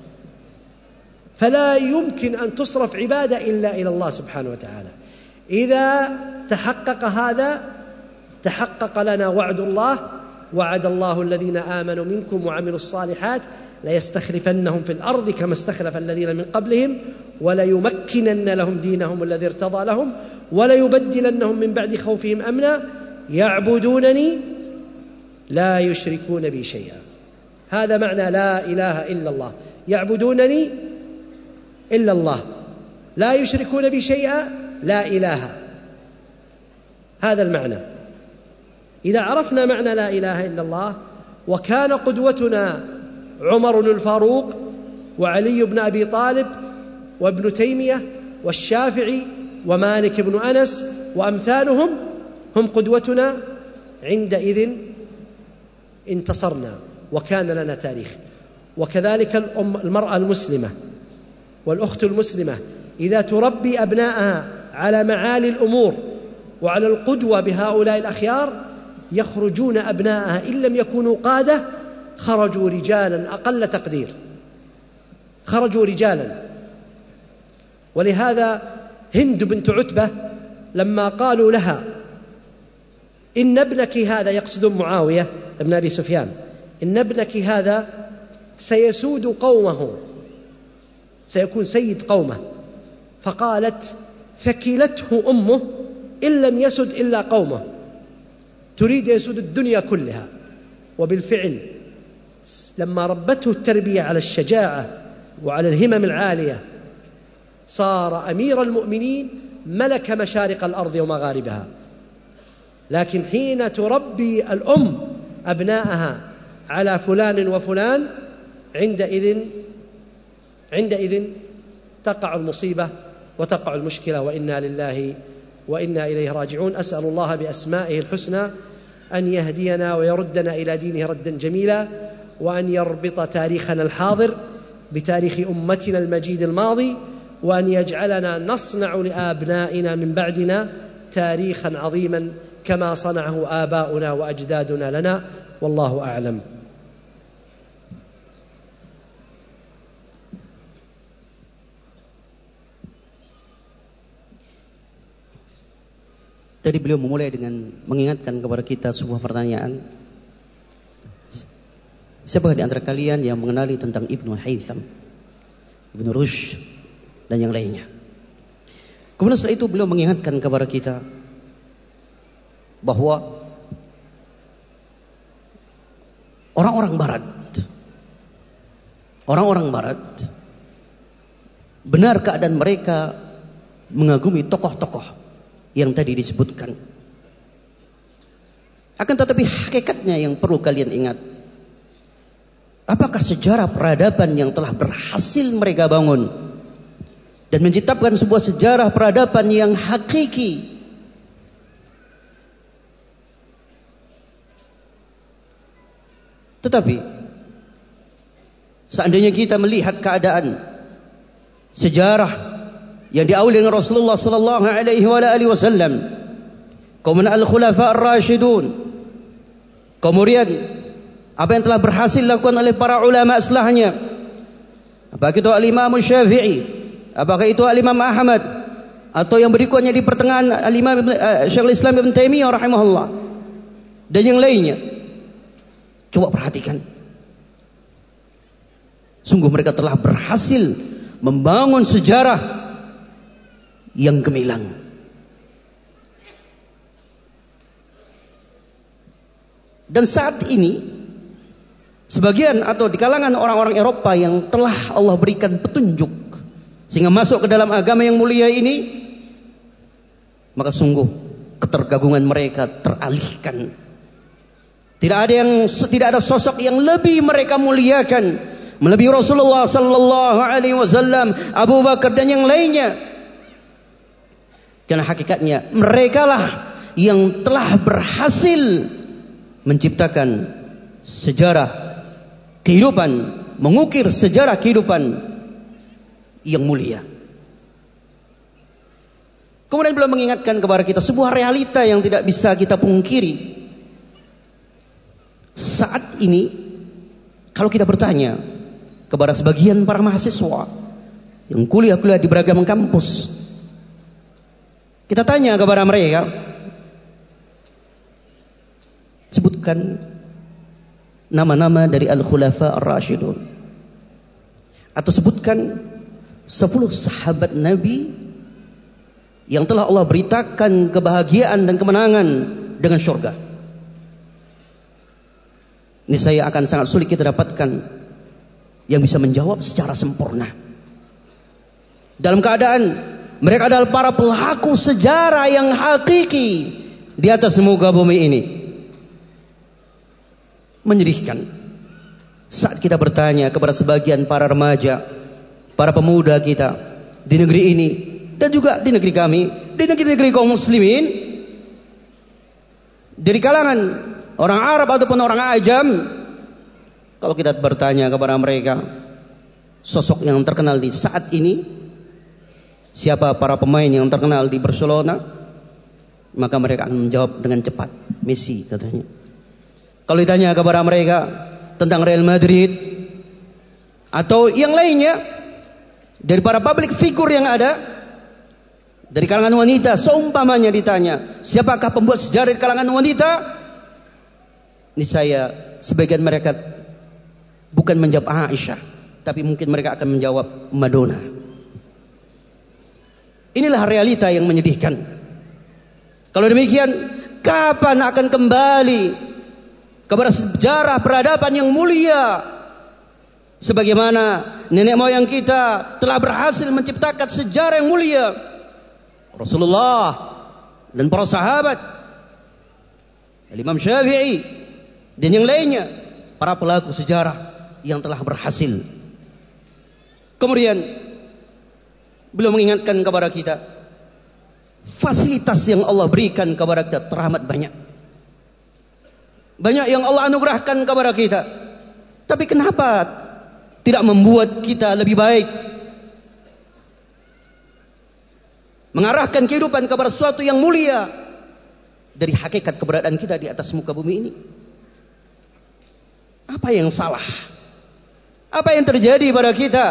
فلا يمكن أن تصرف عبادة إلا إلى الله سبحانه وتعالى. إذا تحقق هذا تحقق لنا وعد الله: وعد الله الذين آمنوا منكم وعملوا الصالحات ليستخلفنهم في الأرض كما استخلف الذين من قبلهم وليمكنن لهم دينهم الذي ارتضى لهم وليبدلنهم من بعد خوفهم أمنا يعبدونني لا يشركون بي شيئا. هذا معنى لا إله إلا الله. يعبدونني إلا الله، لا يشركون بي شيئا، لا إله. هذا المعنى. إذا عرفنا معنى لا إله إلا الله، وكان قدوتنا عمر الفاروق وعلي بن أبي طالب وابن تيمية والشافعي ومالك بن أنس وأمثالهم هم قدوتنا، عندئذ انتصرنا وكان لنا تاريخ. وكذلك الأم المرأة المسلمة والأخت المسلمة إذا تربي أبناءها على معالي الأمور وعلى القدوة بهؤلاء الأخيار يخرجون أبناءها إن لم يكونوا قادة خرجوا رجالا أقل تقدير، خرجوا رجالا. ولهذا هند بنت عتبة لما قالوا لها إن ابنك هذا، يقصدون معاوية ابن أبي سفيان، إن ابنك هذا سيسود قومه، سيكون سيد قومه، فقالت ثكلته أمه إن لم يسد إلا قومه، تريد يسود الدنيا كلها. وبالفعل لما ربته التربية على الشجاعة وعلى الهمم العالية صار أمير المؤمنين، ملك مشارق الأرض ومغاربها. لكن حين تربي الأم أبناءها على فلان وفلان عندئذ عندئذ تقع المصيبة وتقع المشكلة، وإنا لله وإنا إليه راجعون. أسأل الله بأسمائه الحسنى أن يهدينا ويردنا إلى دينه ردا جميلا، وأن يربط تاريخنا الحاضر بتاريخ أمتنا المجيد الماضي، وأن يجعلنا نصنع لآبنائنا من بعدنا تاريخا عظيما كما صنعه آباؤنا وأجدادنا لنا، والله أعلم. Tadi beliau memulai dengan mengingatkan kepada kita sebuah pertanyaan. Siapa di antara kalian yang mengenali tentang Ibnu Haytham, Ibnu Rushd dan yang lainnya? Kemudian setelah itu beliau mengingatkan kepada kita bahwa orang-orang barat, orang-orang barat benar keadaan mereka mengagumi tokoh-tokoh yang tadi disebutkan. Akan tetapi hakikatnya yang perlu kalian ingat, apakah sejarah peradaban yang telah berhasil mereka bangun dan menciptakan sebuah sejarah peradaban yang hakiki, tetapi seandainya kita melihat keadaan sejarah yang diawali dengan Rasulullah sallallahu alaihi wasallam, kemudian al-khulafa ar-rasyidun, kemudian apa yang telah berhasil dilakukan oleh para ulama setelahnya, apakah itu al-Imam Syafi'i, apakah itu al-Imam Ahmad, atau yang berikutnya di pertengahan al-Imam uh, Syekhul Islam Ibn Taimiyah rahimahullah dan yang lainnya. Coba perhatikan, sungguh mereka telah berhasil membangun sejarah yang gemilang. Dan saat ini sebagian atau di kalangan orang-orang Eropa yang telah Allah berikan petunjuk sehingga masuk ke dalam agama yang mulia ini, maka sungguh ketergagungan mereka teralihkan. Tidak ada yang tidak ada sosok yang lebih mereka muliakan melebihi Rasulullah sallallahu alaihi wasallam, Abu Bakar dan yang lainnya. Karena hakikatnya merekalah yang telah berhasil menciptakan sejarah kehidupan, mengukir sejarah kehidupan yang mulia. Kemudian beliau mengingatkan kepada kita sebuah realita yang tidak bisa kita pungkiri, Saat ini kalau kita bertanya kepada sebagian para mahasiswa yang kuliah-kuliah di beragam kampus, kita tanya kepada mereka, sebutkan nama-nama dari Al-Khulafa Ar-Rasyidun, atau sebutkan sepuluh sahabat Nabi yang telah Allah beritakan kebahagiaan dan kemenangan dengan surga. Ini saya akan sangat sulit kita dapatkan yang bisa menjawab secara sempurna. Dalam keadaan mereka adalah para pelaku sejarah yang hakiki di atas muka bumi ini. Menyedihkan saat kita bertanya kepada sebagian para remaja, para pemuda kita di negeri ini dan juga di negeri kami, di negeri-negeri kaum muslimin, dari kalangan orang Arab ataupun orang Ajam, kalau kita bertanya kepada mereka sosok yang terkenal di saat ini, siapa para pemain yang terkenal di Barcelona, maka mereka akan menjawab dengan cepat, Messi katanya. Kalau ditanya kepada mereka tentang Real Madrid atau yang lainnya dari para public figure yang ada dari kalangan wanita, seumpamanya ditanya siapakah pembuat sejarah di kalangan wanita, ini saya sebagian mereka bukan menjawab Aisyah, tapi mungkin mereka akan menjawab Madonna. Inilah realita yang menyedihkan. Kalau demikian, kapan akan kembali kepada sejarah peradaban yang mulia, sebagaimana nenek moyang kita telah berhasil menciptakan sejarah yang mulia, Rasulullah dan para sahabat, Imam Syafi'i dan yang lainnya, para pelaku sejarah yang telah berhasil. Kemudian beliau mengingatkan kepada kita fasilitas yang Allah berikan kepada kita teramat banyak. Banyak yang Allah anugerahkan kepada kita. Tapi kenapa tidak membuat kita lebih baik? Mengarahkan kehidupan kepada sesuatu yang mulia dari hakikat keberadaan kita di atas muka bumi ini. Apa yang salah? Apa yang terjadi pada kita?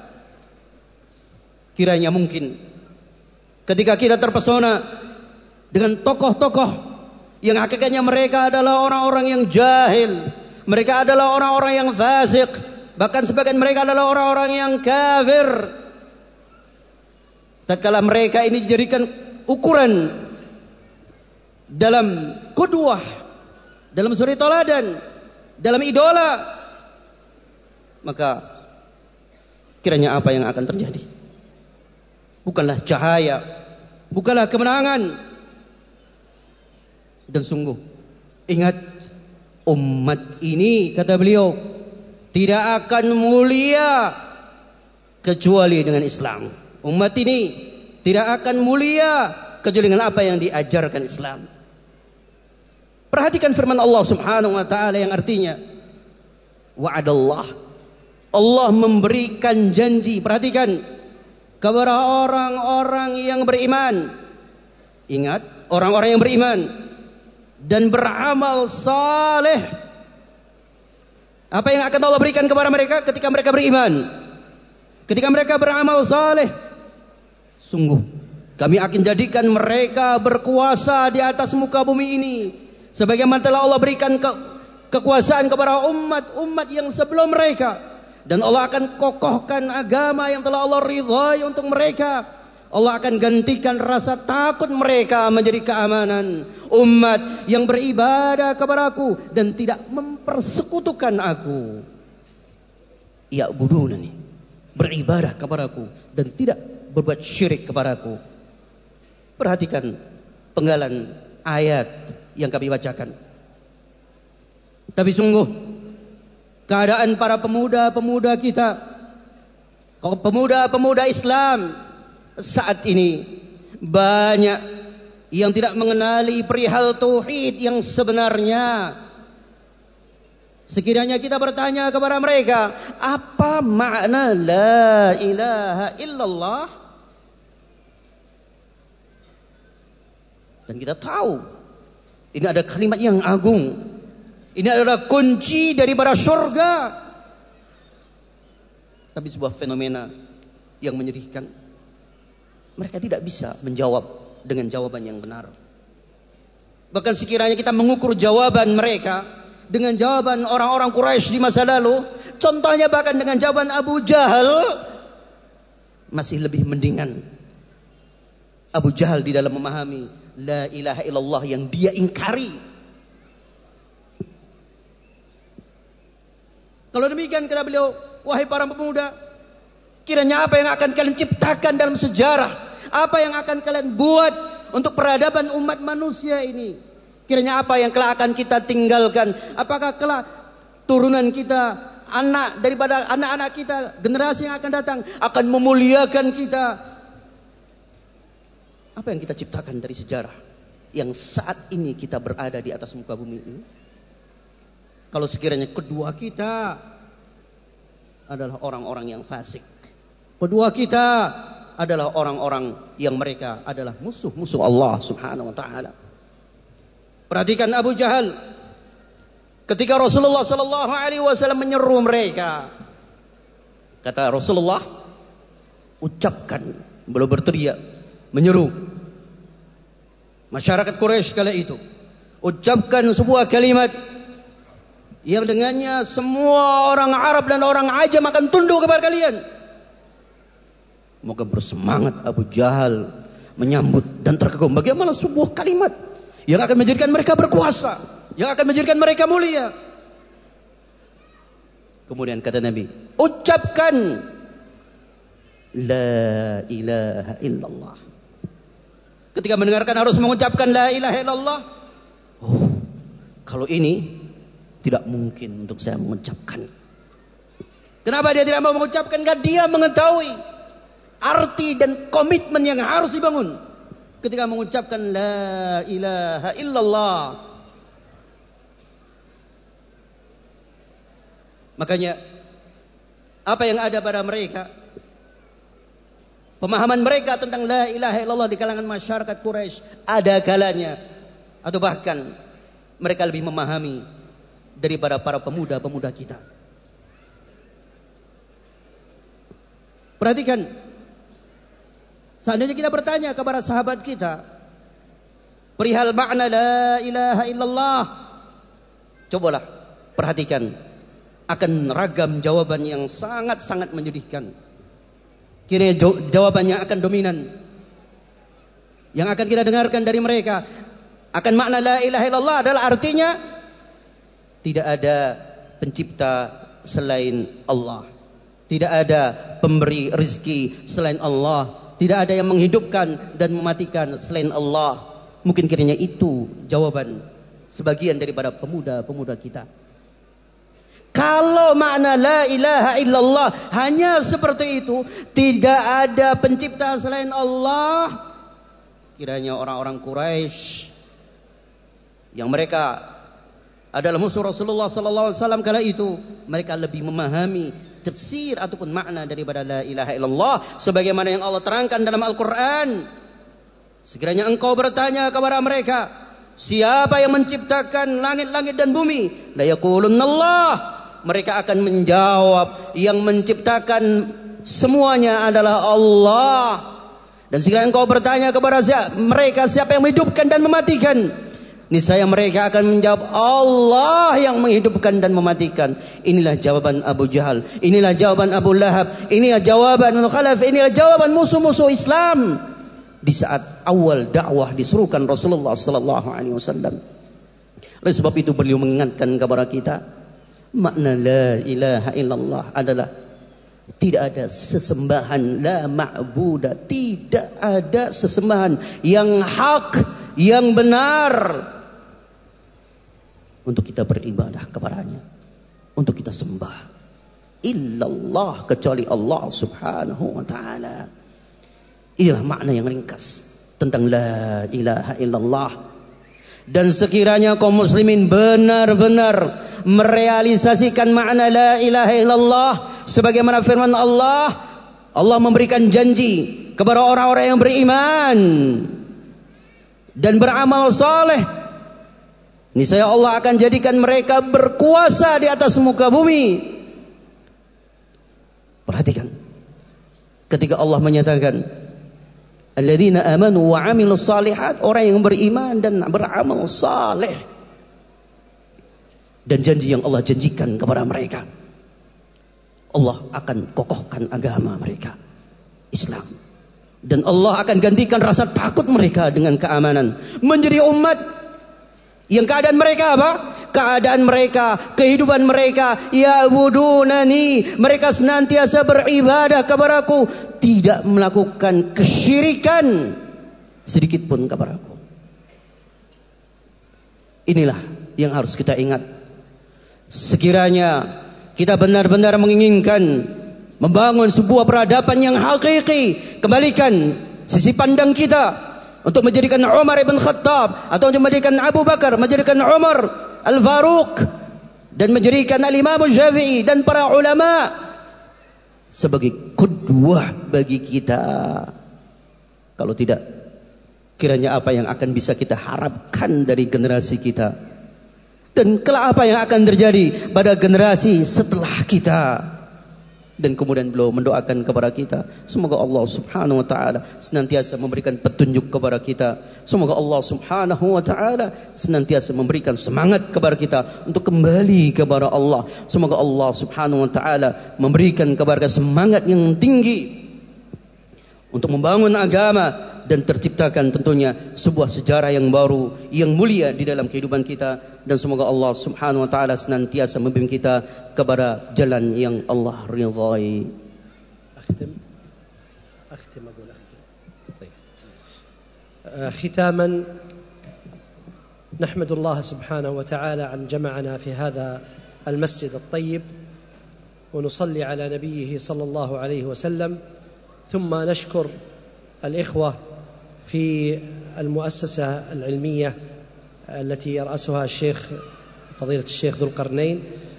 Kiranya mungkin ketika kita terpesona dengan tokoh-tokoh yang hakikatnya mereka adalah orang-orang yang jahil, mereka adalah orang-orang yang fasik, bahkan sebagian mereka adalah orang-orang yang kafir, tatkala mereka ini dijadikan ukuran dalam qudwah, dalam suri toladan, dalam idola, maka kiranya apa yang akan terjadi? Bukanlah cahaya, bukanlah kemenangan. Dan sungguh, ingat, umat ini, kata beliau, tidak akan mulia kecuali dengan Islam. Umat ini tidak akan mulia kecuali dengan apa yang diajarkan Islam. Perhatikan firman Allah Subhanahu wa taala yang artinya wa'adallah. Allah memberikan janji, perhatikan, kepada orang-orang yang beriman. Ingat, orang-orang yang beriman dan beramal saleh. Apa yang akan Allah berikan kepada mereka ketika mereka beriman? Ketika mereka beramal saleh, sungguh kami akan jadikan mereka berkuasa di atas muka bumi ini, sebagaimana telah Allah berikan ke, kekuasaan kepada umat-umat yang sebelum mereka. Dan Allah akan kokohkan agama yang telah Allah ridhai untuk mereka. Allah akan gantikan rasa takut mereka menjadi keamanan. Umat yang beribadah kepada Aku dan tidak mempersekutukan Aku. Ya'budunani, beribadah kepada Aku dan tidak berbuat syirik kepada Aku. Perhatikan penggalan ayat yang kami bacakan. Tapi sungguh keadaan para pemuda-pemuda kita, pemuda-pemuda Islam saat ini, banyak yang tidak mengenali perihal tauhid yang sebenarnya. Sekiranya kita bertanya kepada mereka, apa makna la ilaha illallah? Dan kita tahu ini ada kalimat yang agung Ini adalah kunci daripada surga. Tapi sebuah fenomena yang menyedihkan, mereka tidak bisa menjawab dengan jawaban yang benar. Bahkan sekiranya kita mengukur jawaban mereka dengan jawaban orang-orang Quraisy di masa lalu, contohnya bahkan dengan jawaban Abu Jahal, masih lebih mendingan. Abu Jahal di dalam memahami la ilaha illallah yang dia ingkari. Kalau demikian kata beliau, wahai para pemuda, kiranya apa yang akan kalian ciptakan dalam sejarah, apa yang akan kalian buat untuk peradaban umat manusia ini, kiranya apa yang kelak akan kita tinggalkan? Apakah kelak turunan kita, anak daripada anak-anak kita, generasi yang akan datang akan memuliakan kita? Apa yang kita ciptakan dari sejarah yang saat ini kita berada di atas muka bumi ini? Kalau sekiranya kedua kita adalah orang-orang yang fasik, kedua kita adalah orang-orang yang mereka adalah musuh-musuh Allah Subhanahu wa taala. Perhatikan Abu Jahal ketika Rasulullah sallallahu alaihi wasallam menyeru mereka. Kata Rasulullah, ucapkan, belum berteriak, menyeru masyarakat Quraisy kala itu, ucapkan sebuah kalimat yang dengannya semua orang Arab dan orang Ajam akan tunduk kepada kalian. Moga bersemangat Abu Jahal menyambut dan terkagum. Bagaimana sebuah kalimat yang akan menjadikan mereka berkuasa, yang akan menjadikan mereka mulia. Kemudian kata Nabi, ucapkan la ilaha illallah. Ketika mendengarkan harus mengucapkan la ilaha illallah, oh, kalau ini tidak mungkin untuk saya mengucapkan. Kenapa dia tidak mau mengucapkan? Karena dia mengetahui arti dan komitmen yang harus dibangun ketika mengucapkan la ilaha illallah. Makanya apa yang ada pada mereka, pemahaman mereka tentang la ilaha illallah di kalangan masyarakat Quraisy ada kalanya, atau bahkan mereka lebih memahami daripada para pemuda-pemuda kita. Perhatikan, seandainya kita bertanya kepada sahabat kita perihal makna la ilaha illallah, cobalah perhatikan, akan ragam jawaban yang sangat-sangat menyedihkan. Kira jawabannya akan dominan. Yang akan kita dengarkan dari mereka akan makna la ilaha illallah adalah artinya tidak ada pencipta selain Allah, tidak ada pemberi rezeki selain Allah, tidak ada yang menghidupkan dan mematikan selain Allah. Mungkin kiranya itu jawaban sebagian daripada pemuda-pemuda kita. Kalau makna la ilaha illallah hanya seperti itu, tidak ada pencipta selain Allah, kiranya orang-orang Quraisy yang mereka adalah musuh Rasulullah sallallahu alaihi wasallam kala itu, mereka lebih memahami tafsir ataupun makna daripada la ilaha illallah sebagaimana yang Allah terangkan dalam Al-Qur'an. Sekiranya engkau bertanya kepada mereka, siapa yang menciptakan langit-langit dan bumi? La yaqulunallah. Mereka akan menjawab, yang menciptakan semuanya adalah Allah. Dan sekiranya engkau bertanya kepada mereka, siapa yang menghidupkan dan mematikan? Niscaya mereka akan menjawab, Allah yang menghidupkan dan mematikan. Inilah jawaban Abu Jahal, inilah jawaban Abu Lahab, inilah jawaban Khalaf, inilah jawaban musuh-musuh Islam di saat awal dakwah diserukan Rasulullah sallallahu alaihi wasallam. Oleh sebab itu beliau mengingatkan kepada kita, makna la ilaha illallah adalah tidak ada sesembahan, la ma'budah, tidak ada sesembahan yang hak, yang benar untuk kita beribadah kepadanya, untuk kita sembah, illallah, kecuali Allah subhanahu wa ta'ala. Inilah makna yang ringkas tentang la ilaha illallah. Dan sekiranya kaum muslimin benar-benar merealisasikan makna la ilaha illallah sebagaimana firman Allah, Allah memberikan janji kepada orang-orang yang beriman dan beramal saleh, niscaya Allah akan jadikan mereka berkuasa di atas muka bumi. Perhatikan, ketika Allah menyatakan alladzina amanu wa 'amilus shalihat, orang yang beriman dan beramal saleh, dan janji yang Allah janjikan kepada mereka, Allah akan kokohkan agama mereka, Islam. Dan Allah akan gantikan rasa takut mereka dengan keamanan. Menjadi umat yang keadaan mereka apa? Keadaan mereka, kehidupan mereka, ya'budunani, mereka senantiasa beribadah kepadaku, tidak melakukan kesyirikan sedikit pun kepadaku. Inilah yang harus kita ingat. Sekiranya kita benar-benar menginginkan membangun sebuah peradaban yang hakiki, kembalikan sisi pandang kita untuk menjadikan Umar ibn Khattab, atau untuk menjadikan Abu Bakar, menjadikan Umar Al-Faruq, dan menjadikan Al-Imam Syafi'i dan para ulama sebagai qudwah bagi kita. Kalau tidak, kiranya apa yang akan bisa kita harapkan dari generasi kita, dan kelak apa yang akan terjadi pada generasi setelah kita. Dan kemudian beliau mendoakan kepada kita, semoga Allah subhanahu wa ta'ala senantiasa memberikan petunjuk kepada kita. Semoga Allah subhanahu wa ta'ala senantiasa memberikan semangat kepada kita untuk kembali kepada Allah. Semoga Allah subhanahu wa ta'ala memberikan kepada kita semangat yang tinggi untuk membangun agama, dan terciptakan tentunya sebuah sejarah yang baru, yang mulia di dalam kehidupan kita. Dan semoga Allah subhanahu wa ta'ala senantiasa membimbing kita kepada jalan yang Allah ridhai. أختم أختم أقول أختم طيب ختاما نحمد الله سبحانه وتعالى أن جمعنا في هذا المسجد الطيب، ونصلي على نبيه صلى الله عليه وسلم، ثم نشكر الإخوة في المؤسسة العلمية التي يرأسها الشيخ فضيلة الشيخ ذو القرنين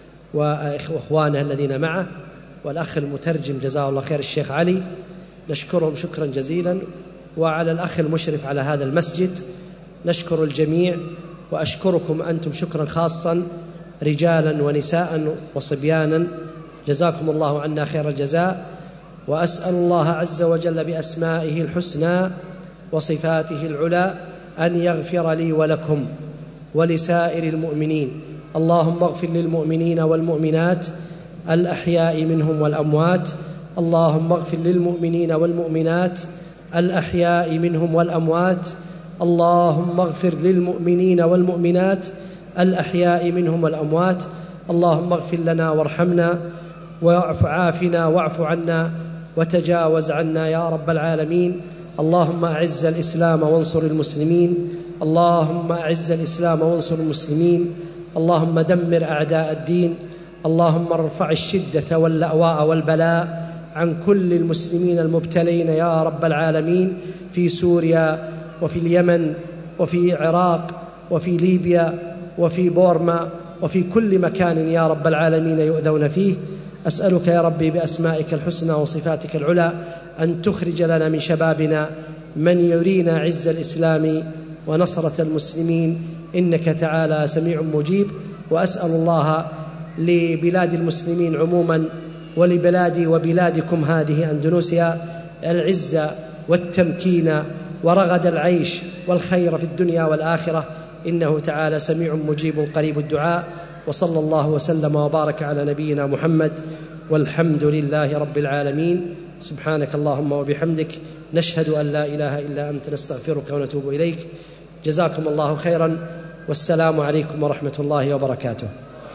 وإخوانه الذين معه، والأخ المترجم جزاه الله خير الشيخ علي، نشكرهم شكرا جزيلا. وعلى الأخ المشرف على هذا المسجد نشكر الجميع، وأشكركم أنتم شكرا خاصا رجالا ونساء وصبيانا، جزاكم الله عنا خير الجزاء. وأسأل الله عز وجل بأسمائه الحسنى وصفاته العلى أن يغفر لي ولكم ولسائر المؤمنين. اللهم اغفر للمؤمنين والمؤمنات الأحياء منهم والأموات. اللهم اغفر للمؤمنين والمؤمنات الأحياء منهم والأموات. اللهم اغفر للمؤمنين والمؤمنات الأحياء منهم والأموات. اللهم اغفر لنا وارحمنا واعف عافنا واعف عنا وتجاوز عنا يا رب العالمين. اللهم أعز الإسلام وانصر المسلمين. اللهم أعز الإسلام وانصر المسلمين. اللهم دمر أعداء الدين. اللهم ارفع الشدة واللأواء والبلاء عن كل المسلمين المبتلين يا رب العالمين، في سوريا وفي اليمن وفي العراق وفي ليبيا وفي بورما وفي كل مكان يا رب العالمين يؤذون فيه. أسألك يا ربي بأسمائك الحسنى وصفاتك العلى أن تخرج لنا من شبابنا من يرينا عز الإسلام ونصرة المسلمين، إنك تعالى سميع مجيب. وأسأل الله لبلاد المسلمين عموما ولبلادي وبلادكم هذه أندونيسيا العزة والتمكين ورغد العيش والخير في الدنيا والآخرة، إنه تعالى سميع مجيب قريب الدعاء. وصلى الله وسلم وبارك على نبينا محمد، والحمد لله رب العالمين. سبحانك اللهم وبحمدك، نشهد أن لا إله إلا أنت، نستغفرك ونتوب إليك. جزاكم الله خيرا، والسلام عليكم ورحمة الله وبركاته.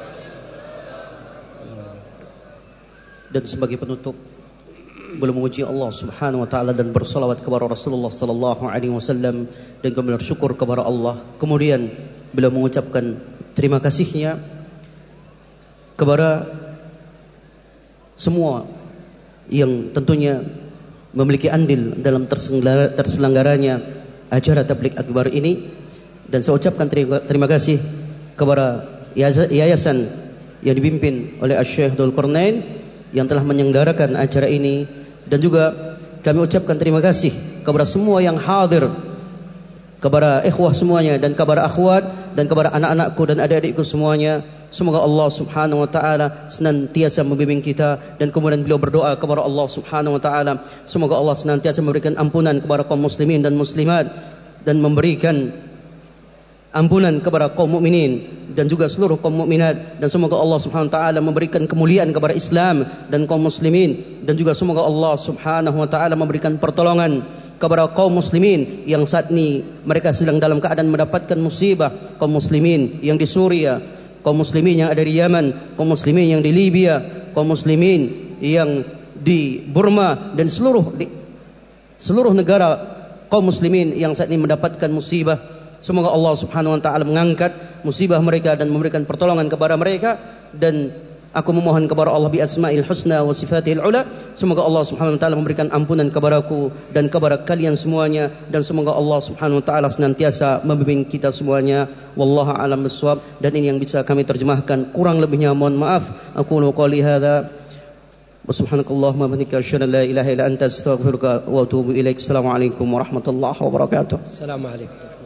Dan sebagai penutup, beliau memuji Allah Subhanahu wa taala dan bersalawat kepada Rasulullah sallallahu alaihi wasallam, dan kemudian bersyukur kepada Allah. Kemudian beliau mengucapkan terima kasihnya kepada semua yang tentunya memiliki andil dalam terselenggaranya acara tabligh akbar ini. Dan saya ucapkan terima, terima kasih kepada yayasan yang dipimpin oleh Syekh Dzul Qarnain yang telah menyelenggarakan acara ini. Dan juga kami ucapkan terima kasih kepada semua yang hadir, kepada ikhwah semuanya dan kepada akhwat dan kepada anak-anakku dan adik-adikku semuanya. Semoga Allah Subhanahu wa taala senantiasa membimbing kita, dan kemudian beliau berdoa kepada Allah Subhanahu wa taala semoga Allah senantiasa memberikan ampunan kepada kaum muslimin dan muslimat, dan memberikan ampunan kepada kaum mukminin dan juga seluruh kaum mukminat, dan semoga Allah Subhanahu wa taala memberikan kemuliaan kepada Islam dan kaum muslimin, dan juga semoga Allah Subhanahu wa taala memberikan pertolongan kepada kaum muslimin yang saat ini mereka sedang dalam keadaan mendapatkan musibah, kaum muslimin yang di Suria, kaum muslimin yang ada di Yaman, kaum muslimin yang di Libya, kaum muslimin yang di Burma, dan seluruh di, seluruh negara kaum muslimin yang saat ini mendapatkan musibah. Semoga Allah Subhanahu wa taala mengangkat musibah mereka dan memberikan pertolongan kepada mereka. Dan aku memohon kepada Allah bi asma'il husna wa sifatihil ula, semoga Allah Subhanahu wa taala memberikan ampunan kepadaku dan kepada kalian semuanya, dan semoga Allah Subhanahu wa taala senantiasa membimbing kita semuanya. Wallahu a'lam bissawab. Dan ini yang bisa kami terjemahkan, kurang lebihnya mohon maaf. Aku qouli hadza wa subhanakallahumma wa bihamdika asyhadu an la ilaha illa anta astaghfiruka wa atubu ilaik. Assalamualaikum warahmatullahi wabarakatuh. Assalamualaikum.